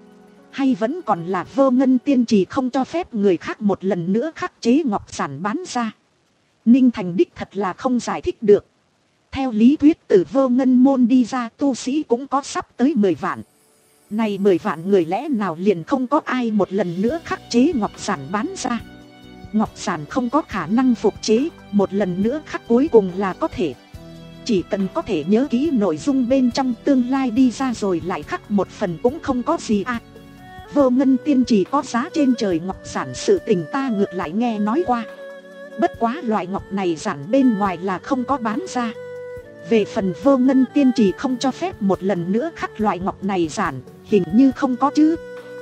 Hay vẫn còn là Vô Ngân Tiên Trì không cho phép người khác một lần nữa khắc chế ngọc giản bán ra? Ninh Thành đích thật là không giải thích được. Theo lý thuyết từ Vô Ngân môn đi ra tu sĩ cũng có sắp tới mười vạn. Này mười vạn người lẽ nào liền không có ai một lần nữa khắc chế ngọc giản bán ra? Ngọc giản không có khả năng phục chế, một lần nữa khắc cuối cùng là có thể. Chỉ cần có thể nhớ kỹ nội dung bên trong, tương lai đi ra rồi lại khắc một phần cũng không có gì à. Vô Ngân Tiên Trì có giá trên trời ngọc giản sự tình ta ngược lại nghe nói qua. Bất quá loại ngọc này giản bên ngoài là không có bán ra. Về phần Vô Ngân Tiên Trì không cho phép một lần nữa khắc loại ngọc này giản, hình như không có chứ.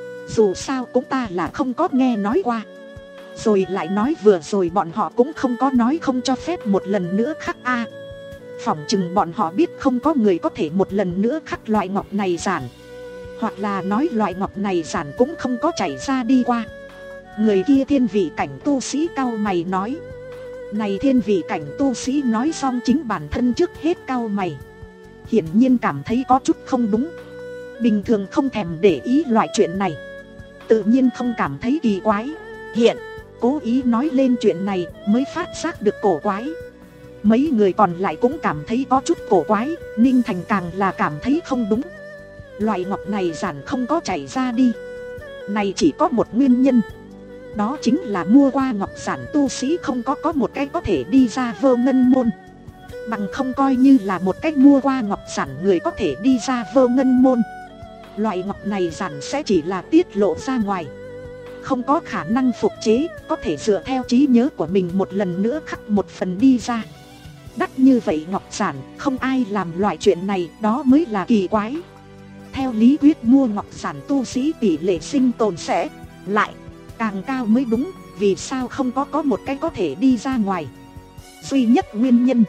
Dù sao cũng ta là không có nghe nói qua. Rồi lại nói vừa rồi bọn họ cũng không có nói không cho phép một lần nữa khắc a. Phỏng chừng bọn họ biết không có người có thể một lần nữa khắc loại ngọc này giản. Hoặc là nói loại ngọc này giản cũng không có chảy ra đi qua. Người kia thiên vị cảnh tu sĩ cau mày nói. Này thiên vị cảnh tu sĩ nói xong chính bản thân trước hết cau mày. Hiển nhiên cảm thấy có chút không đúng. Bình thường không thèm để ý loại chuyện này, tự nhiên không cảm thấy kỳ quái. Hiện cố ý nói lên chuyện này mới phát giác được cổ quái. Mấy người còn lại cũng cảm thấy có chút cổ quái. Ninh Thành càng là cảm thấy không đúng. Loại ngọc này giản không có chảy ra đi, này chỉ có một nguyên nhân. Đó chính là mua qua ngọc giản tu sĩ không có có một cái có thể đi ra Vô Ngân môn. Bằng không coi như là một cách mua qua ngọc giản người có thể đi ra Vô Ngân môn, loại ngọc này giản sẽ chỉ là tiết lộ ra ngoài, không có khả năng phục chế, có thể dựa theo trí nhớ của mình một lần nữa khắc một phần đi ra. Đắt như vậy ngọc giản, không ai làm loại chuyện này, đó mới là kỳ quái. Theo lý thuyết mua ngọc giản tu sĩ tỷ lệ sinh tồn sẽ lại càng cao mới đúng, vì sao không có có một cái có thể đi ra ngoài? Duy nhất nguyên nhân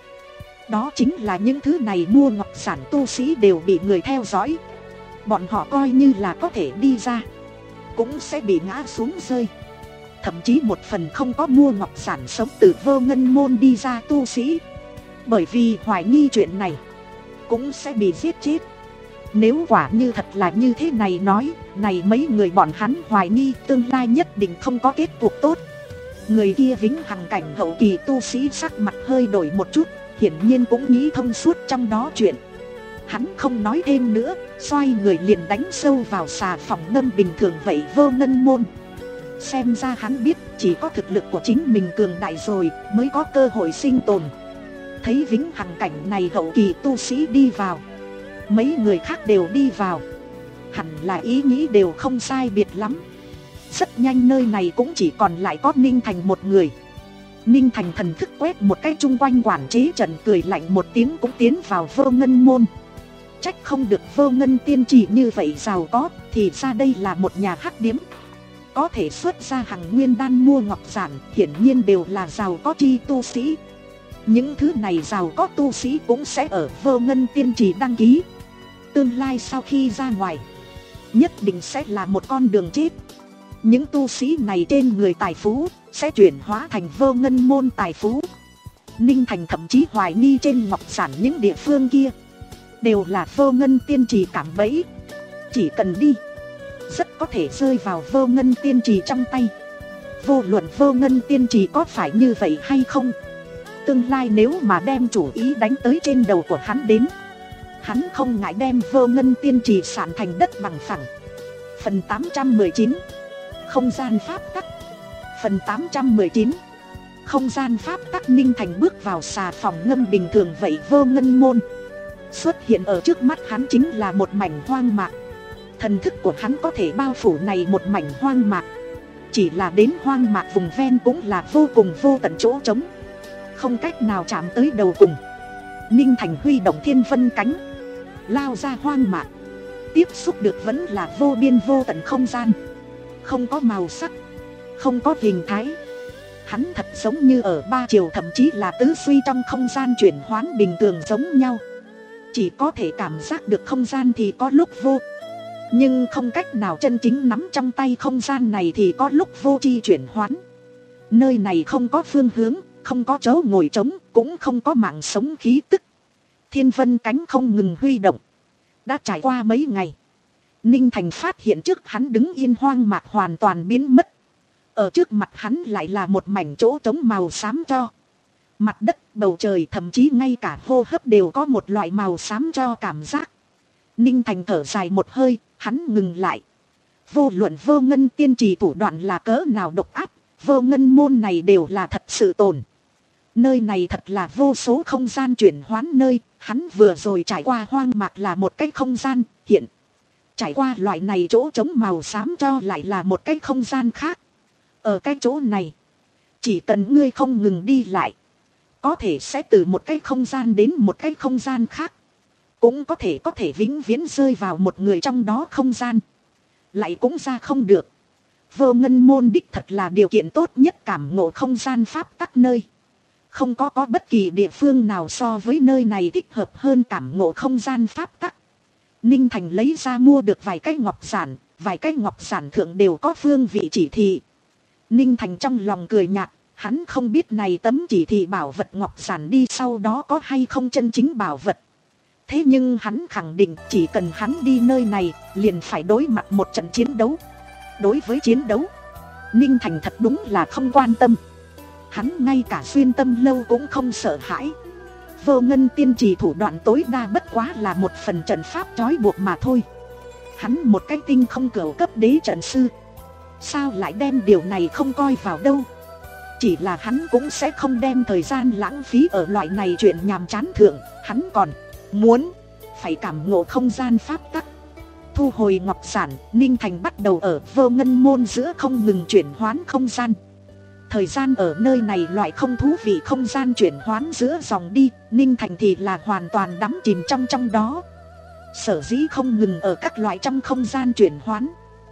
đó chính là những thứ này mua ngọc giản tu sĩ đều bị người theo dõi. Bọn họ coi như là có thể đi ra cũng sẽ bị ngã xuống rơi. Thậm chí một phần không có mua ngọc giản sống từ Vô Ngân môn đi ra tu sĩ, bởi vì hoài nghi chuyện này cũng sẽ bị giết chết. Nếu quả như thật là như thế này nói, này mấy người bọn hắn hoài nghi tương lai nhất định không có kết cục tốt. Người kia vĩnh hằng cảnh hậu kỳ tu sĩ sắc mặt hơi đổi một chút, hiển nhiên cũng nghĩ thông suốt trong đó chuyện. Hắn không nói thêm nữa, xoay người liền đánh sâu vào xà phòng ngâm bình thường vậy Vô Ngân môn. Xem ra hắn biết chỉ có thực lực của chính mình cường đại rồi mới có cơ hội sinh tồn. Thấy vĩnh hằng cảnh này hậu kỳ tu sĩ đi vào, mấy người khác đều đi vào, hẳn là ý nghĩ đều không sai biệt lắm. Rất nhanh nơi này cũng chỉ còn lại có Ninh Thành một người. Ninh Thành thần thức quét một cái chung quanh quản chế trận, cười lạnh một tiếng cũng tiến vào Vô Ngân môn. Trách không được Vô Ngân Tiên Trì như vậy giàu có, thì ra đây là một nhà hắc điếm. Có thể xuất ra hàng nguyên đan mua ngọc giản, hiển nhiên đều là giàu có chi tu sĩ. Những thứ này giàu có tu sĩ cũng sẽ ở Vô Ngân Tiên Trì đăng ký. Tương lai sau khi ra ngoài, nhất định sẽ là một con đường chết. Những tu sĩ này trên người tài phú sẽ chuyển hóa thành Vô Ngân môn tài phú. Ninh Thành thậm chí hoài nghi trên ngọc giản những địa phương kia đều là Vô Ngân Tiên Trì cạm bẫy. Chỉ cần đi, rất có thể rơi vào Vô Ngân Tiên Trì trong tay. Vô luận Vô Ngân Tiên Trì có phải như vậy hay không, tương lai nếu mà đem chủ ý đánh tới trên đầu của hắn đến, hắn không ngại đem Vô Ngân Tiên Trì sản thành đất bằng phẳng. Phần tám trăm mười chín Không gian pháp tắc. Phần tám trăm mười chín Không gian pháp tắc. Ninh Thành bước vào xà phòng ngâm bình thường vậy Vô Ngân môn. Xuất hiện ở trước mắt hắn chính là một mảnh hoang mạc. Thần thức của hắn có thể bao phủ này một mảnh hoang mạc. Chỉ là đến hoang mạc vùng ven cũng là vô cùng vô tận chỗ trống, không cách nào chạm tới đầu cùng. Ninh Thành huy động thiên vân cánh, lao ra hoang mạc. Tiếp xúc được vẫn là vô biên vô tận không gian, không có màu sắc, không có hình thái. Hắn thật giống như ở ba chiều thậm chí là tứ suy trong không gian chuyển hoán bình thường giống nhau. Chỉ có thể cảm giác được không gian thì có lúc vô, nhưng không cách nào chân chính nắm trong tay không gian này thì có lúc vô chi chuyển hoán. Nơi này không có phương hướng, không có chỗ ngồi trống, cũng không có mạng sống khí tức. Thiên vân cánh không ngừng huy động. Đã trải qua mấy ngày, Ninh Thành phát hiện trước hắn đứng yên hoang mạc hoàn toàn biến mất. Ở trước mặt hắn lại là một mảnh chỗ trống màu xám cho. Mặt đất, bầu trời, thậm chí ngay cả hô hấp đều có một loại màu xám cho cảm giác. Ninh Thành thở dài một hơi, hắn ngừng lại. Vô luận Vô Ngân tiên trì thủ đoạn là cỡ nào độc ác, Vô Ngân môn này đều là thật sự tồn. Nơi này thật là vô số không gian chuyển hoán nơi, hắn vừa rồi trải qua hoang mạc là một cái không gian, hiện trải qua loại này chỗ trống màu xám cho lại là một cái không gian khác. Ở cái chỗ này, chỉ cần ngươi không ngừng đi lại, có thể sẽ từ một cái không gian đến một cái không gian khác. Cũng có thể có thể vĩnh viễn rơi vào một người trong đó không gian. Lại cũng ra không được. Vô Ngân môn đích thật là điều kiện tốt nhất cảm ngộ không gian pháp tắc nơi. Không có có bất kỳ địa phương nào so với nơi này thích hợp hơn cảm ngộ không gian pháp tắc. Ninh Thành lấy ra mua được vài cái ngọc giản, vài cái ngọc giản thượng đều có phương vị chỉ thị. Ninh Thành trong lòng cười nhạt, hắn không biết này tấm chỉ thị bảo vật ngọc giản đi sau đó có hay không chân chính bảo vật. Thế nhưng hắn khẳng định chỉ cần hắn đi nơi này liền phải đối mặt một trận chiến đấu. Đối với chiến đấu, Ninh Thành thật đúng là không quan tâm. Hắn ngay cả xuyên tâm lâu cũng không sợ hãi. Vô Ngân tiên trì thủ đoạn tối đa bất quá là một phần trận pháp trói buộc mà thôi. Hắn một cái tinh không cửu cấp đế trận sư, sao lại đem điều này không coi vào đâu. Chỉ là hắn cũng sẽ không đem thời gian lãng phí ở loại này chuyện nhàm chán thượng. Hắn còn muốn phải cảm ngộ không gian pháp tắc. Thu hồi ngọc giản, Ninh Thành bắt đầu ở Vô Ngân môn giữa không ngừng chuyển hoán không gian. Thời gian ở nơi này loại không thú vị không gian chuyển hoán giữa dòng đi, Ninh Thành thì là hoàn toàn đắm chìm trong trong đó. Sở dĩ không ngừng ở các loại trong không gian chuyển hoán,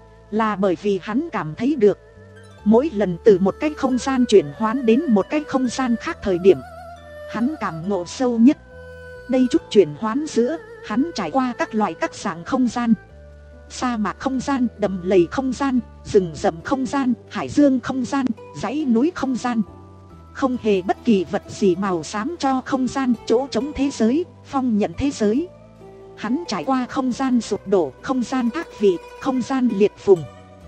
là bởi vì hắn cảm thấy được, mỗi lần từ một cái không gian chuyển hoán đến một cái không gian khác thời điểm, hắn cảm ngộ sâu nhất. Đây chút chuyển hoán giữa, hắn trải qua các loại các dạng không gian. Sa mạc không gian, đầm lầy không gian, rừng rậm không gian, hải dương không gian, dãy núi không gian. Không hề bất kỳ vật gì màu xám cho không gian, chỗ trống thế giới, phong nhận thế giới. Hắn trải qua không gian sụp đổ, không gian thác vị, không gian liệt phùng.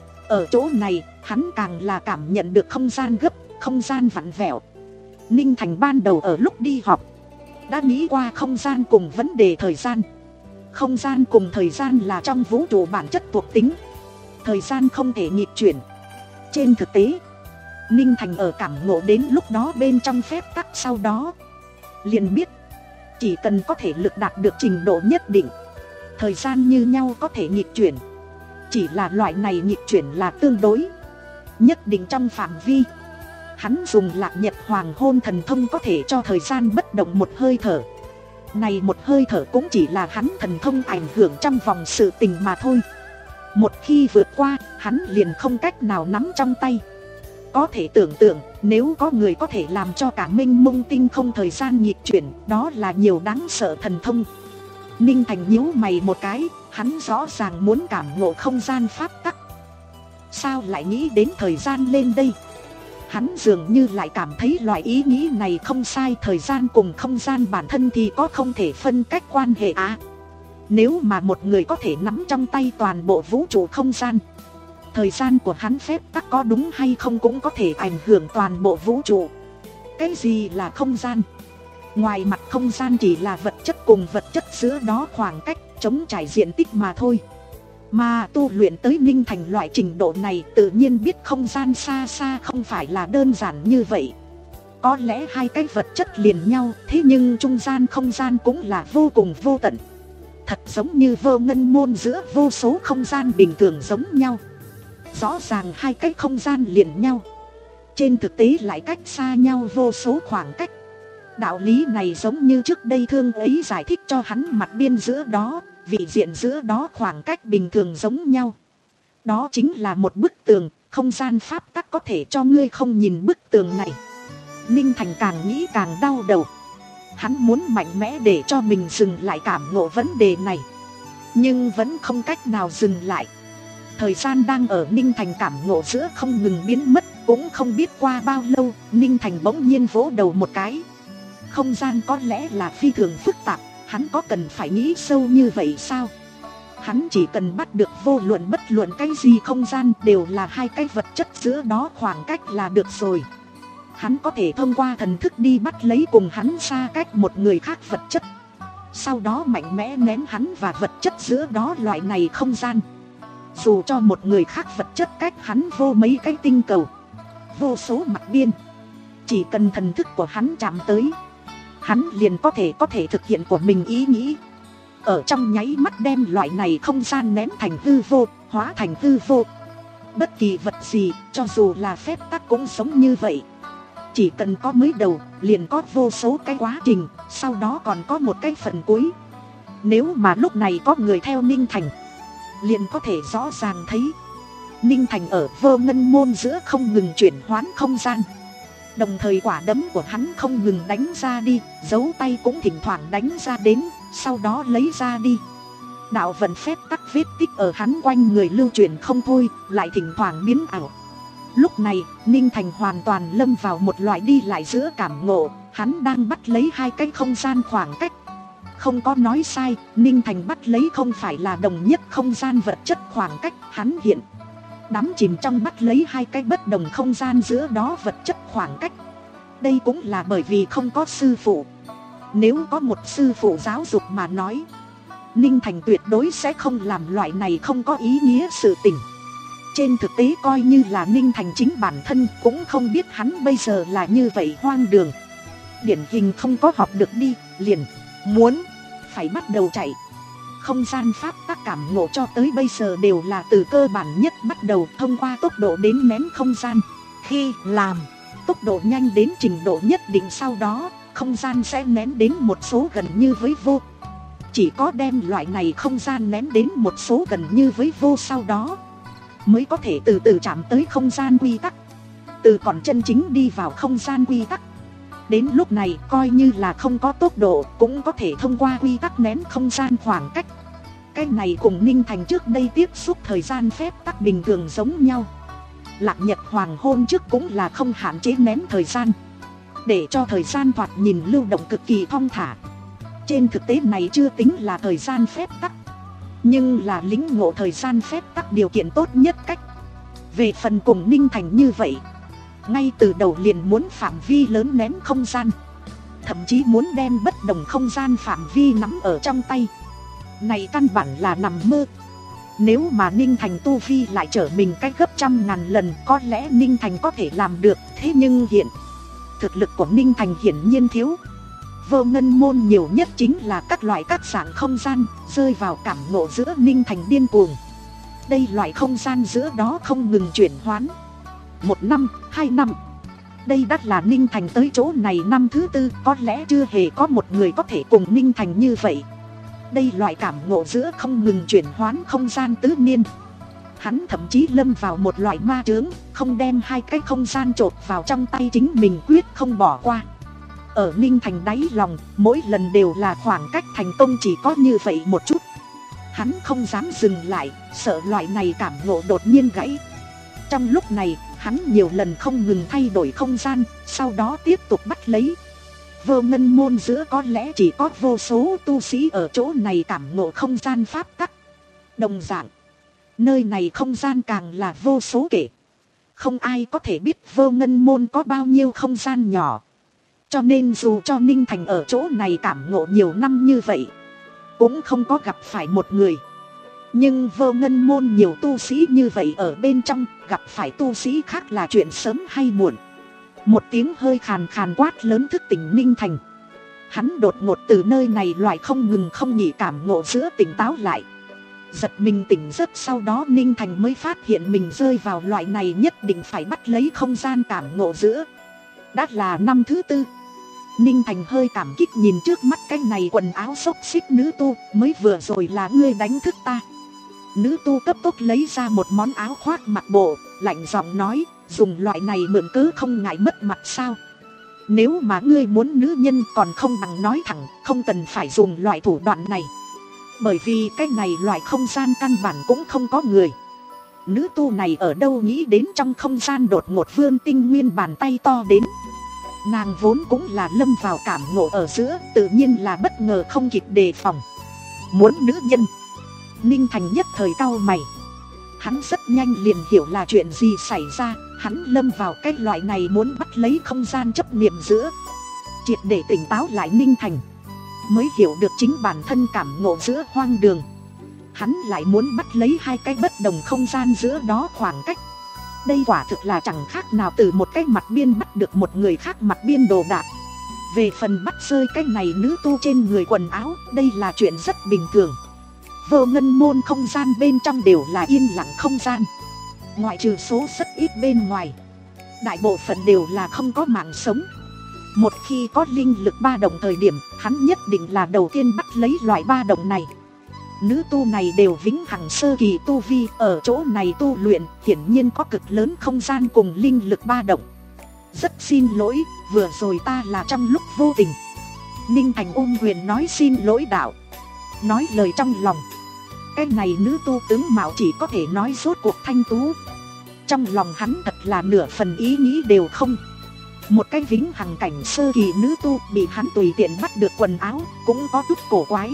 Ở chỗ này, hắn càng là cảm nhận được không gian gấp, không gian vặn vẹo. Ninh Thành ban đầu ở lúc đi học đã nghĩ qua không gian cùng vấn đề thời gian. Không gian cùng thời gian là trong vũ trụ bản chất thuộc tính, thời gian không thể nghịch chuyển. Trên thực tế, Ninh Thành ở cảm ngộ đến lúc đó bên trong phép tắc sau đó, liền biết chỉ cần có thể lực đạt được trình độ nhất định, thời gian như nhau có thể nghịch chuyển. Chỉ là loại này nghịch chuyển là tương đối nhất định trong phạm vi. Hắn dùng lạc nhật hoàng hôn thần thông có thể cho thời gian bất động một hơi thở. Này một hơi thở cũng chỉ là hắn thần thông ảnh hưởng trong vòng sự tình mà thôi. Một khi vượt qua, hắn liền không cách nào nắm trong tay. Có thể tưởng tượng, nếu có người có thể làm cho cả mênh mông tinh không thời gian nghịch chuyển, đó là nhiều đáng sợ thần thông. Ninh Thành nhíu mày một cái, hắn rõ ràng muốn cảm ngộ không gian pháp tắc. Sao lại nghĩ đến thời gian lên đây? Hắn dường như lại cảm thấy loại ý nghĩ này không sai. Thời gian cùng không gian bản thân thì có không thể phân cách quan hệ à. Nếu mà một người có thể nắm trong tay toàn bộ vũ trụ không gian, thời gian của hắn phép tắc có đúng hay không cũng có thể ảnh hưởng toàn bộ vũ trụ. Cái gì là không gian? Ngoài mặt không gian chỉ là vật chất cùng vật chất giữa đó khoảng cách, chống trải diện tích mà thôi. Mà tu luyện tới Ninh Thành loại trình độ này, tự nhiên biết không gian xa xa không phải là đơn giản như vậy. Có lẽ hai cái vật chất liền nhau, thế nhưng trung gian không gian cũng là vô cùng vô tận. Thật giống như Vô Ngân môn giữa vô số không gian bình thường giống nhau. Rõ ràng hai cái không gian liền nhau, trên thực tế lại cách xa nhau vô số khoảng cách. Đạo lý này giống như trước đây Thương ấy giải thích cho hắn, mặt biên giữa đó, vị diện giữa đó khoảng cách bình thường giống nhau. Đó chính là một bức tường, không gian pháp tắc có thể cho ngươi không nhìn bức tường này. Ninh Thành càng nghĩ càng đau đầu. Hắn muốn mạnh mẽ để cho mình dừng lại cảm ngộ vấn đề này, nhưng vẫn không cách nào dừng lại. Thời gian đang ở Ninh Thành cảm ngộ giữa không ngừng biến mất. Cũng không biết qua bao lâu, Ninh Thành bỗng nhiên vỗ đầu một cái. Không gian có lẽ là phi thường phức tạp, hắn có cần phải nghĩ sâu như vậy sao? Hắn chỉ cần bắt được vô luận bất luận cái gì không gian đều là hai cái vật chất giữa đó khoảng cách là được rồi. Hắn có thể thông qua thần thức đi bắt lấy cùng hắn xa cách một người khác vật chất, sau đó mạnh mẽ ném hắn và vật chất giữa đó loại này không gian. Dù cho một người khác vật chất cách hắn vô mấy cái tinh cầu, vô số mặt biên, chỉ cần thần thức của hắn chạm tới, hắn liền có thể có thể thực hiện của mình ý nghĩ. Ở trong nháy mắt đem loại này không gian ném thành hư vô, hóa thành hư vô. Bất kỳ vật gì, cho dù là phép tắc cũng sống như vậy. Chỉ cần có mới đầu, liền có vô số cái quá trình, sau đó còn có một cái phần cuối. Nếu mà lúc này có người theo Ninh Thành, liền có thể rõ ràng thấy Ninh Thành ở Vô Ngân Môn giữa không ngừng chuyển hoán không gian. Đồng thời quả đấm của hắn không ngừng đánh ra đi, dấu tay cũng thỉnh thoảng đánh ra đến, sau đó lấy ra đi. Đạo vận phép tắc vết tích ở hắn quanh người lưu chuyển không thôi, lại thỉnh thoảng biến ảo. Lúc này, Ninh Thành hoàn toàn lâm vào một loại đi lại giữa cảm ngộ, hắn đang bắt lấy hai cái không gian khoảng cách. Không có nói sai, Ninh Thành bắt lấy không phải là đồng nhất không gian vật chất khoảng cách, hắn hiện đắm chìm trong bắt lấy hai cái bất đồng không gian giữa đó vật chất khoảng cách. Đây cũng là bởi vì không có sư phụ. Nếu có một sư phụ giáo dục mà nói, Ninh Thành tuyệt đối sẽ không làm loại này không có ý nghĩa sự tình. Trên thực tế coi như là Ninh Thành chính bản thân cũng không biết hắn bây giờ là như vậy hoang đường. Điển hình không có học được đi, liền muốn phải bắt đầu chạy. Không gian pháp tác cảm ngộ cho tới bây giờ đều là từ cơ bản nhất bắt đầu, thông qua tốc độ đến nén không gian. Khi làm tốc độ nhanh đến trình độ nhất định, sau đó không gian sẽ nén đến một số gần như với vô. Chỉ có đem loại này không gian nén đến một số gần như với vô, sau đó mới có thể từ từ chạm tới không gian quy tắc, từ còn chân chính đi vào không gian quy tắc. Đến lúc này coi như là không có tốc độ cũng có thể thông qua quy tắc nén không gian khoảng cách. Cái này cùng Ninh Thành trước đây tiếp xúc thời gian phép tắc bình thường giống nhau. Lạc nhật hoàng hôn trước cũng là không hạn chế nén thời gian, để cho thời gian thoạt nhìn lưu động cực kỳ thong thả. Trên thực tế này chưa tính là thời gian phép tắc, nhưng là lĩnh ngộ thời gian phép tắc điều kiện tốt nhất cách. Về phần cùng Ninh Thành như vậy, ngay từ đầu liền muốn phạm vi lớn nén không gian, thậm chí muốn đem bất đồng không gian phạm vi nắm ở trong tay. Này căn bản là nằm mơ. Nếu mà Ninh Thành tu vi lại trở mình cách gấp trăm ngàn lần, có lẽ Ninh Thành có thể làm được. Thế nhưng hiện thực lực của Ninh Thành hiển nhiên thiếu. Vô Ngân Môn nhiều nhất chính là các loại các dạng không gian, rơi vào cảm ngộ giữa Ninh Thành điên cuồng. Đây loại không gian giữa đó không ngừng chuyển hoán. Một năm, hai năm. Đây đắt là Ninh Thành tới chỗ này năm thứ tư, có lẽ chưa hề có một người có thể cùng Ninh Thành như vậy. Đây loại cảm ngộ giữa không ngừng chuyển hoán không gian tứ niên. Hắn thậm chí lâm vào một loại ma chướng, không đem hai cái không gian chộp vào trong tay chính mình quyết không bỏ qua. Ở Ninh Thành đáy lòng, mỗi lần đều là khoảng cách thành công chỉ có như vậy một chút. Hắn không dám dừng lại, sợ loại này cảm ngộ đột nhiên gãy. Trong lúc này, hắn nhiều lần không ngừng thay đổi không gian, sau đó tiếp tục bắt lấy. Vô Ngân Môn giữa có lẽ chỉ có vô số tu sĩ ở chỗ này cảm ngộ không gian pháp tắc. Đồng dạng, nơi này không gian càng là vô số kể. Không ai có thể biết Vô Ngân Môn có bao nhiêu không gian nhỏ. Cho nên dù cho Ninh Thành ở chỗ này cảm ngộ nhiều năm như vậy, cũng không có gặp phải một người. Nhưng Vô Ngân Môn nhiều tu sĩ như vậy ở bên trong, gặp phải tu sĩ khác là chuyện sớm hay muộn. Một tiếng hơi khàn khàn quát lớn thức tỉnh Ninh Thành. Hắn đột ngột từ nơi này loại không ngừng không nghỉ cảm ngộ giữa tỉnh táo lại. Giật mình tỉnh giấc, sau đó Ninh Thành mới phát hiện mình rơi vào loại này nhất định phải bắt lấy không gian cảm ngộ giữa. Đã là năm thứ tư. Ninh Thành hơi cảm kích nhìn trước mắt cái này quần áo xốc xích nữ tu, mới vừa rồi là ngươi đánh thức ta. Nữ tu cấp tốc lấy ra một món áo khoác mặc bộ, lạnh giọng nói, dùng loại này mượn cớ không ngại mất mặt sao? Nếu mà ngươi muốn nữ nhân còn không bằng nói thẳng, không cần phải dùng loại thủ đoạn này. Bởi vì cái này loại không gian căn bản cũng không có người. Nữ tu này ở đâu nghĩ đến trong không gian đột ngột vươn tinh nguyên bàn tay to đến. Nàng vốn cũng là lâm vào cảm ngộ ở giữa, tự nhiên là bất ngờ không kịp đề phòng. Muốn nữ nhân, Ninh Thành nhất thời cau mày. Hắn rất nhanh liền hiểu là chuyện gì xảy ra. Hắn lâm vào cái loại này muốn bắt lấy không gian chấp niệm giữa. Triệt để tỉnh táo lại Ninh Thành mới hiểu được chính bản thân cảm ngộ giữa hoang đường. Hắn lại muốn bắt lấy hai cái bất đồng không gian giữa đó khoảng cách. Đây quả thực là chẳng khác nào từ một cái mặt biên bắt được một người khác mặt biên đồ đạc. Về phần bắt rơi cái này nữ tu trên người quần áo, đây là chuyện rất bình thường. Vô ngân môn không gian bên trong đều là yên lặng không gian. Ngoại trừ số rất ít bên ngoài, đại bộ phận đều là không có mạng sống. Một khi có linh lực ba động thời điểm, hắn nhất định là đầu tiên bắt lấy loại ba động này. Nữ tu này đều vĩnh hằng sơ kỳ tu vi, ở chỗ này tu luyện hiển nhiên có cực lớn không gian cùng linh lực ba động. Rất xin lỗi, vừa rồi ta là trong lúc vô tình. Ninh Thành ôm quyền nói xin lỗi đạo. Nói lời trong lòng. Cái này nữ tu tướng mạo chỉ có thể nói rốt cuộc thanh tú. Trong lòng hắn thật là nửa phần ý nghĩ đều không. Một cái vĩnh hằng cảnh sơ kỳ nữ tu bị hắn tùy tiện bắt được quần áo, cũng có chút cổ quái.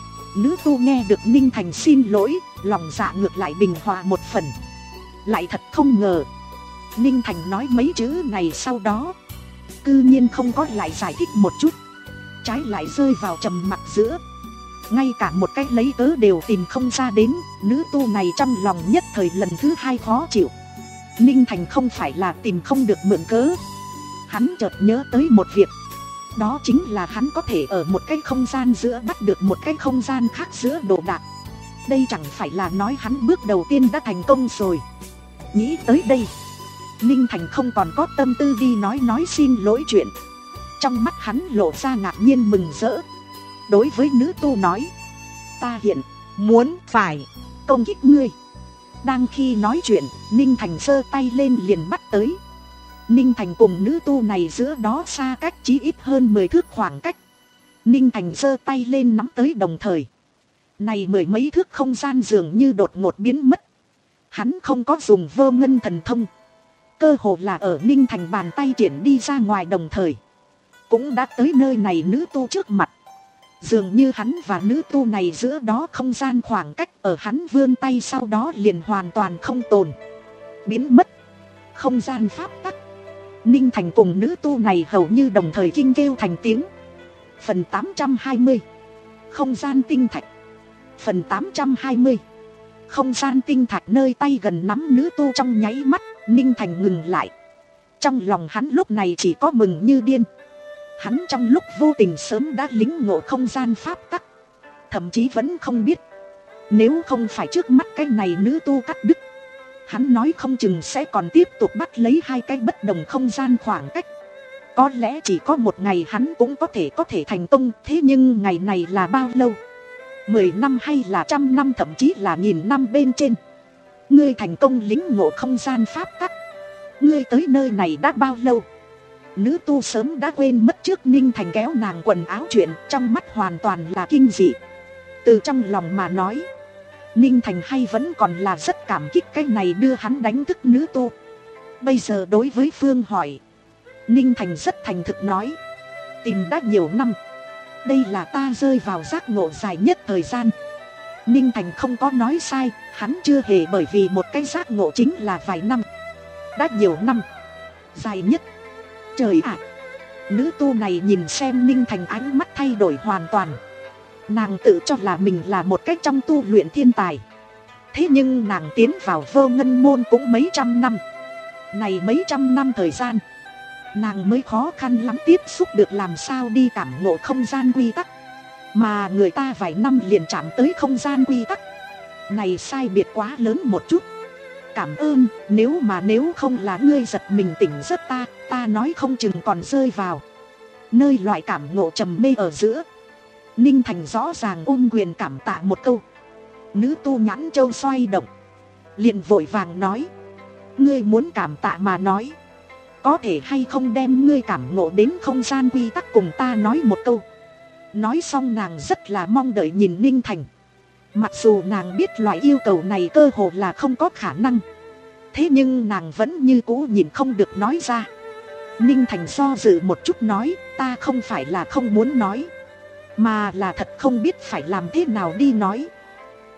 Nữ tu nghe được Ninh Thành xin lỗi, lòng dạ ngược lại bình hòa một phần. Lại thật không ngờ Ninh Thành nói mấy chữ này sau đó cư nhiên không có lại giải thích một chút, trái lại rơi vào trầm mặc giữa. Ngay cả một cách lấy cớ đều tìm không ra đến. Nữ tu này trong lòng nhất thời lần thứ hai khó chịu. Ninh Thành không phải là tìm không được mượn cớ. Hắn chợt nhớ tới một việc. Đó chính là hắn có thể ở một cái không gian giữa bắt được một cái không gian khác giữa đồ đạc. Đây chẳng phải là nói hắn bước đầu tiên đã thành công rồi. Nghĩ tới đây, Ninh Thành không còn có tâm tư đi nói nói xin lỗi chuyện. Trong mắt hắn lộ ra ngạc nhiên mừng rỡ. Đối với nữ tu nói, ta hiện muốn phải công kích ngươi. Đang khi nói chuyện, Ninh Thành giơ tay lên liền bắt tới. Ninh Thành cùng nữ tu này giữa đó xa cách chí ít hơn mười thước khoảng cách. Ninh Thành giơ tay lên nắm tới đồng thời, này mười mấy thước không gian dường như đột ngột biến mất. Hắn không có dùng vô ngân thần thông, cơ hồ là ở Ninh Thành bàn tay triển đi ra ngoài đồng thời, cũng đã tới nơi này nữ tu trước mặt. Dường như hắn và nữ tu này giữa đó không gian khoảng cách ở hắn vươn tay sau đó liền hoàn toàn không tồn, biến mất. Không gian pháp tắc. Ninh Thành cùng nữ tu này hầu như đồng thời kinh kêu thành tiếng. Phần tám trăm hai mươi. Không gian tinh thạch. Phần tám trăm hai mươi. Không gian tinh thạch nơi tay gần nắm nữ tu trong nháy mắt, Ninh Thành ngừng lại. Trong lòng hắn lúc này chỉ có mừng như điên. Hắn trong lúc vô tình sớm đã lĩnh ngộ không gian pháp tắc. Thậm chí vẫn không biết, nếu không phải trước mắt cái này nữ tu cắt đứt, hắn nói không chừng sẽ còn tiếp tục bắt lấy hai cái bất đồng không gian khoảng cách. Có lẽ chỉ có một ngày hắn cũng có thể có thể thành công. Thế nhưng ngày này là bao lâu? Mười năm hay là trăm năm, thậm chí là nghìn năm bên trên? Ngươi thành công lĩnh ngộ không gian pháp tắc, ngươi tới nơi này đã bao lâu? Nữ tu sớm đã quên mất trước Ninh Thành kéo nàng quần áo chuyện, trong mắt hoàn toàn là kinh dị. Từ trong lòng mà nói, Ninh Thành hay vẫn còn là rất cảm kích cái này đưa hắn đánh thức nữ tu. Bây giờ đối với Phương hỏi, Ninh Thành rất thành thực nói, tìm đã nhiều năm, đây là ta rơi vào giác ngộ dài nhất thời gian. Ninh Thành không có nói sai, hắn chưa hề bởi vì một cái giác ngộ chính là vài năm. Đã nhiều năm, dài nhất. Trời ạ! Nữ tu này nhìn xem Ninh Thành ánh mắt thay đổi hoàn toàn. Nàng tự cho là mình là một cách trong tu luyện thiên tài. Thế nhưng nàng tiến vào vô ngân môn cũng mấy trăm năm. Này mấy trăm năm thời gian, nàng mới khó khăn lắm tiếp xúc được làm sao đi cảm ngộ không gian quy tắc. Mà người ta vài năm liền chạm tới không gian quy tắc. Này sai biệt quá lớn một chút. Cảm ơn, nếu mà nếu không là ngươi giật mình tỉnh giấc ta, ta nói không chừng còn rơi vào nơi loại cảm ngộ trầm mê ở giữa. Ninh Thành rõ ràng ôm quyền cảm tạ một câu. Nữ tu nhãn châu xoay động, liền vội vàng nói, ngươi muốn cảm tạ mà nói, có thể hay không đem ngươi cảm ngộ đến không gian quy tắc cùng ta nói một câu. Nói xong nàng rất là mong đợi nhìn Ninh Thành. Mặc dù nàng biết loại yêu cầu này cơ hồ là không có khả năng, thế nhưng nàng vẫn như cũ nhìn không được nói ra. Ninh Thành do dự một chút nói, ta không phải là không muốn nói, mà là thật không biết phải làm thế nào đi nói.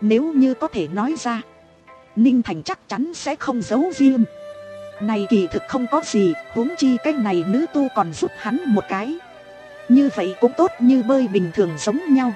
Nếu như có thể nói ra, Ninh Thành chắc chắn sẽ không giấu riêng. Này kỳ thực không có gì, huống chi cái này nữ tu còn giúp hắn một cái. Như vậy cũng tốt như bơi bình thường giống nhau.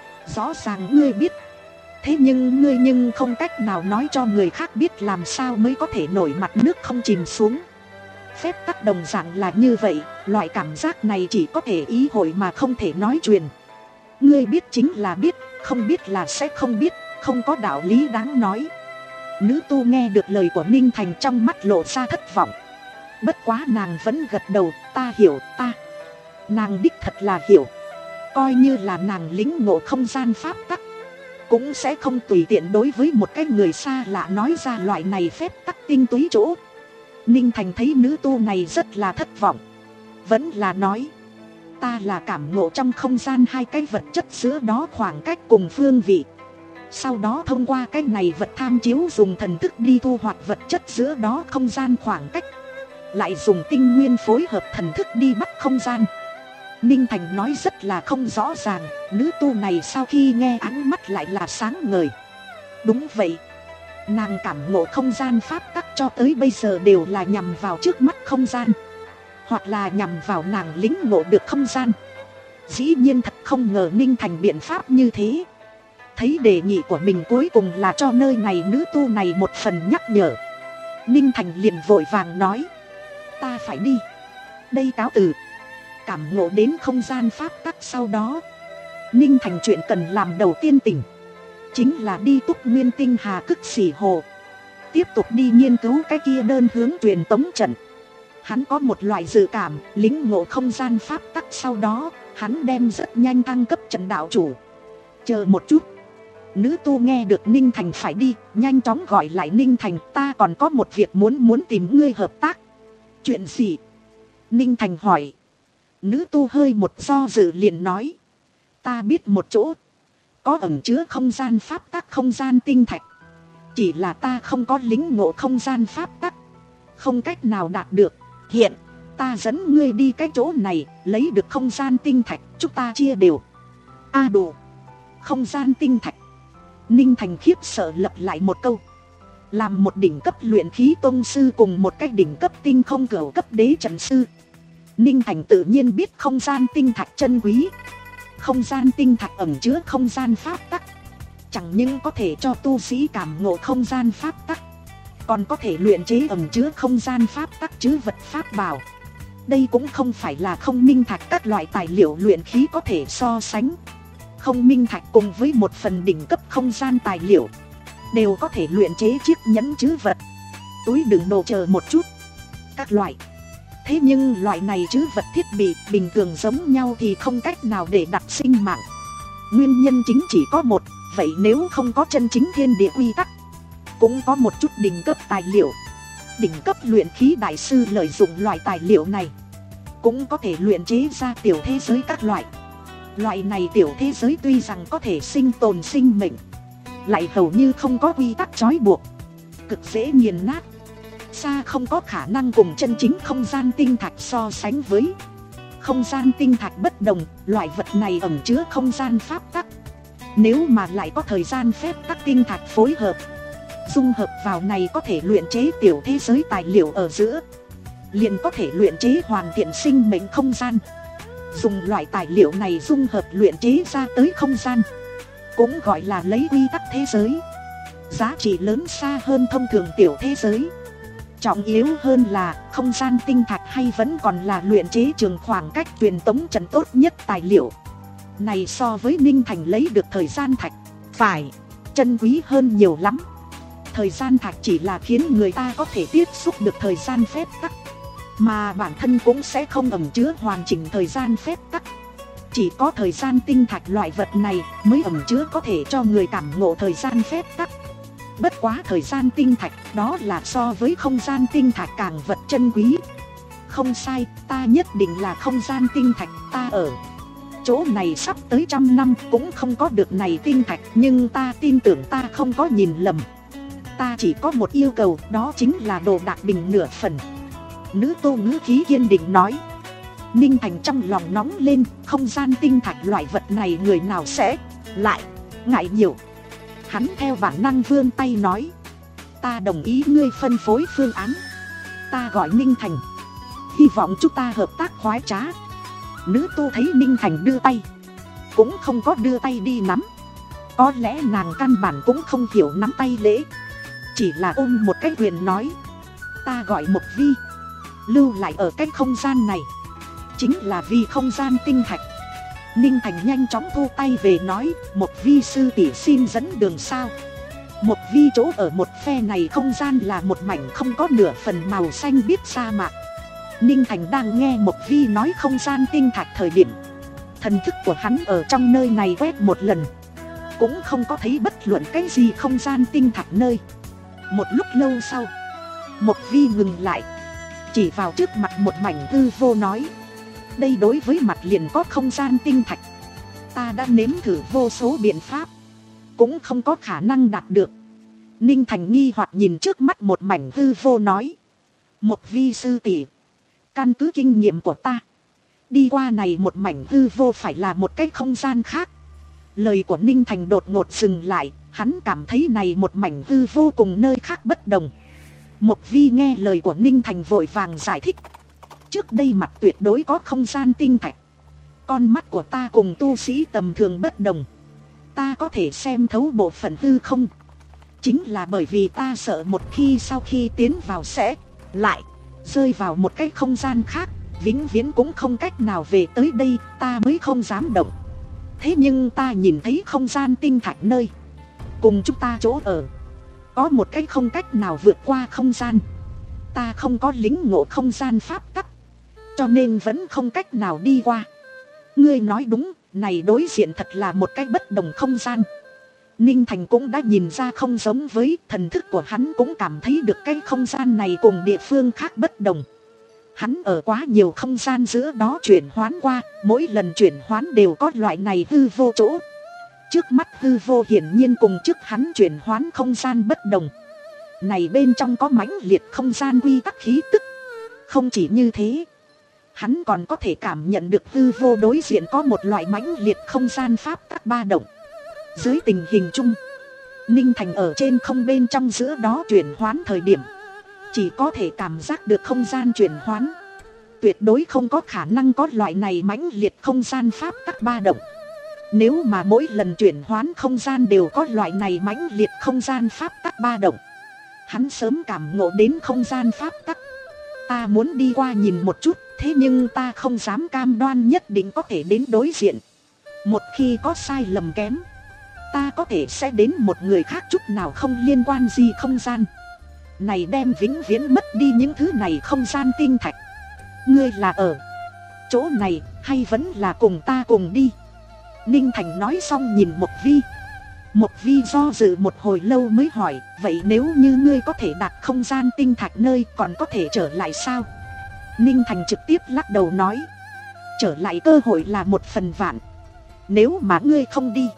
Rõ ràng ngươi biết, thế nhưng ngươi nhưng không cách nào nói cho người khác biết, làm sao mới có thể nổi mặt nước không chìm xuống. Phép tắc đồng dạng là như vậy, loại cảm giác này chỉ có thể ý hội mà không thể nói truyền. Ngươi biết chính là biết, không biết là sẽ không biết, không có đạo lý đáng nói. Nữ tu nghe được lời của Ninh Thành trong mắt lộ ra thất vọng. Bất quá nàng vẫn gật đầu, ta hiểu, ta. Nàng đích thật là hiểu. Coi như là nàng lĩnh ngộ không gian pháp tắc, cũng sẽ không tùy tiện đối với một cái người xa lạ nói ra loại này phép tắc tinh túy chỗ. Ninh Thành thấy nữ tu này rất là thất vọng, vẫn là nói, ta là cảm ngộ trong không gian hai cái vật chất giữa đó khoảng cách cùng phương vị. Sau đó thông qua cái này vật tham chiếu dùng thần thức đi thu hoạch vật chất giữa đó không gian khoảng cách, lại dùng tinh nguyên phối hợp thần thức đi bắt không gian. Ninh Thành nói rất là không rõ ràng, nữ tu này sau khi nghe ánh mắt lại là sáng ngời. Đúng vậy, nàng cảm ngộ không gian pháp tắc cho tới bây giờ đều là nhằm vào trước mắt không gian, hoặc là nhằm vào nàng lĩnh ngộ được không gian. Dĩ nhiên thật không ngờ Ninh Thành biện pháp như thế. Thấy đề nghị của mình cuối cùng là cho nơi này nữ tu này một phần nhắc nhở, Ninh Thành liền vội vàng nói, ta phải đi, đây cáo từ. Cảm ngộ đến không gian pháp tắc sau đó, Ninh Thành chuyện cần làm đầu tiên tỉnh chính là đi túc nguyên tinh hà cức xỉ hồ, tiếp tục đi nghiên cứu cái kia đơn hướng truyền tống trận. Hắn có một loại dự cảm, lĩnh ngộ không gian pháp tắc sau đó, hắn đem rất nhanh thăng cấp trận đạo chủ. Chờ một chút. Nữ tu nghe được Ninh Thành phải đi, nhanh chóng gọi lại Ninh Thành, ta còn có một việc muốn muốn tìm ngươi hợp tác. Chuyện gì? Ninh Thành hỏi. Nữ tu hơi một do dự liền nói, ta biết một chỗ có ẩn chứa không gian pháp tắc không gian tinh thạch, chỉ là ta không có lĩnh ngộ không gian pháp tắc, không cách nào đạt được. Hiện ta dẫn ngươi đi cái chỗ này, lấy được không gian tinh thạch, chúng ta chia đều. A à đủ, không gian tinh thạch. Ninh Thành khiếp sợ lặp lại một câu. Làm một đỉnh cấp luyện khí tông sư cùng một cái đỉnh cấp tinh không cửu cấp đế trận sư, Ninh Thành tự nhiên biết không gian tinh thạch chân quý. Không gian tinh thạch ẩn chứa không gian pháp tắc, chẳng những có thể cho tu sĩ cảm ngộ không gian pháp tắc, còn có thể luyện chế ẩn chứa không gian pháp tắc chứ vật pháp bảo. Đây cũng không phải là không minh thạch các loại tài liệu luyện khí có thể so sánh. Không minh thạch cùng với một phần đỉnh cấp không gian tài liệu, đều có thể luyện chế chiếc nhẫn chứ vật, túi đựng đồ chờ một chút các loại. Thế nhưng loại này chứ vật thiết bị bình thường giống nhau thì không cách nào để đặt sinh mạng. Nguyên nhân chính chỉ có một, vậy nếu không có chân chính thiên địa quy tắc, cũng có một chút đỉnh cấp tài liệu. Đỉnh cấp luyện khí đại sư lợi dụng loại tài liệu này, cũng có thể luyện chế ra tiểu thế giới các loại. Loại này tiểu thế giới tuy rằng có thể sinh tồn sinh mệnh, lại hầu như không có quy tắc trói buộc, cực dễ nghiền nát, xa không có khả năng cùng chân chính không gian tinh thạch so sánh với. Không gian tinh thạch bất đồng, loại vật này ẩn chứa không gian pháp tắc. Nếu mà lại có thời gian phép tắc tinh thạch phối hợp, dung hợp vào này có thể luyện chế tiểu thế giới tài liệu ở giữa, liền có thể luyện chế hoàn thiện sinh mệnh không gian. Dùng loại tài liệu này dung hợp luyện chế ra tới không gian, cũng gọi là lấy quy tắc thế giới. Giá trị lớn xa hơn thông thường tiểu thế giới. Trọng yếu hơn là không gian tinh thạch hay vẫn còn là luyện chế trường khoảng cách truyền tống trận tốt nhất tài liệu. Này so với Ninh Thành lấy được thời gian thạch, phải chân quý hơn nhiều lắm. Thời gian thạch chỉ là khiến người ta có thể tiếp xúc được thời gian phép tắc, mà bản thân cũng sẽ không ẩn chứa hoàn chỉnh thời gian phép tắc. Chỉ có thời gian tinh thạch loại vật này mới ẩn chứa có thể cho người cảm ngộ thời gian phép tắc. Bất quá thời gian tinh thạch đó là so với không gian tinh thạch càng vật chân quý. Không sai, ta nhất định là không gian tinh thạch. Ta ở chỗ này sắp tới trăm năm cũng không có được này tinh thạch, nhưng ta tin tưởng ta không có nhìn lầm. Ta chỉ có một yêu cầu, đó chính là đồ đạc bình nửa phần. Nữ tô ngữ khí kiên định nói. Ninh Thành trong lòng nóng lên, không gian tinh thạch loại vật này người nào sẽ lại ngại nhiều. Hắn theo bản năng vươn tay nói, ta đồng ý ngươi phân phối phương án. Ta gọi Ninh Thành, hy vọng chúng ta hợp tác khoái trá. Nữ tu thấy Ninh Thành đưa tay, cũng không có đưa tay đi nắm. Có lẽ nàng căn bản cũng không hiểu nắm tay lễ, chỉ là ôm một cái quyền nói, ta gọi Mộc Vi, lưu lại ở cái không gian này chính là vì không gian tinh thạch. Ninh Thành nhanh chóng thu tay về nói, Mộc Vi sư tỷ xin dẫn đường sao. Mộc Vi chỗ ở một phe này không gian là một mảnh không có nửa phần màu xanh biếc sa mạc. Ninh Thành đang nghe Mộc Vi nói không gian tinh thạch thời điểm, thần thức của hắn ở trong nơi này quét một lần, cũng không có thấy bất luận cái gì không gian tinh thạch nơi. Một lúc lâu sau, Mộc Vi ngừng lại, chỉ vào trước mặt một mảnh hư vô nói, đây đối với mặt liền có không gian tinh thạch, ta đã nếm thử vô số biện pháp, cũng không có khả năng đạt được. Ninh Thành nghi hoặc nhìn trước mắt một mảnh hư vô nói, Mộc Vi sư tỷ, căn cứ kinh nghiệm của ta, đi qua này một mảnh hư vô phải là một cái không gian khác. Lời của Ninh Thành đột ngột dừng lại, hắn cảm thấy này một mảnh hư vô cùng nơi khác bất đồng. Mộc Vi nghe lời của Ninh Thành vội vàng giải thích, trước đây mặt tuyệt đối có không gian tinh thạch, con mắt của ta cùng tu sĩ tầm thường bất đồng, ta có thể xem thấu bộ phận hư không. Chính là bởi vì ta sợ một khi sau khi tiến vào sẽ lại rơi vào một cái không gian khác, vĩnh viễn cũng không cách nào về tới đây, ta mới không dám động. Thế nhưng ta nhìn thấy không gian tinh thạch nơi cùng chúng ta chỗ ở, có một cái không cách nào vượt qua không gian. Ta không có lính ngộ không gian pháp tắc, cho nên vẫn không cách nào đi qua. Ngươi nói đúng, này đối diện thật là một cái bất đồng không gian. Ninh Thành cũng đã nhìn ra không giống với, thần thức của hắn cũng cảm thấy được cái không gian này cùng địa phương khác bất đồng. Hắn ở quá nhiều không gian giữa đó chuyển hoán qua, mỗi lần chuyển hoán đều có loại này hư vô chỗ. Trước mắt hư vô hiển nhiên cùng trước hắn chuyển hoán không gian bất đồng. Này bên trong có mãnh liệt không gian quy tắc khí tức. Không chỉ như thế, hắn còn có thể cảm nhận được hư vô đối diện có một loại mãnh liệt không gian pháp tắc ba động. Dưới tình hình chung, Ninh Thành ở trên không bên trong giữa đó chuyển hoán thời điểm, chỉ có thể cảm giác được không gian chuyển hoán, tuyệt đối không có khả năng có loại này mãnh liệt không gian pháp tắc ba động. Nếu mà mỗi lần chuyển hoán không gian đều có loại này mãnh liệt không gian pháp tắc ba động, hắn sớm cảm ngộ đến không gian pháp tắc. Ta muốn đi qua nhìn một chút, thế nhưng ta không dám cam đoan nhất định có thể đến đối diện. Một khi có sai lầm kém, ta có thể sẽ đến một người khác chút nào không liên quan gì không gian này, đem vĩnh viễn mất đi những thứ này không gian tinh thạch. Ngươi là ở chỗ này hay vẫn là cùng ta cùng đi? Ninh Thành nói xong nhìn Mộc Vi. Mộc Vi do dự một hồi lâu mới hỏi, vậy nếu như ngươi có thể đạt không gian tinh thạch nơi, còn có thể trở lại sao? Ninh Thành trực tiếp lắc đầu nói, trở lại cơ hội là một phần vạn. Nếu mà ngươi không đi,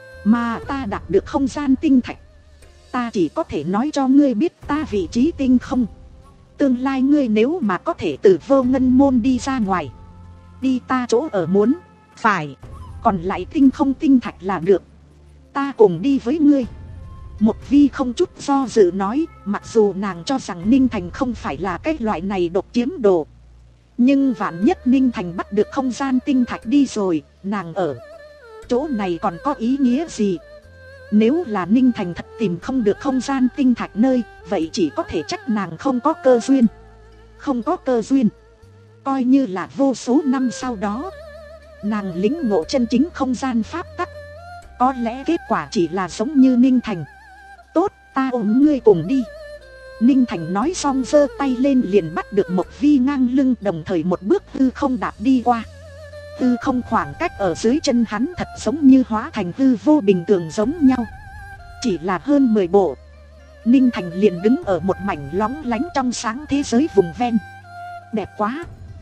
mà ta đạt được không gian tinh thạch, ta chỉ có thể nói cho ngươi biết ta vị trí tinh không. Tương lai ngươi nếu mà có thể từ Vô Ngân môn đi ra ngoài, đi ta chỗ ở muốn, phải, còn lại tinh không tinh thạch là được, ta cùng đi với ngươi. Mộc Vi không chút do dự nói, mặc dù nàng cho rằng Ninh Thành không phải là cái loại này độc chiếm đồ, nhưng vạn nhất Ninh Thành bắt được không gian tinh thạch đi rồi, nàng ở chỗ này còn có ý nghĩa gì? Nếu là Ninh Thành thật tìm không được không gian tinh thạch nơi, vậy chỉ có thể trách nàng không có cơ duyên. Không có cơ duyên, coi như là vô số năm sau đó nàng lĩnh ngộ chân chính không gian pháp tắc, có lẽ kết quả chỉ là giống như Ninh Thành. Tốt, ta ôm ngươi cùng đi. Ninh Thành nói xong giơ tay lên liền bắt được Mộc Vi ngang lưng, đồng thời một bước hư không đạp đi qua. Hư không khoảng cách ở dưới chân hắn thật giống như hóa thành hư vô bình thường giống nhau, chỉ là hơn mười bộ. Ninh Thành liền đứng ở một mảnh lóng lánh trong sáng thế giới vùng ven. Đẹp quá!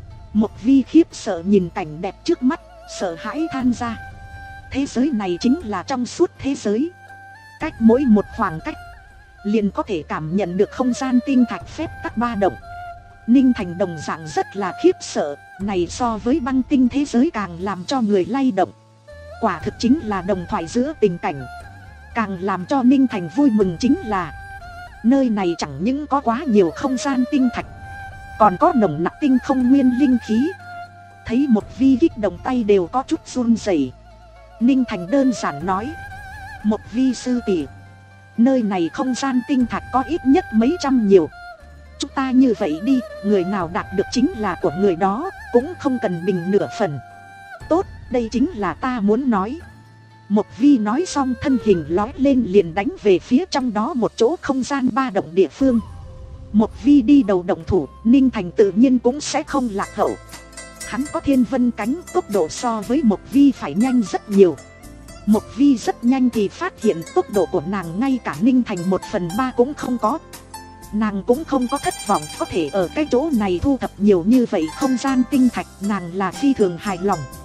Mộc Vi khiếp sợ nhìn cảnh đẹp trước mắt, sợ hãi than ra. Thế giới này chính là trong suốt thế giới, cách mỗi một khoảng cách liền có thể cảm nhận được không gian tinh thạch phép tắc ba động. Ninh Thành đồng dạng rất là khiếp sợ, này so với băng tinh thế giới càng làm cho người lay động. Quả thực chính là đồng thoại giữa tình cảnh. Càng làm cho Ninh Thành vui mừng chính là nơi này chẳng những có quá nhiều không gian tinh thạch, còn có nồng nặc tinh không nguyên linh khí. Thấy Một Vi kích động tay đều có chút run rẩy, Ninh Thành đơn giản nói: Một Vi sư tỷ, nơi này không gian tinh thạch có ít nhất mấy trăm nhiều. Chúng ta như vậy đi, người nào đạt được chính là của người đó, cũng không cần mình nửa phần. Tốt, đây chính là ta muốn nói. Một Vi nói xong thân hình lói lên liền đánh về phía trong đó một chỗ không gian ba động địa phương. Một Vi đi đầu động thủ, Ninh Thành tự nhiên cũng sẽ không lạc hậu. Hắn có thiên vân cánh, tốc độ so với Một Vi phải nhanh rất nhiều. Một Vi rất nhanh thì phát hiện tốc độ của nàng ngay cả Ninh Thành một phần ba cũng không có. Nàng cũng không có thất vọng, có thể ở cái chỗ này thu thập nhiều như vậy không gian tinh thạch, nàng là phi thường hài lòng.